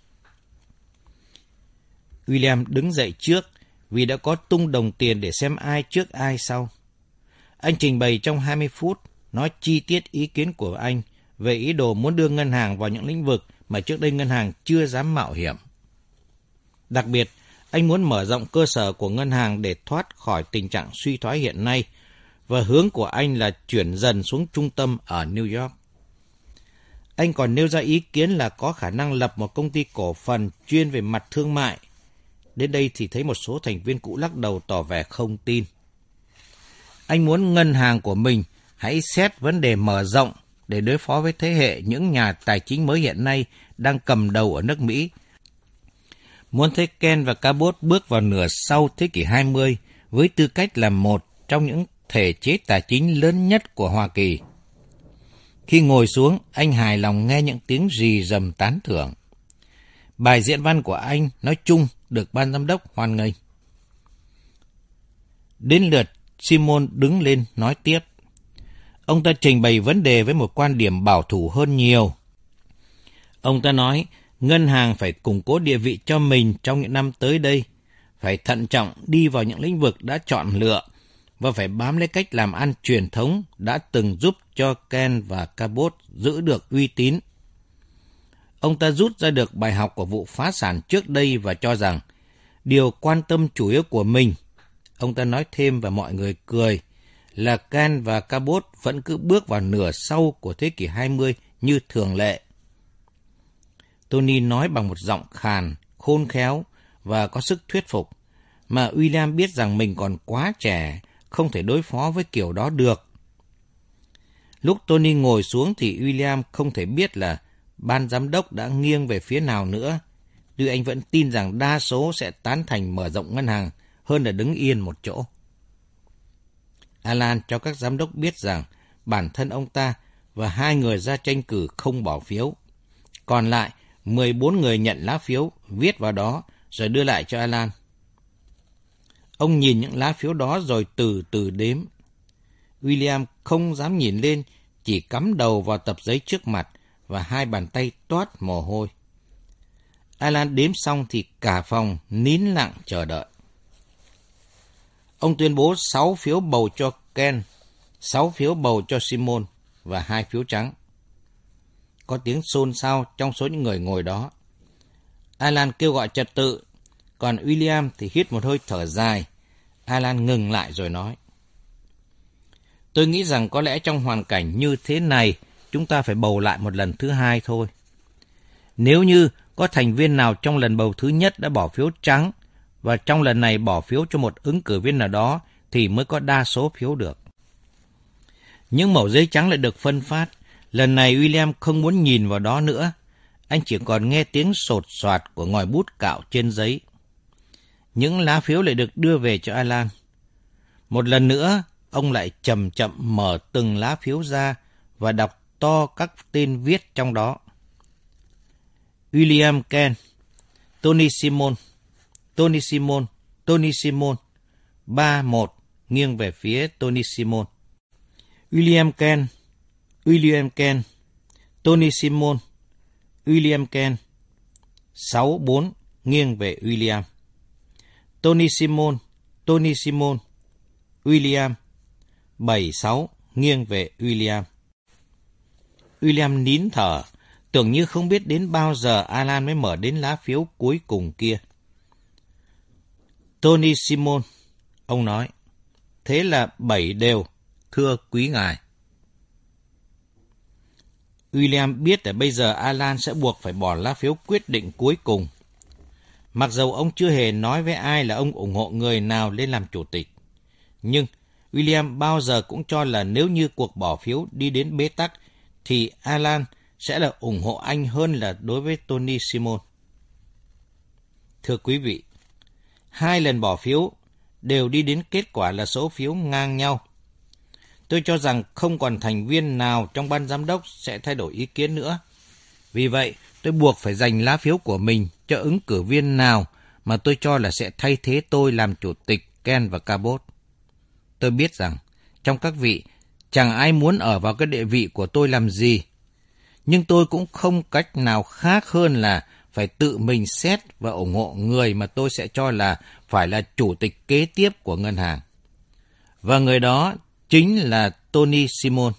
William đứng dậy trước vì đã có tung đồng tiền để xem ai trước ai sau. Anh trình bày trong 20 phút, nói chi tiết ý kiến của anh về ý đồ muốn đưa ngân hàng vào những lĩnh vực mà trước đây ngân hàng chưa dám mạo hiểm. Đặc biệt, anh muốn mở rộng cơ sở của ngân hàng để thoát khỏi tình trạng suy thoái hiện nay, và hướng của anh là chuyển dần xuống trung tâm ở New York. Anh còn nêu ra ý kiến là có khả năng lập một công ty cổ phần chuyên về mặt thương mại, Đến đây thì thấy một số thành viên cũ lắc đầu tỏ vẻ không tin. Anh muốn ngân hàng của mình hãy xét vấn đề mở rộng để đối phó với thế hệ những nhà tài chính mới hiện nay đang cầm đầu ở nước Mỹ. Muốn thấy Ken và Cabot bước vào nửa sau thế kỷ 20 với tư cách là một trong những thể chế tài chính lớn nhất của Hoa Kỳ. Khi ngồi xuống, anh hài lòng nghe những tiếng rì rầm tán thưởng. Bài diễn văn của anh nói chung được ban giám đốc hoan nghênh. Đến lượt Simon đứng lên nói tiếp. Ông ta trình bày vấn đề với một quan điểm bảo thủ hơn nhiều. Ông ta nói, ngân hàng phải củng cố địa vị cho mình trong những năm tới đây, phải thận trọng đi vào những lĩnh vực đã chọn lựa và phải bám lấy cách làm ăn truyền thống đã từng giúp cho Ken và Cabot giữ được uy tín. Ông ta rút ra được bài học của vụ phá sản trước đây và cho rằng điều quan tâm chủ yếu của mình, ông ta nói thêm và mọi người cười, là Ken và Cabot vẫn cứ bước vào nửa sau của thế kỷ 20 như thường lệ. Tony nói bằng một giọng khàn, khôn khéo và có sức thuyết phục, mà William biết rằng mình còn quá trẻ, không thể đối phó với kiểu đó được. Lúc Tony ngồi xuống thì William không thể biết là ban giám đốc đã nghiêng về phía nào nữa, nhưng anh vẫn tin rằng đa số sẽ tán thành mở rộng ngân hàng hơn là đứng yên một chỗ. Alan cho các giám đốc biết rằng bản thân ông ta và 2 người ra tranh cử không bỏ phiếu. Còn lại, 14 người nhận lá phiếu, viết vào đó rồi đưa lại cho Alan. Ông nhìn những lá phiếu đó rồi từ từ đếm. William không dám nhìn lên, chỉ cắm đầu vào tập giấy trước mặt và 2 bàn tay toát mồ hôi. Alan đếm xong thì cả phòng nín lặng chờ đợi. Ông tuyên bố 6 phiếu bầu cho Ken, 6 phiếu bầu cho Simon và 2 phiếu trắng. Có tiếng xôn xao trong số những người ngồi đó. Alan kêu gọi trật tự, còn William thì hít một hơi thở dài. Alan ngừng lại rồi nói, tôi nghĩ rằng có lẽ trong hoàn cảnh như thế này, chúng ta phải bầu lại một lần thứ 2 thôi. Nếu như có thành viên nào trong lần bầu thứ nhất đã bỏ phiếu trắng, và trong lần này bỏ phiếu cho một ứng cử viên nào đó, thì mới có đa số phiếu được. Những mẩu giấy trắng lại được phân phát. Lần này William không muốn nhìn vào đó nữa. Anh chỉ còn nghe tiếng sột soạt của ngòi bút cạo trên giấy. Những lá phiếu lại được đưa về cho Alan. Một lần nữa, ông lại chậm chậm mở từng lá phiếu ra và đọc to các tên viết trong đó. William Ken, Tony Simon, Tony Simon, Tony Simon. 3-1 nghiêng về phía Tony Simon. William Ken, William Ken, Tony Simon, William Ken. 6-4 nghiêng về William. Tony Simon, Tony Simon, William. 7-6 nghiêng về William. William nín thở, tưởng như không biết đến bao giờ Alan mới mở đến lá phiếu cuối cùng kia. Tony Simon, ông nói, thế là 7-đều, thưa quý ngài. William biết là bây giờ Alan sẽ buộc phải bỏ lá phiếu quyết định cuối cùng. Mặc dầu ông chưa hề nói với ai là ông ủng hộ người nào lên làm chủ tịch, nhưng William bao giờ cũng cho là nếu như cuộc bỏ phiếu đi đến bế tắc, thì Alan sẽ là ủng hộ anh hơn là đối với Tony Simon. Thưa quý vị, 2 lần bỏ phiếu đều đi đến kết quả là số phiếu ngang nhau. Tôi cho rằng không còn thành viên nào trong ban giám đốc sẽ thay đổi ý kiến nữa. Vì vậy, tôi buộc phải dành lá phiếu của mình cho ứng cử viên nào mà tôi cho là sẽ thay thế tôi làm chủ tịch Ken và Cabot. Tôi biết rằng, trong các vị, chẳng ai muốn ở vào cái địa vị của tôi làm gì. Nhưng tôi cũng không cách nào khác hơn là phải tự mình xét và ủng hộ người mà tôi sẽ cho là phải là chủ tịch kế tiếp của ngân hàng. Và người đó chính là Tony Simon.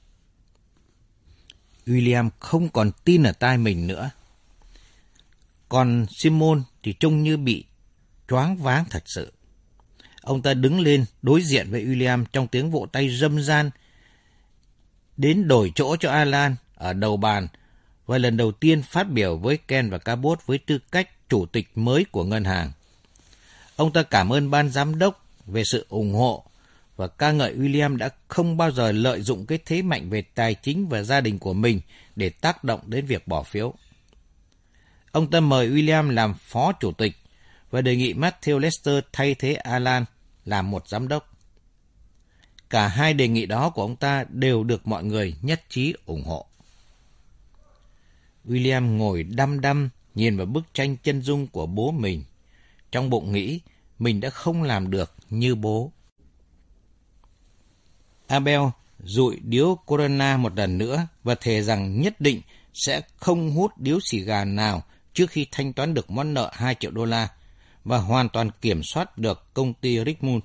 William không còn tin ở tai mình nữa. Còn Simon thì trông như bị choáng váng thật sự. Ông ta đứng lên đối diện với William trong tiếng vỗ tay râm ran, đến đổi chỗ cho Alan ở đầu bàn và lần đầu tiên phát biểu với Ken và Cabot với tư cách chủ tịch mới của ngân hàng. Ông ta cảm ơn ban giám đốc về sự ủng hộ và ca ngợi William đã không bao giờ lợi dụng cái thế mạnh về tài chính và gia đình của mình để tác động đến việc bỏ phiếu. Ông ta mời William làm phó chủ tịch và đề nghị Matthew Lester thay thế Alan làm một giám đốc. Cả hai đề nghị đó của ông ta đều được mọi người nhất trí ủng hộ. William ngồi đăm đăm nhìn vào bức tranh chân dung của bố mình, trong bụng nghĩ mình đã không làm được như bố. Abel dụi điếu Corona một lần nữa và thề rằng nhất định sẽ không hút điếu xì gà nào trước khi thanh toán được món nợ 2 triệu đô la và hoàn toàn kiểm soát được công ty Richmond.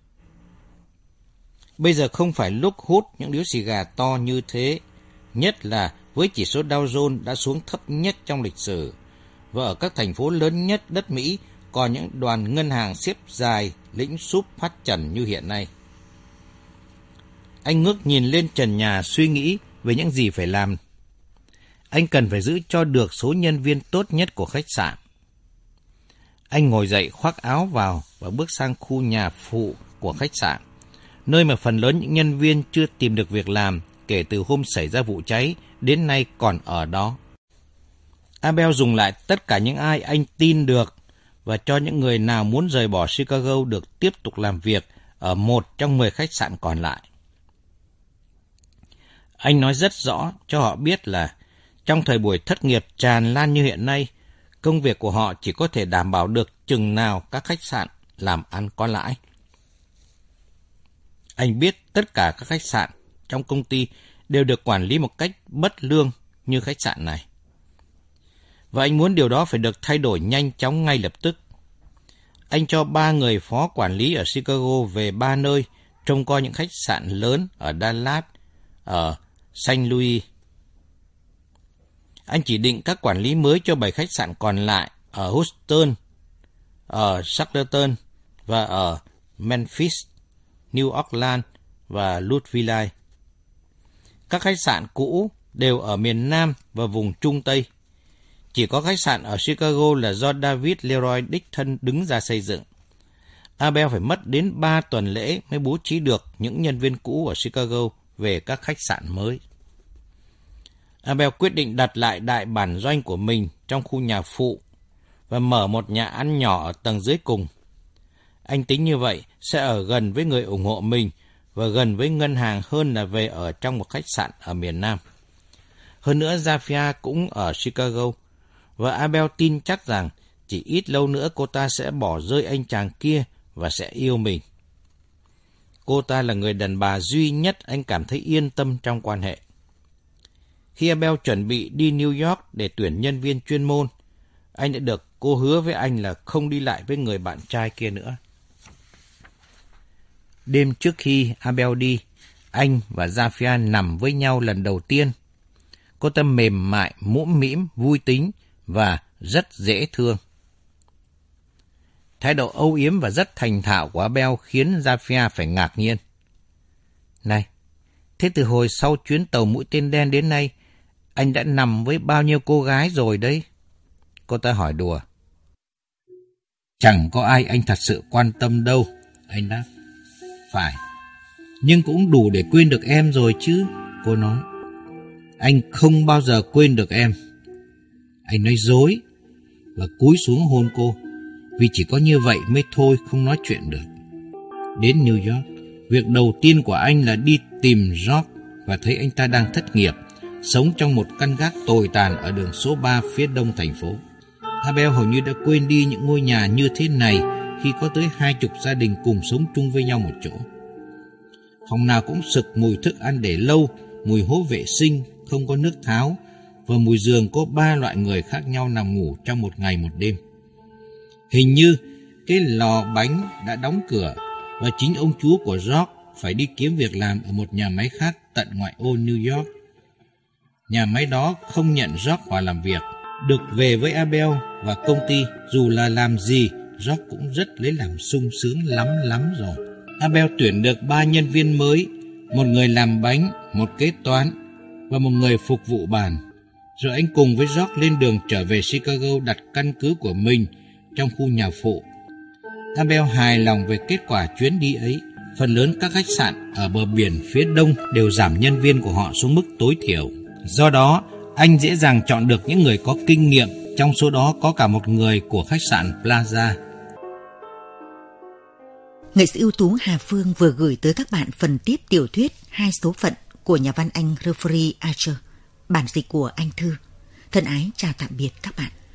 Bây giờ không phải lúc hút những điếu xì gà to như thế, nhất là với chỉ số Dow Jones đã xuống thấp nhất trong lịch sử, và ở các thành phố lớn nhất đất Mỹ còn những đoàn ngân hàng xếp dài lĩnh súp phát trần như hiện nay. Anh ngước nhìn lên trần nhà suy nghĩ về những gì phải làm. Anh cần phải giữ cho được số nhân viên tốt nhất của khách sạn. Anh ngồi dậy khoác áo vào và bước sang khu nhà phụ của khách sạn, nơi mà phần lớn những nhân viên chưa tìm được việc làm kể từ hôm xảy ra vụ cháy đến nay còn ở đó. Abel dùng lại tất cả những ai anh tin được và cho những người nào muốn rời bỏ Chicago được tiếp tục làm việc ở một trong 10 khách sạn còn lại. Anh nói rất rõ cho họ biết là trong thời buổi thất nghiệp tràn lan như hiện nay, công việc của họ chỉ có thể đảm bảo được chừng nào các khách sạn làm ăn có lãi. Anh biết tất cả các khách sạn trong công ty đều được quản lý một cách bất lương như khách sạn này. Và anh muốn điều đó phải được thay đổi nhanh chóng ngay lập tức. Anh cho 3 người phó quản lý ở Chicago về 3 nơi trông coi những khách sạn lớn ở Dallas, ở St. Louis. Anh chỉ định các quản lý mới cho 7 khách sạn còn lại ở Houston, ở Shackleton và ở Memphis, New Orleans và Louisville. Các khách sạn cũ đều ở miền Nam và vùng Trung Tây. Chỉ có khách sạn ở Chicago là do David Leroy đích thân đứng ra xây dựng. Abel phải mất đến 3 tuần lễ mới bố trí được những nhân viên cũ ở Chicago về các khách sạn mới. Abel quyết định đặt lại đại bản doanh của mình trong khu nhà phụ và mở một nhà ăn nhỏ ở tầng dưới cùng. Anh tính như vậy sẽ ở gần với người ủng hộ mình và gần với ngân hàng hơn là về ở trong một khách sạn ở miền Nam. Hơn nữa, Zafia cũng ở Chicago, và Abel tin chắc rằng chỉ ít lâu nữa cô ta sẽ bỏ rơi anh chàng kia và sẽ yêu mình. Cô ta là người đàn bà duy nhất anh cảm thấy yên tâm trong quan hệ. Khi Abel chuẩn bị đi New York để tuyển nhân viên chuyên môn, anh đã được cô hứa với anh là không đi lại với người bạn trai kia nữa. Đêm trước khi Abel đi, anh và Zafia nằm với nhau lần đầu tiên. Cô ta mềm mại, mũm mĩm, vui tính và rất dễ thương. Thái độ âu yếm và rất thành thạo của Abel khiến Zafia phải ngạc nhiên. Này, thế từ hồi sau chuyến tàu mũi tên đen đến nay, anh đã nằm với bao nhiêu cô gái rồi đấy? Cô ta hỏi đùa. Chẳng có ai anh thật sự quan tâm đâu, anh đáp. Phải, nhưng cũng đủ để quên được em rồi chứ, cô nói. Anh không bao giờ quên được em. Anh nói dối và cúi xuống hôn cô, vì chỉ có như vậy mới thôi không nói chuyện được. Đến New York, việc đầu tiên của anh là đi tìm George và thấy anh ta đang thất nghiệp, sống trong một căn gác tồi tàn ở đường số 3 phía đông thành phố. Abel hầu như đã quên đi những ngôi nhà như thế này khi có tới 20 gia đình cùng sống chung với nhau một chỗ. Phòng nào cũng sực mùi thức ăn để lâu, mùi hố vệ sinh, không có nước tháo, và mùi giường có 3 loại người khác nhau nằm ngủ trong một ngày một đêm. Hình như cái lò bánh đã đóng cửa và chính ông chúa của George phải đi kiếm việc làm ở một nhà máy khác tận ngoại ô New York. Nhà máy đó không nhận George vào làm việc. Được về với Abel và công ty, dù là làm gì, George cũng rất lấy làm sung sướng lắm rồi. Abel tuyển được 3 nhân viên mới, một người làm bánh, một kế toán và một người phục vụ bàn. Rồi anh cùng với George lên đường trở về Chicago đặt căn cứ của mình trong khu nhà phụ. Abel hài lòng về kết quả chuyến đi ấy. Phần lớn các khách sạn ở bờ biển phía đông đều giảm nhân viên của họ xuống mức tối thiểu. Do đó, anh dễ dàng chọn được những người có kinh nghiệm, trong số đó có cả một người của khách sạn Plaza. Nghệ sĩ ưu tú Hà Phương vừa gửi tới các bạn phần tiếp tiểu thuyết Hai số phận của nhà văn Anh Geoffrey Archer, bản dịch của Anh Thư. Thân ái chào tạm biệt các bạn.